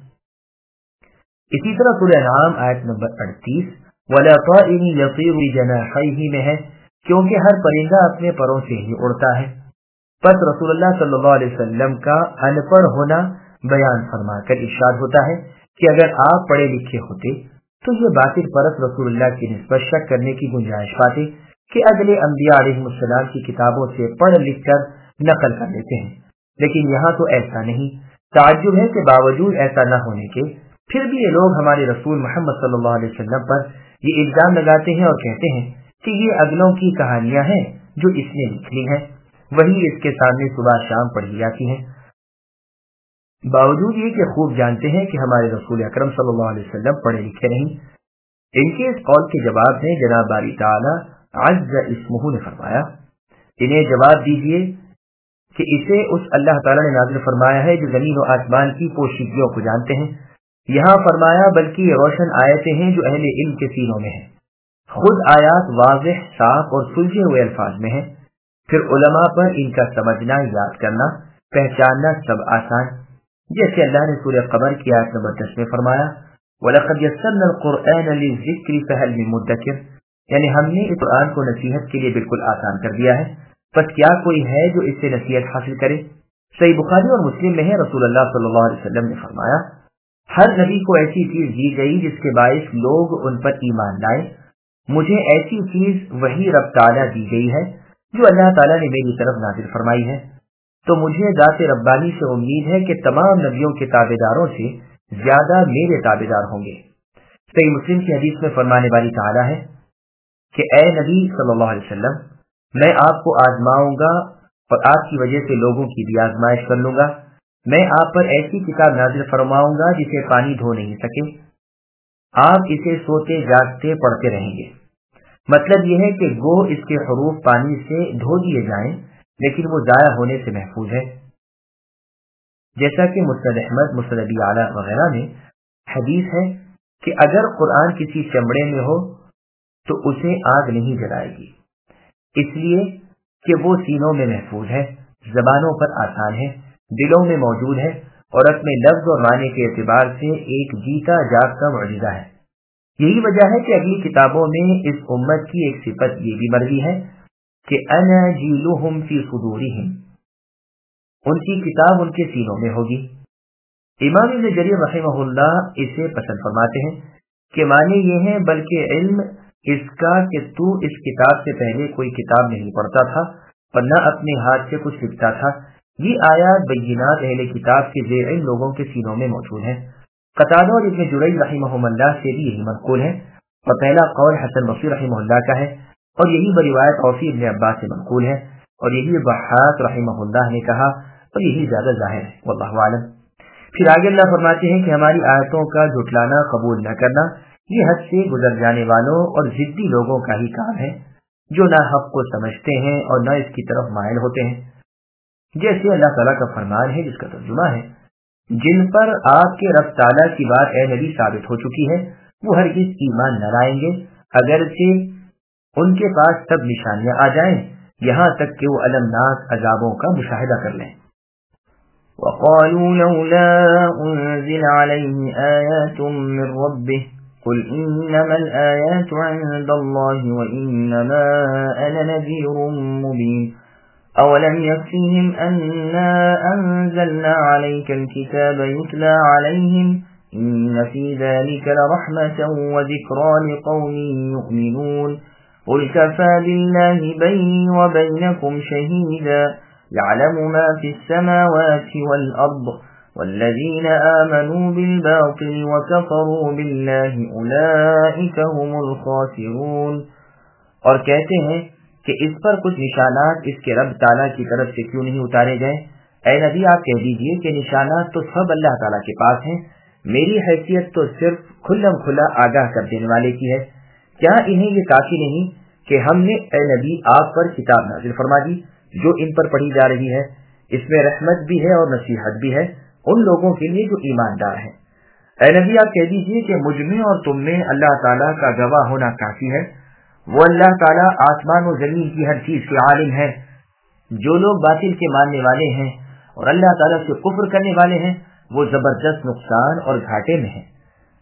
اسی طرح سورہ انعام آیت نمبر 38 وَلَا طَائِرٍ يَطِيرُ بِجَنَاحَيْهِ میں ہے، کیونکہ ہر پرندہ اپنے پروں سے ہی اڑتا ہے۔ پس رسول اللہ صلی اللہ علیہ وسلم کا ان پڑھ ہونا بیان فرما کر ارشاد ہوتا ہے کہ اگر آپ پڑھے لکھے ہوتے تو یہ باطل پرست رسول اللہ کی نسبت شک کرنے کی گنجائش پاتے کہ اگلے انبیاء علیہ السلام کی کتابوں سے پڑھ لکھ کر نقل کر لیتے ہیں، لیکن یہاں تو ایسا نہیں۔ تعجب ہے کہ باوجود ایسا نہ ہونے کے پھر بھی یہ لوگ ہمارے رسول محمد صلی اللہ علیہ وسلم پر یہ الزام لگاتے ہیں اور کہتے ہیں کہ یہ اگلوں کی کہانیاں ہیں جو اس نے لکھ لی ہیں، وہی اس کے سامنے صبح شام پڑھی جاتی ہیں، باوجود یہ کہ خوب جانتے ہیں کہ ہمارے رسول اکرم صلی اللہ علیہ وسلم پڑھے لکھے نہیں۔ ان کے اس قول کے جواب میں جناب باری تعالی عز اسمہ نے فرمایا، انہیں جواب دیجئے کہ اسے اس اللہ تعالیٰ نے نازل فرمایا ہے جو زمین و آسمان کی پوشیدگیوں کو جانتے ہیں۔ یہاں فرمایا بلکہ یہ روشن آیتیں ہیں جو اہل علم کے سینوں میں ہیں۔ خود آیات واضح، صاف اور سلجھے ہوئے الفاظ میں ہیں، پھر علماء پر ان کا سمجھنا، یاد کرنا، پہچاننا سب آسان، جیسے اللہ نے سورہ قمر کی آیت نمبر 10 میں فرمایا وَلَقَدْ يَسَّرْنَا الْقُرْآنَ لِلذِّكْرِ فَهَلْ مِن مُدَّكِرٍ، یعنی ہم نے اس قرآن کو نصیحت کے لیے بالکل آسان کر دیا ہے، بس کیا کوئی ہے جو اس سے نصیحت حاصل کرے؟ صحیح بخاری اور مسلم میں ہے، رسول اللہ صلی اللہ علیہ وسلم نے فرمایا ہر نبی کو ایسی چیز دی گئی جس کے باعث لوگ ان پر ایمان لائے، مجھے ایسی چیز وہی رب تعالیٰ دی گئی ہے جو اللہ تعالیٰ نے میری طرف نازل فرمائی ہے، تو مجھے ذات ربانی سے امید ہے کہ تمام نبیوں کے تابعداروں سے زیادہ میرے تابعدار ہوں گے۔ صحیح مسلم کی حدیث میں فرمانے والی تعالیٰ ہے کہ اے نبی صلی اللہ علیہ وسلم، میں آپ کو آزماؤں گا اور آپ کی وجہ سے لوگوں کی بھی آزمائش کر لوں گا، میں آپ پر ایسی کتاب نازل فرماؤں گا جسے پانی دھو نہیں سکے، آپ اسے سوتے جاگتے پڑھتے رہیں گے۔ مطلب یہ ہے کہ گو اس کے حروف پانی سے دھو دیے جائیں لیکن وہ ضائع ہونے سے محفوظ ہے، جیسا کہ مسند احمد، مسند ابی اعلیٰ وغیرہ میں حدیث ہے کہ اگر قرآن کسی چمڑے میں ہو تو اسے آگ نہیں جلائے گی، اس لیے کہ وہ سینوں میں محفوظ ہے، زبانوں پر آسان ہے، دلوں میں موجود ہے اور اپنے لفظ اور معنی کے اعتبار سے ایک جیتا جاگتا معجزہ ہے۔ یہی وجہ ہے کہ اگلی کتابوں میں اس امت کی ایک صفت یہ بھی مروی ہے کہ انا جیلہم فی صدورہم، ان کی کتاب ان کے سینوں میں ہوگی۔ امام ابن جریر رحمہ اللہ اسے پسند فرماتے ہیں کہ معنی یہ ہے بلکہ علم اس کا کہ تو اس کتاب سے پہلے کوئی کتاب نہیں پڑھتا تھا اور نہ اپنے ہاتھ سے کچھ لکھتا تھا۔ یہ آیات بینات اہل کتاب کے زیر علم لوگوں کے سینوں میں موجود ہیں۔ قتادہ اور ابن جریج رحمہ اللہ سے بھی یہی منقول ہے، اور پہلا قول حسن بصری رحمہ اللہ کا ہے، اور یہی بروایت اوفی ابن عباس سے منقول ہے، اور یہی ضحاک رحمہ اللہ نے کہا، اور یہی زیادہ ظاہر ہے، واللہ اعلم۔ پھر آگے اللہ فرماتے ہیں کہ ہماری آیتوں کا جھٹلانا قبول نہ کرنا یہ حد سے گزر جانے والوں اور ضدی لوگوں کا ہی کام ہے، جو نہ حق کو سمجھتے ہیں اور نہ اس کی طرف مائل ہوتے ہیں۔ جیسے اللہ تعالیٰ کا فرمان ہے جس کا ترجمہ ہے، جن پر آپ کے رب تعالیٰ کی بات اے نبی ثابت ہو چکی ہے وہ ہرگز ایمان نہ لائیں گے اگرچہ ان کے پاس سب نشانیاں آ جائیں، یہاں تک کہ وہ المناک عذابوں کا مشاہدہ کر لیں۔ وقالوا لولا أنزل عليه آيات من ربه قل إنما الآيات عند الله وإنما أنا نذير مبين أولم يكفيهم أنا أنزلنا عليك الكتاب يتلى عليهم إن في ذلك لرحمة وذكرى لقوم يؤمنون قل كفى بالله بيني وبينكم شهيدا يعلم ما في السماوات والأرض والذين آمنوا بالباطل وكفروا بالله أولئك هم الخاسرون۔ اور کہتے ہیں کہ اس پر کچھ نشانات اس کے رب تعالیٰ کی طرف سے کیوں نہیں اتارے گئے؟ اے نبی آپ کہہ دیجئے کہ نشانات تو سب اللہ تعالیٰ کے پاس ہیں، میری حیثیت تو صرف کھلم کھلا آگاہ کر دینے والے کی ہے۔ کیا انہیں یہ کافی نہیں کہ ہم نے اے نبی آپ پر کتاب نازل فرما دی جو ان پر پڑھی جا رہی ہے، اس میں رحمت بھی ہے اور نصیحت بھی ہے ان لوگوں کے لیے جو ایماندار ہیں۔ اے نبی آپ کہہ دیجئے کہ مجھ میں اور تم میں اللہ تعالیٰ کا گواہ ہونا کافی ہے، وہ اللہ تعالیٰ آسمان و زمین کی ہر چیز کے عالم ہے۔ جو لوگ باطل کے ماننے والے ہیں اور اللہ تعالیٰ سے کفر کرنے والے ہیں وہ زبردست نقصان اور گھاٹے میں ہیں۔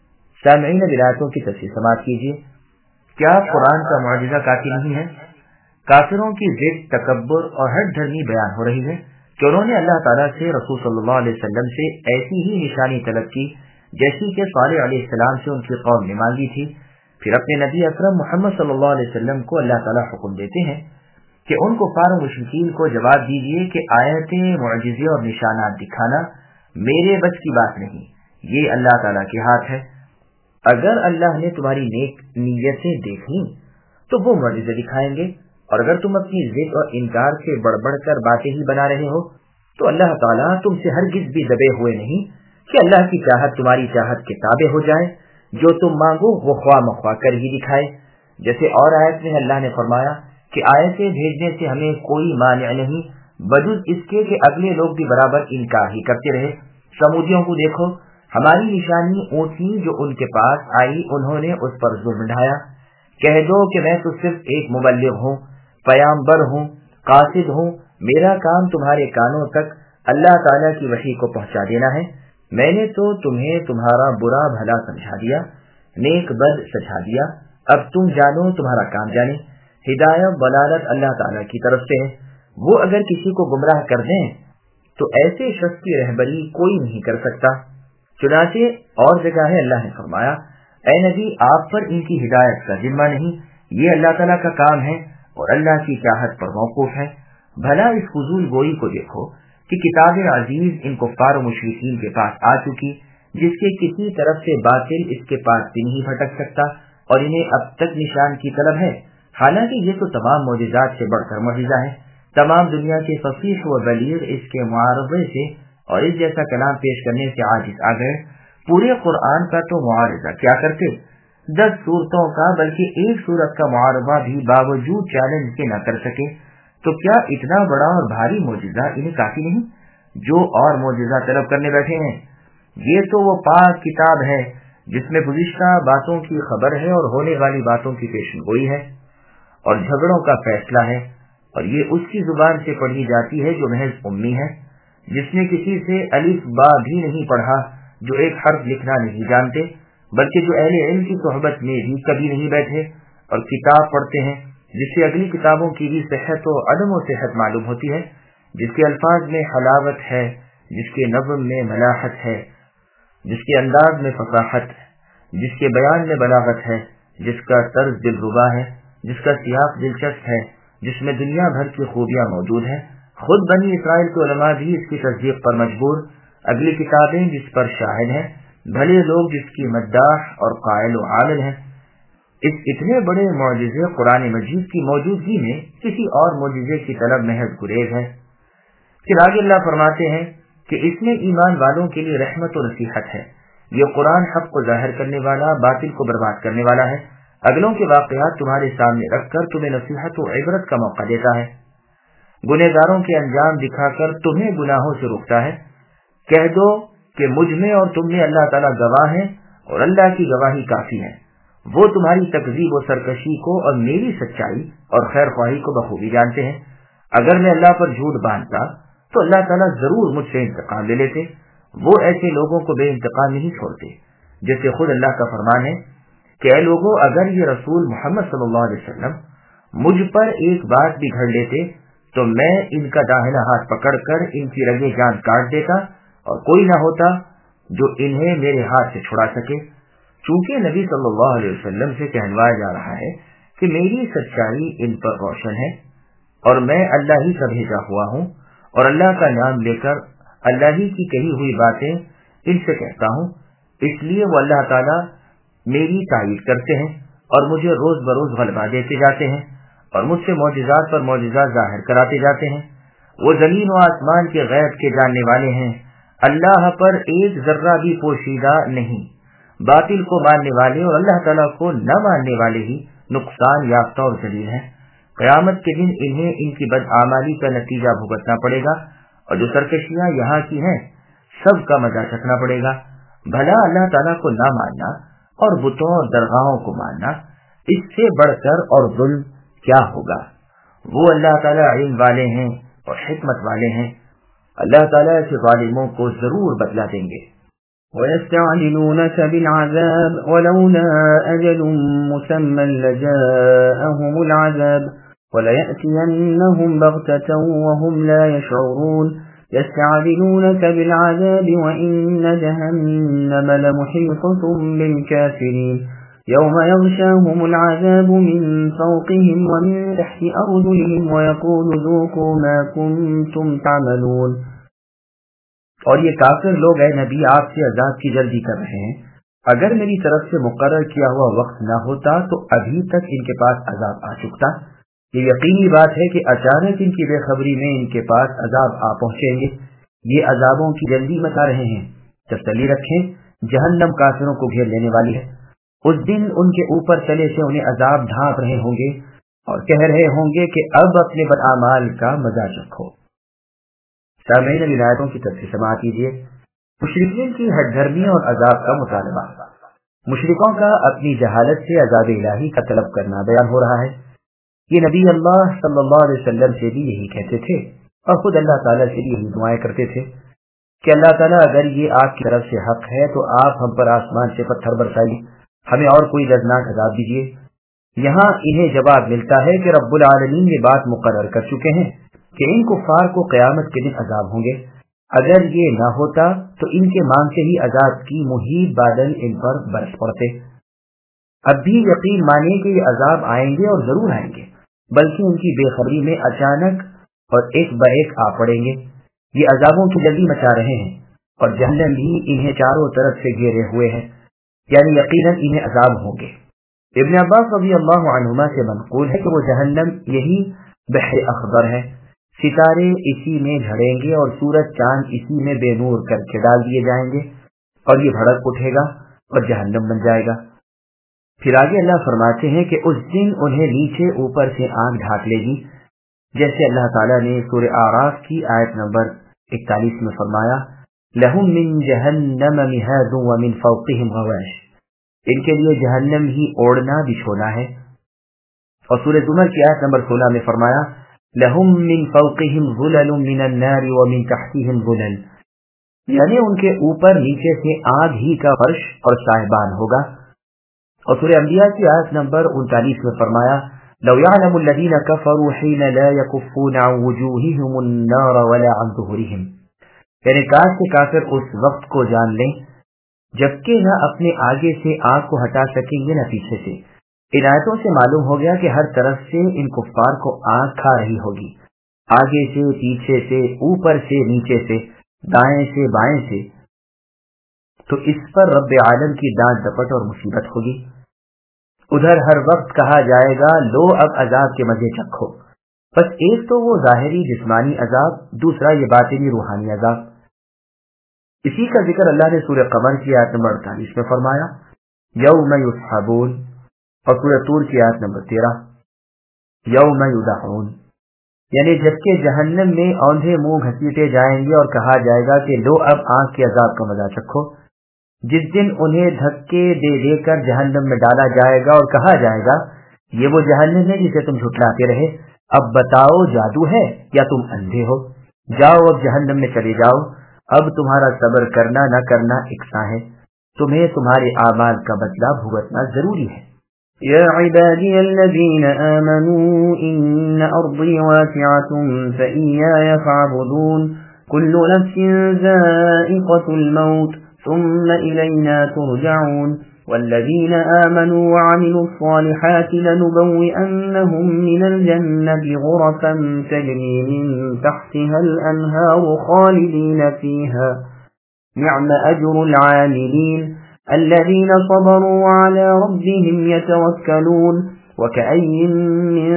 سامعین ولایتوں کی تفسیر سماعت کیجیے۔ کیا قرآن کا معجزہ کافی نہیں ہے؟ کافروں کی ضد، تکبر اور ہٹ دھرمی بیان ہو رہی ہے کہ انہوں نے اللہ تعالیٰ سے رسول صلی اللہ علیہ وسلم سے ایسی ہی نشانی طلب کی جیسی کہ صالح علیہ السلام سے ان کی قوم نے مانگی تھی۔ پھر اپنے نبی اکرم محمد صلی اللہ علیہ وسلم کو اللہ تعالیٰ حکم دیتے ہیں کہ ان کفار و مشرکین کو جواب دیجیے کہ آیتیں، معجزے اور نشانات دکھانا میرے بس کی بات نہیں، یہ اللہ تعالیٰ کے ہاتھ ہے۔ اگر اللہ نے تمہاری نیک نیتیں دیکھیں تو وہ معجزے دکھائیں گے، اور اگر تم اپنی ضد اور انکار سے بڑھ بڑھ کر باتیں ہی بنا رہے ہو تو اللہ تعالیٰ تم سے ہرگز بھی دبے ہوئے نہیں کہ اللہ کی چاہت تمہاری چاہت کے تابع ہو جائے، جو تم مانگو وہ خواہ مخواہ کر ہی دکھائے۔ جیسے اور آیت میں اللہ نے فرمایا کہ آیتیں بھیجنے سے ہمیں کوئی مانع نہیں بجز اس کے کہ اگلے لوگ بھی برابر انکار ہی کرتے رہے۔ سمودیوں کو دیکھو، ہماری نشانی اونٹنی جو ان کے پاس آئی انہوں نے اس پر ظلم ڈھایا۔ کہہ دو کہ میں تو صرف ایک مبلغ ہوں، پیامبر ہوں، قاصد ہوں، میرا کام تمہارے کانوں تک اللہ تعالیٰ کی وحی کو پہنچا دینا ہے۔ میں نے تو تمہیں تمہارا برا بھلا سمجھا دیا، نیک بد سجھا دیا، اب تم جانو تمہارا کام جانے۔ ہدایت ضلالت اللہ تعالیٰ کی طرف سے ہے، وہ اگر کسی کو گمراہ کر دیں تو ایسے شخص کی رہبری کوئی نہیں کر سکتا۔ چنانچہ اور جگہ ہے اللہ نے فرمایا اے نبی آپ پر ان کی ہدایت کا ذمہ نہیں، یہ اللہ تعالیٰ کا کام ہے اور اللہ کی چاہت پر موقوف ہے۔ بھلا اس فضول گوئی کو دیکھو کہ کتاب عزیز ان کفار و مشرکین کے پاس آ چکی جس کے کسی طرف سے باطل اس کے پاس بھی نہیں بھٹک سکتا، اور انہیں اب تک نشان کی طلب ہے، حالانکہ یہ تو تمام معجزات سے بڑھ کر معجزہ ہے۔ تمام دنیا کے فصیح و بلیغ اس کے معارضے سے اور اس جیسا کلام پیش کرنے سے عاجز آ گئے۔ پورے قرآن کا تو معارضہ کیا کرتے، 10 سورتوں کا بلکہ ایک سورت کا معارضہ بھی باوجود چیلنج کے نہ کر سکے، تو کیا اتنا بڑا اور بھاری معجزہ انہیں کافی نہیں جو اور معجزہ طلب کرنے بیٹھے ہیں؟ یہ تو وہ پاک کتاب ہے جس میں گزشتہ باتوں کی خبر ہے اور ہونے والی باتوں کی پیشن گوئی ہے اور جھگڑوں کا فیصلہ ہے، اور یہ اس کی زبان سے پڑھی جاتی ہے جو محض امی ہے، جس نے کسی سے الف با بھی نہیں پڑھا، جو ایک حرف لکھنا نہیں جانتے، بلکہ جو اہل علم کی صحبت میں بھی کبھی نہیں بیٹھے اور کتاب پڑھتے ہیں، جس سے اگلی کتابوں کی بھی صحت و عدم و صحت معلوم ہوتی ہے، جس کے الفاظ میں حلاوت ہے، جس کے نظم میں ملاحت ہے، جس کے انداز میں فصاحت، جس کے بیان میں بلاغت ہے، جس کا طرز دلربا ہے، جس کا سیاق دلچسپ ہے، جس میں دنیا بھر کی خوبیاں موجود ہیں۔ خود بنی اسرائیل کے علماء بھی اس کی تصدیق پر مجبور، اگلی کتابیں جس پر شاہد ہیں، بھلے لوگ جس کی مداح اور قائل و عامل ہیں۔ اس اتنے بڑے معجزے قرآن مجید کی موجودگی میں کسی اور معجزے کی طلب محض گریز ہے۔ پھر آگے اللہ فرماتے ہیں کہ اس میں ایمان والوں کے لیے رحمت و نصیحت ہے۔ یہ قرآن حق کو ظاہر کرنے والا، باطل کو برباد کرنے والا ہے۔ اگلوں کے واقعات تمہارے سامنے رکھ کر تمہیں نصیحت و عبرت کا موقع دیتا ہے، گنہگاروں کے انجام دکھا کر تمہیں گناہوں سے روکتا ہے۔ کہہ دو کہ مجھ میں اور تم میں اللہ تعالیٰ گواہ ہیں، اور اللہ کی گواہی کافی ہے۔ وہ تمہاری تکذیب و سرکشی کو اور میری سچائی اور خیر خواہی کو بخوبی جانتے ہیں۔ اگر میں اللہ پر جھوٹ باندھتا تو اللہ تعالیٰ ضرور مجھ سے انتقام لے لیتے۔ وہ ایسے لوگوں کو بے انتقام نہیں چھوڑتے، جیسے خود اللہ کا فرمان ہے کہ اے لوگوں، اگر یہ رسول محمد صلی اللہ علیہ وسلم مجھ پر ایک بات بھی گھڑ لیتے تو میں ان کا داہنا ہاتھ پکڑ کر ان کی رگیں جان کاٹ دیتا، اور کوئی نہ ہوتا جو انہیں میرے ہاتھ سے چھڑا سکے۔ چونکہ نبی صلی اللہ علیہ وسلم سے کہلوایا جا رہا ہے کہ میری سچائی ان پر روشن ہے اور میں اللہ ہی کا بھیجا ہوا ہوں، اور اللہ کا نام لے کر اللہ ہی کی کہی ہوئی باتیں ان سے کہتا ہوں، اس لیے وہ اللہ تعالیٰ میری تائید کرتے ہیں اور مجھے روز بروز غلبہ دیتے جاتے ہیں اور مجھ سے معجزات پر معجزات ظاہر کراتے جاتے ہیں۔ وہ زمین و آسمان کے غیب کے جاننے والے ہیں، اللہ پر ایک ذرہ بھی پوشیدہ نہیں۔ باطل کو ماننے والے اور اللہ تعالیٰ کو نہ ماننے والے ہی نقصان یافتہ اور ذلیل ہیں۔ قیامت کے دن انہیں ان کی بدعمالی کا نتیجہ بھگتنا پڑے گا، اور جو سرکشیاں یہاں کی ہیں سب کا مزہ چکھنا پڑے گا۔ بھلا اللہ تعالیٰ کو نہ ماننا اور بتوں اور درگاہوں کو ماننا، اس سے بڑھ کر اور ظلم کیا ہوگا؟ وہ اللہ تعالیٰ علم والے ہیں اور حکمت والے ہیں۔ اللہ تعالیٰ ایسے ظالموں کو ضرور بدلہ دیں گے۔ وَيَسْتَعْجِلُونَكَ بِالْعَذَابِ وَلَوْلَا أَجَلٌ مُّسَمًّى لَّجَاءَهُمُ الْعَذَابُ وَلَيَأْتِيَنَّهُمْ بَغْتَةً وَهُمْ لَا يَشْعُرُونَ يَسْتَعْجِلُونَكَ بِالْعَذَابِ وَإِنَّ جَهَنَّمَ لَمُحِيطَةٌ بِالْكَافِرِينَ يَوْمَ يَغْشَاهُمُ الْعَذَابُ مِن فَوْقِهِمْ وَمِن تَحْتِ أَرْجُلِهِمْ وَيَقُولُ ذُوقُوا مَا كُنتُمْ تَعْمَلُونَ۔ اور یہ کافر لوگ اے نبی آپ سے عذاب کی جلدی کر رہے ہیں، اگر میری طرف سے مقرر کیا ہوا وقت نہ ہوتا تو ابھی تک ان کے پاس عذاب آ چکتا۔ یہ یقینی بات ہے کہ اچانک ان کی بے خبری میں ان کے پاس عذاب آ پہنچیں گے۔ یہ عذابوں کی جلدی مچا رہے ہیں۔ تسلی رکھیں، جہنم کافروں کو گھیر لینے والی ہے۔ اس دن ان کے اوپر تلے سے انہیں عذاب ڈھانپ رہے ہوں گے اور کہہ رہے ہوں گے کہ اب اپنے بدعمال کا مزہ چکھو۔ سامعین، اب آیتوں کی تفسیر سماعت کیجیے۔ مشرکین کی ہٹ دھرمی اور عذاب کا مطالبہ۔ مشرکوں کا اپنی جہالت سے عذاب الہی کا طلب کرنا بیان ہو رہا ہے۔ یہ نبی اللہ صلی اللہ علیہ وسلم سے بھی یہی کہتے تھے اور خود اللہ تعالیٰ سے بھی یہی دعائیں کرتے تھے کہ اللہ تعالیٰ اگر یہ آپ کی طرف سے حق ہے تو آپ ہم پر آسمان سے پتھر برسائیے، ہمیں اور کوئی دردناک عذاب دیجیے۔ یہاں انہیں جواب ملتا ہے کہ رب العالمین یہ بات مقرر کر چکے ہیں کہ ان کفار کو قیامت کے دن عذاب ہوں گے۔ اگر یہ نہ ہوتا تو ان کے مانگتے ہی عذاب کی محیط بادل ان پر برس پڑتے۔ اب بھی یقین مانیں کہ یہ عذاب آئیں گے اور ضرور آئیں گے، بلکہ ان کی بے خبری میں اچانک اور ایک بایک آ پڑیں گے۔ یہ عذابوں کی جلدی مچا رہے ہیں اور جہنم بھی انہیں چاروں طرف سے گھیرے ہوئے ہیں، یعنی یقیناً انہیں عذاب ہوں گے۔ ابن عباس رضی اللہ عنہما سے منقول ہے کہ وہ جہنم یہی بحر اخضر ہے، सितारे इसी में झड़ेंगे और सूरज चांद इसी में बेनूर करके डाल दिए जाएंगे और ये भड़क उठेगा और जहन्नम बन जाएगा। फिर आगे अल्लाह फरमाते हैं कि उस दिन उन्हें नीचे ऊपर से आग ढांक लेगी, जैसे अल्लाह ताला ने सूरह आराफ की आयत नंबर 41 में फरमाया, लहुम मिन जहन्नम मिहादु व मिन फौक़िहिम गवाश, इनके लिए जहन्नम ही ओढ़ना बिछोना है। और सूरह ज़ुमर की आयत नंबर 16 में फरमाया, लहुम मिन फौक़िहिम ज़ुललुम मिनन नार व मिन तहतिहिम ज़ुलल, यानी उनके ऊपर नीचे से आग ही का फर्श और साहिबान होगा। और सूरह अंबिया की आयत नंबर 39 में फरमाया, लौ यअलमुल्लज़ीना कफ़रू हीन ला यकुफ़ूना अन वुजूहिहिम अन्नार वला अन ज़ुहुरिहिम, यानी काश के काफिर उस वक्त को जान लें जबकि न अपने आगे से आग को हटा सकेंगे न पीछे से। इन आयतों से मालूम हो गया कि हर तरफ से इन कुफ्फार को आग खा रही होगी, आगे से, पीछे से, ऊपर से, नीचे से, दाएं से, बाएं से। तो इस पर रब्बे आलम की डांट डपट और मुसीबत होगी। उधर हर वक्त कहा जाएगा, लो अब अजाब के मजे चखो। बस एक तो वो जाहिरी जिस्मानी अजाब, दूसरा ये बातिनी रूहानी अजाब। इसी का जिक्र अल्लाह ने सूरह कमर की आयत नंबर 48 में फरमाया, यौम युस्हबून, और सूरह तूर की आयत नंबर 13, यौम युदअऊन, यानी जबकि जहन्नम में औंधे मुंह घसीटे जाएंगे और कहा जाएगा कि लो अब आग के अजाब का मजा चखो। जिस दिन उन्हें धक्के दे देकर जहन्नम में डाला जाएगा और कहा जाएगा, ये वो जहन्नम है जिसे तुम झुठलाते रहे, अब बताओ जादू है या तुम अंधे हो, जाओ अब जहन्नम में चले जाओ, अब तुम्हारा सब्र करना न करना इकसा है, तुम्हें तुम्हारे आमाल का बदला भुगतना जरूरी है। या इबादी अल्लज़ीना आमनू इन्न अर्दी वासिअतुन फइय्याया फअबुदून कुल्लु नफ्सिन ज़ाइक़तुल मौत सुम्मा इलैना तुरजऊन वल्लज़ीना आमनू वअमिलुस सालिहाति लनुबव्विअन्नहुम मिनल जन्नति गुरफन तजरी मिन तहतिहल अन्हारु खालिदीन फीहा निअम अज्रुल आमिलीन الذين صبروا وعلى ربهم يتوكلون وكأي من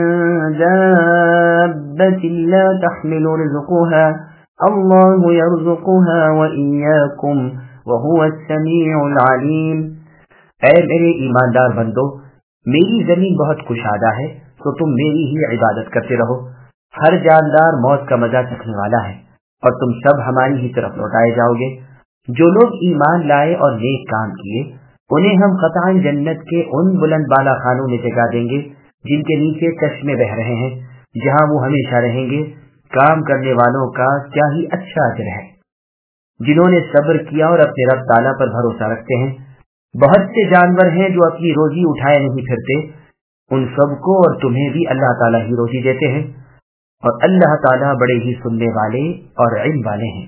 دابة لا تحمل رزقها الله يرزقها وإياكم وهو السميع العليم۔ اے میرے ایماندار بندو، میری زمین بہت کشادہ ہے تو تم میری ہی عبادت کرتے رہو۔ ہر جاندار موت کا مزہ چکھنے والا ہے اور تم سب ہماری ہی طرف لوٹائے جاؤ گے۔ جو لوگ ایمان لائے اور نیک کام کیے انہیں ہم قطعاً جنت کے ان بلند بالا خانوں میں جگہ دیں گے جن کے نیچے چشمے بہ رہے ہیں، جہاں وہ ہمیشہ رہیں گے۔ کام کرنے والوں کا کیا ہی اچھا اجر ہے جنہوں نے صبر کیا اور اپنے رب تعالیٰ پر بھروسہ رکھتے ہیں۔ بہت سے جانور ہیں جو اپنی روزی اٹھائے نہیں پھرتے، ان سب کو اور تمہیں بھی اللہ تعالیٰ ہی روزی دیتے ہیں، اور اللہ تعالیٰ بڑے ہی سننے والے اور علم والے ہیں۔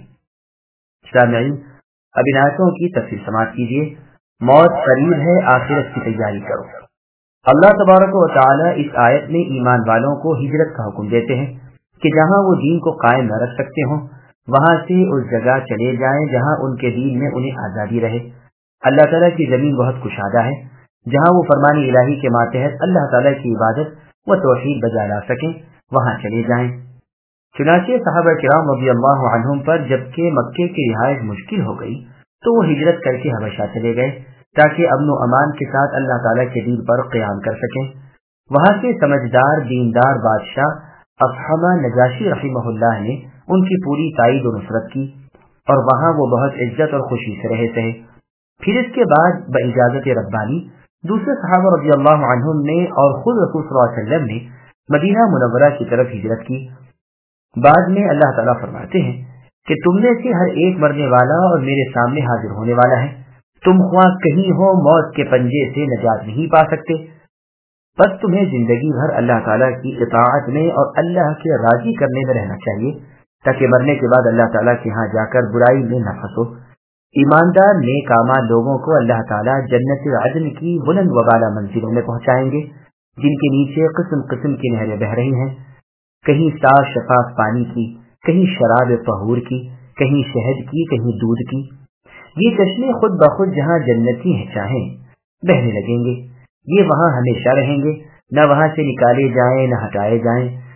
سامعین، اب ان آیتوں کی تفصیل سماعت کیجیے۔ موت قریب ہے، آخرت کی تیاری کرو۔ اللہ تبارک و تعالی اس آیت میں ایمان والوں کو ہجرت کا حکم دیتے ہیں کہ جہاں وہ دین کو قائم نہ رکھ سکتے ہوں وہاں سے اس جگہ چلے جائیں جہاں ان کے دین میں انہیں آزادی رہے۔ اللہ تعالیٰ کی زمین بہت کشادہ ہے، جہاں وہ فرمان الہی کے ماتحت اللہ تعالیٰ کی عبادت و توحید بجا لا سکیں وہاں چلے جائیں۔ چنانچہ صحابہ کرام رضی اللہ عنہم پر جبکہ مکے کی رہائش مشکل ہو گئی تو وہ ہجرت کر کے حبشہ چلے گئے تاکہ امن و امان کے ساتھ اللہ تعالیٰ کے دین پر قیام کر سکیں۔ وہاں سے سمجھدار دیندار بادشاہ افحمہ نجاشی رحمہ اللہ نے ان کی پوری تائید و نصرت کی اور وہاں وہ بہت عزت اور خوشی سے رہے تھے۔ پھر اس کے بعد باجازت ربانی دوسرے صحابہ رضی اللہ عنہم نے اور خود رسول صلی اللہ علیہ وسلم نے مدینہ منورہ کی طرف ہجرت کی۔ بعد میں اللہ تعالیٰ فرماتے ہیں کہ تم میں سے ہر ایک مرنے والا اور میرے سامنے حاضر ہونے والا ہے، تم خواہ کہیں ہو موت کے پنجے سے نجات نہیں پا سکتے، بس تمہیں زندگی بھر اللہ تعالیٰ کی اطاعت میں اور اللہ کے راضی کرنے میں رہنا چاہیے تاکہ مرنے کے بعد اللہ تعالیٰ کے ہاں جا کر برائی میں نہ پھنسو۔ ایماندار نیک اعمال لوگوں کو اللہ تعالیٰ جنت عدن کی بلند و بالا منزلوں میں پہنچائیں گے جن کے نیچے قسم قسم کی نہریں بہ رہی ہیں، کہیں صاف شفاف پانی کی، کہیں شراب طہور کی، کہیں شہد کی، کہیں دودھ کی۔ یہ چشمے خود بخود جہاں جنتی ہیں چاہیں بہنے لگیں گے، یہ وہاں ہمیشہ رہیں گے، نہ وہاں سے نکالے جائیں نہ ہٹائے جائیں،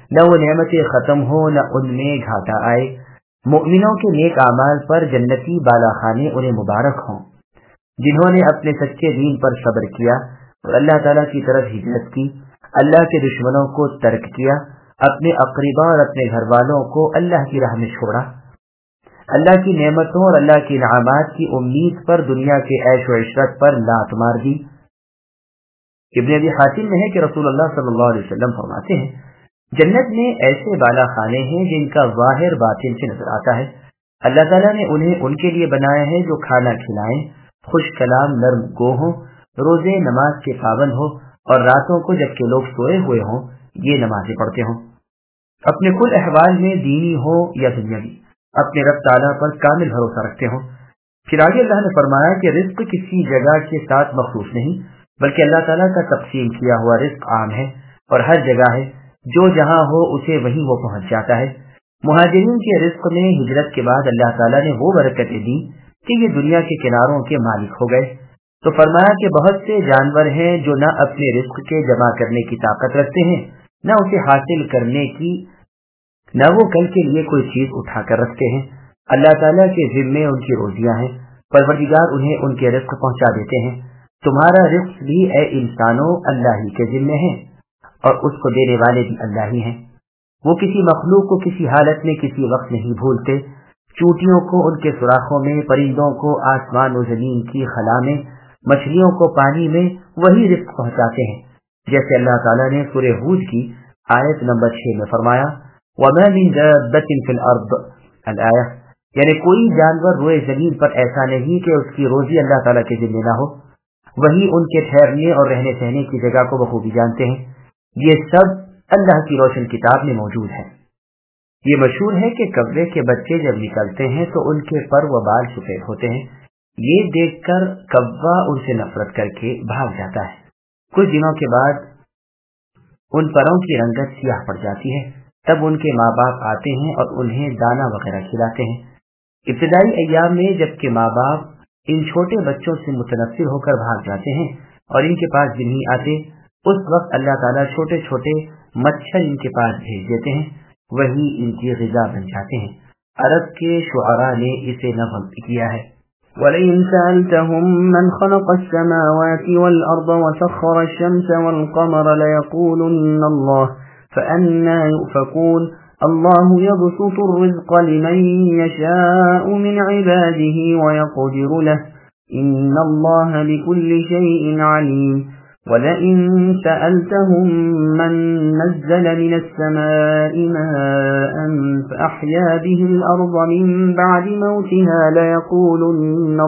نہ وہ نعمتیں ختم ہو نہ ان میں گھاٹا آئے۔ مومنوں کے نیک اعمال پر جنتی بالا خانے انہیں مبارک ہوں، جنہوں نے اپنے سچے دین پر صبر کیا اور اللہ تعالیٰ کی طرف ہجرت کی، اللہ کے دشمنوں کو ترک کیا، اپنے اقربا اور اپنے گھر والوں کو اللہ کی راہ میں چھوڑا، اللہ کی نعمتوں اور اللہ کی انعامات کی امید پر دنیا کے عیش و عشرت پر لات مار دی۔ ابن ابی حاتم میں ہے کہ رسول اللہ صلی اللہ علیہ وسلم فرماتے ہیں، جنت میں ایسے بالا خانے ہیں جن کا ظاہر باطن سے نظر آتا ہے، اللہ تعالیٰ نے انہیں ان کے لیے بنایا ہے جو کھانا کھلائیں، خوش کلام نرم گو ہوں، روزے نماز کے پابند ہو اور راتوں کو جبکہ لوگ سوئے ہوئے ہوں یہ نمازیں پڑھتے ہوں، اپنے کل احوال میں دینی ہو یا دنیاوی اپنے رب تعالیٰ پر کامل بھروسہ رکھتے ہوں۔ پھر آگے اللہ نے فرمایا کہ رزق کسی جگہ کے ساتھ مخصوص نہیں، بلکہ اللہ تعالیٰ کا تقسیم کیا ہوا رزق عام ہے اور ہر جگہ ہے، جو جہاں ہو اسے وہیں وہ پہنچ جاتا ہے۔ مہاجرین کے رزق میں ہجرت کے بعد اللہ تعالیٰ نے وہ برکتیں دی کہ یہ دنیا کے کناروں کے مالک ہو گئے، تو فرمایا کہ بہت سے جانور ہیں جو نہ اپنے رزق کے جمع کرنے کی طاقت رکھتے ہیں، نہ اسے حاصل کرنے کی، نہ وہ کل کے لیے کوئی چیز اٹھا کر رکھتے ہیں۔ اللہ تعالیٰ کے ذمے ان کی روزیاں ہیں، پروردگار انہیں ان کے رزق پہنچا دیتے ہیں۔ تمہارا رزق بھی اے انسانوں اللہ ہی کے ذمے ہے اور اس کو دینے والے بھی اللہ ہی ہیں۔ وہ کسی مخلوق کو کسی حالت میں کسی وقت نہیں بھولتے، چونٹیوں کو ان کے سوراخوں میں، پرندوں کو آسمان و زمین کی خلا میں، مچھلیوں کو پانی میں وہی رزق پہنچاتے ہیں، جیسے اللہ تعالیٰ نے سورہ ہود کی آیت نمبر 6 میں فرمایا وَمَا مِن دَابَّةٍ فِي الْأَرْضِ الآیہ، یعنی کوئی جانور روئے زمین پر ایسا نہیں کہ اس کی روزی اللہ تعالیٰ کے ذمہ نہ ہو، وہی ان کے ٹھہرنے اور رہنے سہنے کی جگہ کو بخوبی جانتے ہیں۔ یہ سب اللہ کی روشن کتاب میں موجود ہے۔ یہ مشہور ہے کہ کبے کے بچے جب نکلتے ہیں تو ان کے پر و بال سفید ہوتے ہیں، یہ دیکھ کر کوا ان سے نفرت کر کے بھاگ جاتا ہے۔ کچھ دنوں کے بعد ان پروں کی رنگت سیاہ پڑ جاتی ہے، تب ان کے ماں باپ آتے ہیں اور انہیں دانا وغیرہ کھلاتے ہیں۔ ابتدائی ایام میں جبکہ ماں باپ ان چھوٹے بچوں سے متنفر ہو کر بھاگ جاتے ہیں اور ان کے پاس بھی نہیں آتے، اس وقت اللہ تعالیٰ چھوٹے چھوٹے مچھر ان کے پاس بھیج دیتے ہیں، وہی ان کی غذا بن جاتے ہیں۔ عرب کے شعراء نے اسے نظم کیا ہے وَلَئِن سَأَلْتَهُم مَّنْ خَلَقَ السَّمَاوَاتِ وَالْأَرْضَ وَسَخَّرَ الشَّمْسَ وَالْقَمَرَ لَيَقُولُنَّ اللَّهُ فَأَنَّىٰ يُؤْفَكُونَ اللَّهُ يَبْسُطُ الرِّزْقَ لِمَن يَشَاءُ مِنْ عِبَادِهِ وَيَقْدِرُ لَهُ إِنَّ اللَّهَ بِكُلِّ شَيْءٍ عَلِيمٌ وَلَئِن سَأَلْتَهُم مَّن نَّزَّلَ مِنَ السَّمَاءِ مَاءً فَأَحْيَا بِهِ الْأَرْضَ مِن بَعْدِ مَوْتِهَا لَيَقُولُنَّ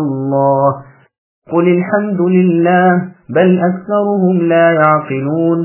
اللَّهُ قُلِ الْحَمْدُ لِلَّهِ بَلْ أَكْثَرُهُمْ لَا يَعْقِلُونَ۔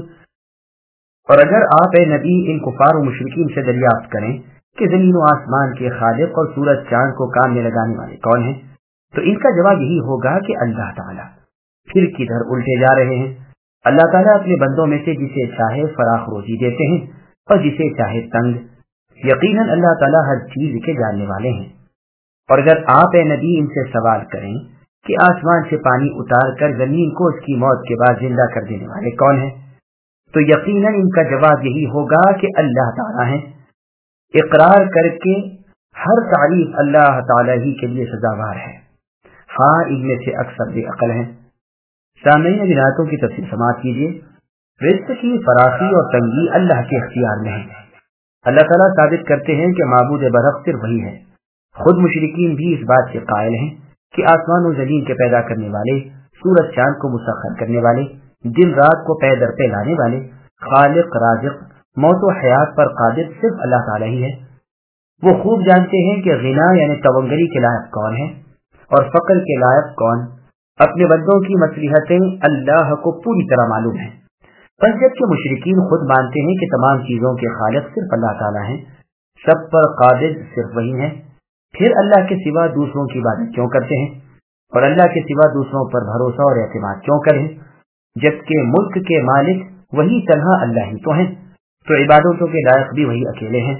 اور اگر آپ اے نبی ان کفار و مشرکین سے دریافت کریں کہ زمین و آسمان کے خالق اور سورج چاند کو کام میں لگانے والے کون ہیں، تو ان کا جواب یہی ہوگا کہ اللہ تعالیٰ۔ پھر کدھر الٹے جا رہے ہیں؟ اللہ تعالیٰ اپنے بندوں میں سے جسے چاہے فراخ روزی دیتے ہیں اور جسے چاہے تنگ، یقیناً اللہ تعالیٰ ہر چیز کے جاننے والے ہیں۔ اور اگر آپ اے نبی ان سے سوال کریں کہ آسمان سے پانی اتار کر زمین کو اس کی موت کے بعد زندہ کر دینے والے کون ہیں، تو یقیناً ان کا جواب یہی ہوگا کہ اللہ تعالیٰ ہیں۔ اقرار کر کے ہر تعریف اللہ تعالیٰ ہی کے لیے سزاوار ہے، ہاں ان میں سے اکثر بے عقل ہیں۔ سامعین اب آیاتوں کی تفسیر سماعت کیجیے۔ رزق کی فراخی اور تنگی اللہ کے اختیار میں ہے۔ اللہ تعالیٰ ثابت کرتے ہیں کہ معبود برحق صرف وہی ہے۔ خود مشرکین بھی اس بات سے قائل ہیں کہ آسمان و زمین کے پیدا کرنے والے، سورج چاند کو مسخر کرنے والے، دن رات کو پے در پہ لانے والے، خالق رازق، موت و حیات پر قادر صرف اللہ تعالیٰ ہی ہے۔ وہ خوب جانتے ہیں کہ غنا یعنی تونگری کے لائق کون ہے اور فقر کے لائق کون۔ اپنے بندوں کی مصلحتیں اللہ کو پوری طرح معلوم ہیں۔ بس جب کہ مشرکین خود مانتے ہیں کہ تمام چیزوں کے خالق صرف اللہ تعالیٰ ہیں، سب پر قادر صرف وہی ہیں، پھر اللہ کے سوا دوسروں کی عبادت کیوں کرتے ہیں اور اللہ کے سوا دوسروں پر بھروسہ اور اعتماد کیوں کریں، جبکہ ملک کے مالک وہی تنہا اللہ ہی تو ہیں، تو عبادتوں کے لائق بھی وہی اکیلے ہیں۔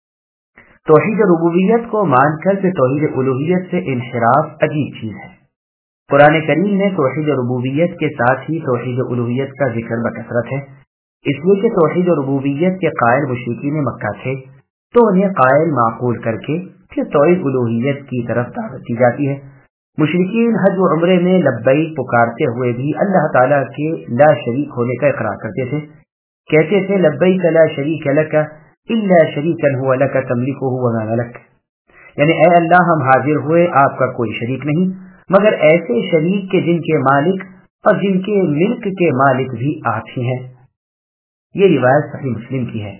توحید ربوبیت کو مان کر پھر توحید الوہیت سے انحراف عجیب چیز ہے۔ قرآن کریم میں توحید ربوبیت کے ساتھ ہی توحید الوہیت کا ذکر بکثرت ہے۔ اس لیے کہ توحید اور ربوبیت کے قائل مشرکین مکہ تھے، تو انہیں قائل معقول کر کے پھر توحید الوہیت کی طرف دعوت دی جاتی ہے۔ مشرکین حج و عمرے میں لبیک پکارتے ہوئے بھی اللہ تعالیٰ کے لا شریک ہونے کا اقرار کرتے تھے، کہتے تھے لبیک لا شریک لک الا شریکا هو لک تملکہ وما ملک، یعنی اے اللہ ہم حاضر ہوئے، آپ کا کوئی شریک نہیں مگر ایسے شریک کے جن کے مالک اور جن کے ملک کے مالک بھی آپ ہی ہیں۔ یہ روایت صحیح مسلم کی ہے۔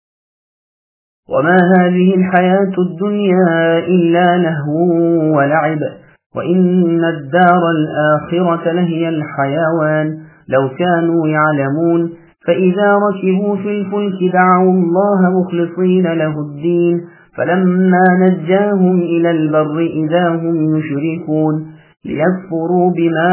وما هذه الحياة الدنيا إلا لهو ولعب وإن الدار الآخرة لهي الحيوان لو كانوا يعلمون فإذا ركبوا في الفلك دعوا الله مخلصين له الدين فلما نجاهم إلى البر إذا هم يشركون ليكفروا بما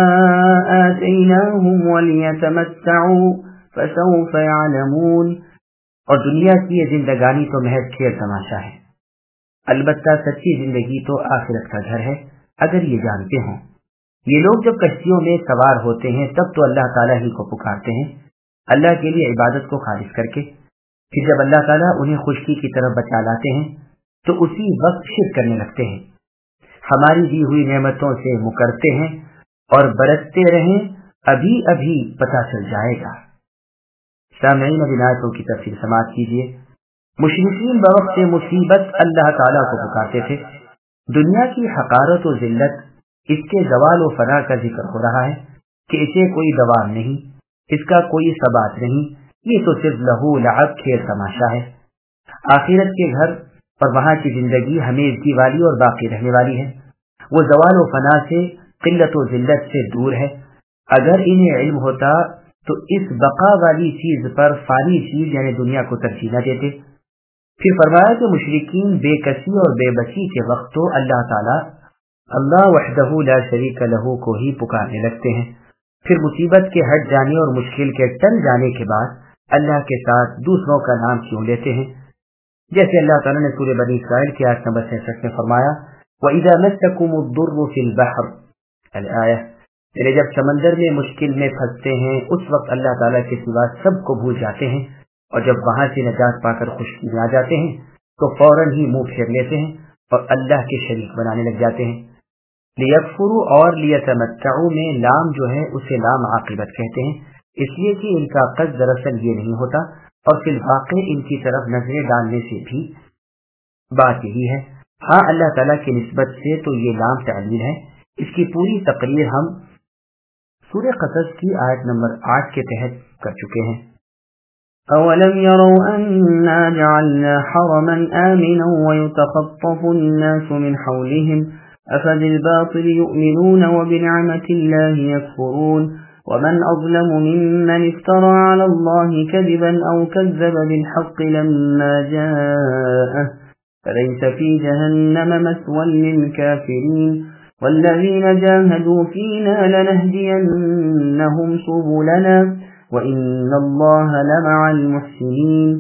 آتيناهم وليتمتعوا فسوف يعلمون۔ اور دنیا کی یہ زندگانی تو محض کھیل تماشا ہے، البتہ سچی زندگی تو آخرت کا گھر ہے اگر یہ جانتے ہوں۔ یہ لوگ جب کشتیوں میں سوار ہوتے ہیں تب تو اللہ تعالیٰ ہی کو پکارتے ہیں اللہ کے لیے عبادت کو خالص کر کے، پھر جب اللہ تعالیٰ انہیں خشکی کی طرف بچا لاتے ہیں تو اسی وقت شرک کرنے لگتے ہیں، ہماری دی ہوئی نعمتوں سے مکرتے ہیں اور برتتے رہیں، ابھی ابھی پتہ چل جائے گا۔ سامعین اب آیتوں کی تفسیر سماعت کیجیے۔ مشرکین بوقت مصیبت اللہ تعالیٰ کو پکارتے تھے۔ دنیا کی حقارت و ذلت، اس کے زوال و فنا کا ذکر ہو رہا ہے کہ اسے کوئی دوام نہیں، اس کا کوئی ثبات نہیں، یہ تو صرف لہو لعب کھیل تماشا ہے۔ آخرت کے گھر اور وہاں کی زندگی ہمیشگی والی اور باقی رہنے والی ہے، وہ زوال و فنا سے، قلت و ذلت سے دور ہے۔ اگر انہیں علم ہوتا تو اس بقا والی چیز پر فانی چیز یعنی دنیا کو ترجیح نہ دیتے۔ پھر فرمایا کہ مشرکین بے کسی اور بے بسی کے وقت تو اللہ تعالیٰ اللہ وحدہ لا شریک لہ کو ہی پکارنے لگتے ہیں، پھر مصیبت کے ہٹ جانے اور مشکل کے ٹل جانے کے بعد اللہ کے ساتھ دوسروں کا نام کیوں لیتے ہیں؟ جیسے اللہ تعالیٰ نے سورہ بنی اسرائیل کی آیت نمبر 66 میں فرمایا وَإِذَا مَسَّكُمُ الضُّرُّ فِي الْبَحْرِ الآیہ، یعنی جب سمندر میں مشکل میں پھنستے ہیں اس وقت اللہ تعالیٰ کے سوا سب کو بھول جاتے ہیں، اور جب وہاں سے نجات پا کر خشکی میں آ جاتے ہیں تو فوراً ہی منہ پھیر لیتے ہیں اور اللہ کے شریک بنانے لگ جاتے ہیں۔ لیکفروا اور لیتمتعوا میں لام جو ہے اسے لام عاقبت کہتے ہیں، اس لیے کہ ان کا قصد دراصل یہ نہیں ہوتا، اور فی الواقع ان کی طرف نظریں ڈالنے سے بھی بات یہی ہے۔ ہاں اللہ تعالیٰ کی نسبت سے تو یہ لام تعلیل ہے، اس کی پوری تقریر ہم سورہ قصص کی آیت نمبر 8 کے تحت کر چکے ہیں۔ أَوَلَمْ يَرَوْا أَنَّا جَعَلْنَا حَرَمًا آمِنًا وَيُتَخَطَّفُ النَّاسُ مِنْ حَوْلِهِمْ أَفَبِالْبَاطِلِ يُؤْمِنُونَ وَبِنِعْمَةِ اللَّهِ يَكْفُرُونَ وَمَنْ أَظْلَمُ مِمَّنِ افْتَرَى عَلَى اللَّهِ كَذِبًا أَوْ كَذَّبَ بِالْحَقِّ لَمَّا جَاءَهُ فَلَيْسَ فِي جَهَنَّمَ مَثْوًى لِلْكَافِرِينَ والذین جاہدوا فینا لنہدینہم سبلنا وإن اللہ لمع المحسنین۔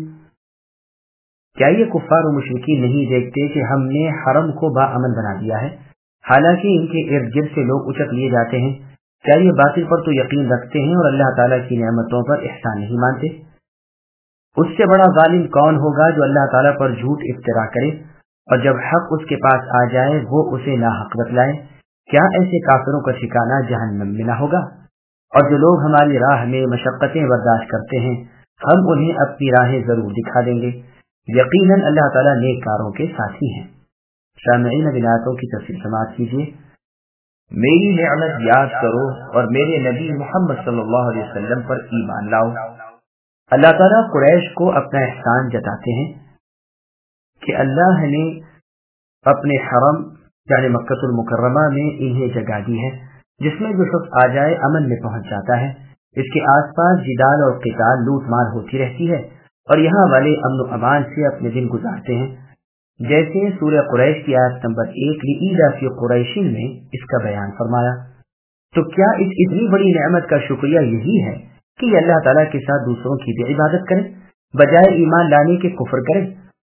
کیا یہ کفار و مشرکین نہیں دیکھتے کہ ہم نے حرم کو باامن بنا دیا ہے، حالانکہ ان کے ارد گرد سے لوگ اچک لیے جاتے ہیں؟ کیا یہ باطل پر تو یقین رکھتے ہیں اور اللہ تعالیٰ کی نعمتوں پر احسان نہیں مانتے؟ اس سے بڑا ظالم کون ہوگا جو اللہ تعالیٰ پر جھوٹ افترا کرے اور جب حق اس کے پاس آ جائے وہ اسے ناحق بتلائے؟ کیا ایسے کافروں کا ٹھکانہ جہنم میں نہ ہوگا؟ اور جو لوگ ہماری راہ میں مشقتیں برداشت کرتے ہیں ہم انہیں اپنی راہیں ضرور دکھا دیں گے، یقیناً اللہ تعالیٰ نیک کاروں کے ساتھی ہیں۔ سامعین اب آیتوں کی تفسیر سماعت کیجیے۔ میری نعمت یاد کرو اور میرے نبی محمد صلی اللہ علیہ وسلم پر ایمان لاؤ۔ اللہ تعالیٰ قریش کو اپنا احسان جتاتے ہیں کہ اللہ نے اپنے حرم یعنی مکہ المکرمہ میں انہیں جگہ دی ہے جس میں جو شخص آ جائے امن میں پہنچ جاتا ہے۔ اس کے آس پاس جدال اور قتال لوٹ مار ہوتی رہتی ہے اور یہاں والے امن و امان سے اپنے دن گزارتے ہیں، جیسے سورہ قریش کی آیت نمبر 1 لإیلاف قریش میں اس کا بیان فرمایا۔ تو کیا اس اتنی بڑی نعمت کا شکریہ یہی ہے کہ یہ اللہ تعالیٰ کے ساتھ دوسروں کی بھی عبادت کریں بجائے ایمان لانے کے کفر کریں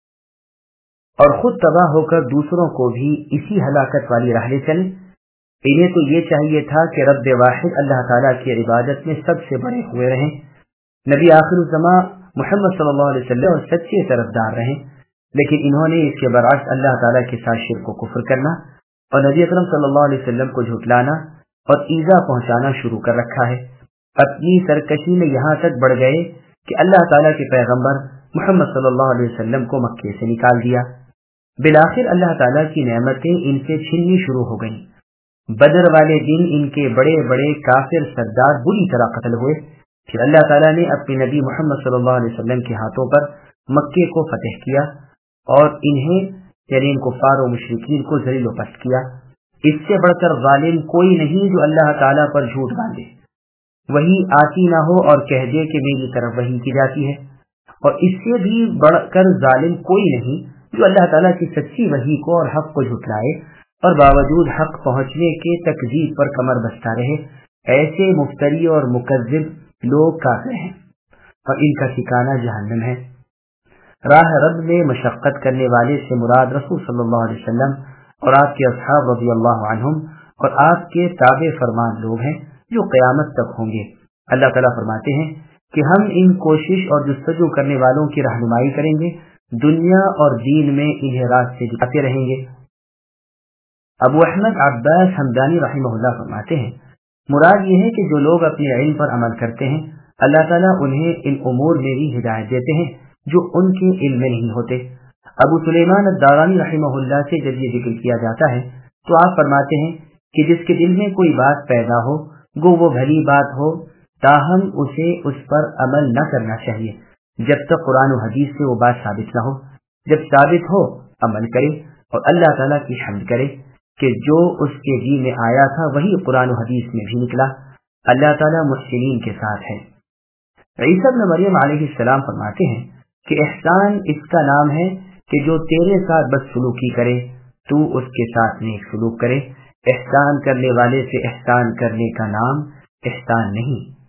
اور خود تباہ ہو کر دوسروں کو بھی اسی ہلاکت والی راہ لے چلیں؟ انہیں تو یہ چاہیے تھا کہ رب واحد اللہ تعالیٰ کی عبادت میں سب سے بڑے ہوئے رہیں، نبی آخر الزماں محمد صلی اللہ علیہ وسلم سچے طرفدار رہے، لیکن انہوں نے اس کے برعکس اللہ تعالیٰ کے ساتھ شرک و کفر کرنا اور نبی اکرم صلی اللہ علیہ وسلم کو جھٹلانا اور ایذا پہنچانا شروع کر رکھا ہے۔ اپنی سرکشی میں یہاں تک بڑھ گئے کہ اللہ تعالیٰ کے پیغمبر محمد صلی اللہ علیہ وسلم کو مکے سے نکال دیا۔ بالآخر اللہ تعالیٰ کی نعمتیں ان سے چھننی شروع ہو گئیں۔ بدر والے دن ان کے بڑے بڑے کافر سردار بری طرح قتل ہوئے۔ پھر اللہ تعالیٰ نے اپنے نبی محمد صلی اللہ علیہ وسلم کے ہاتھوں پر مکے کو فتح کیا اور انہیں یعنی ان کفار و مشرکین کو ذلیل و پست کیا۔ اس سے بڑھ کر ظالم کوئی نہیں جو اللہ تعالیٰ پر جھوٹ باندھے، وہی آتی نہ ہو اور کہہ دے کہ میری طرف وحی کی جاتی ہے، اور اس سے بھی بڑھ کر ظالم کوئی نہیں جو اللہ تعالیٰ کی سچی وحی کو اور حق کو جھٹلائے اور باوجود حق پہنچنے کے تکذیب پر کمر بستہ رہے۔ ایسے مفتری اور مکذب لوگ کافر ہیں اور ان کا ٹھکانہ جہنم ہے۔ راہ رب میں مشقت کرنے والے سے مراد رسول صلی اللہ علیہ وسلم اور آپ کے اصحاب رضی اللہ عنہم اور آپ کے تابع فرمان لوگ ہیں جو قیامت تک ہوں گے۔ اللہ تعالیٰ فرماتے ہیں کہ ہم ان کوشش اور جستجو کرنے والوں کی رہنمائی کریں گے، دنیا اور دین میں انہیں راستے دکھاتے رہیں گے۔ ابو احمد عباس حمدانی رحمہ اللہ فرماتے ہیں مراد یہ ہے کہ جو لوگ اپنے علم پر عمل کرتے ہیں اللہ تعالیٰ انہیں ان امور میں بھی ہدایت دیتے ہیں جو ان کے علم میں نہیں ہوتے۔ ابو سلیمان الدارانی رحمہ اللہ سے جب یہ ذکر کیا جاتا ہے تو آپ فرماتے ہیں کہ جس کے دل میں کوئی بات پیدا ہو گو وہ بھلی بات ہو، تاہم اسے اس پر عمل نہ کرنا چاہیے جب تک قرآن و حدیث سے وہ بات ثابت نہ ہو۔ جب ثابت ہو عمل کرے اور اللہ تعالیٰ کی حمد کرے کہ جو اس کے جی میں آیا تھا وہی قرآن و حدیث میں بھی نکلا۔ اللہ تعالیٰ محسنین کے ساتھ ہے۔ عیسیٰ ابن مریم علیہ السلام فرماتے ہیں کہ احسان اس کا نام ہے کہ جو تیرے ساتھ بد سلوکی کرے تو اس کے ساتھ نیک سلوک کرے۔ احسان کرنے والے سے احسان کرنے کا نام احسان نہیں۔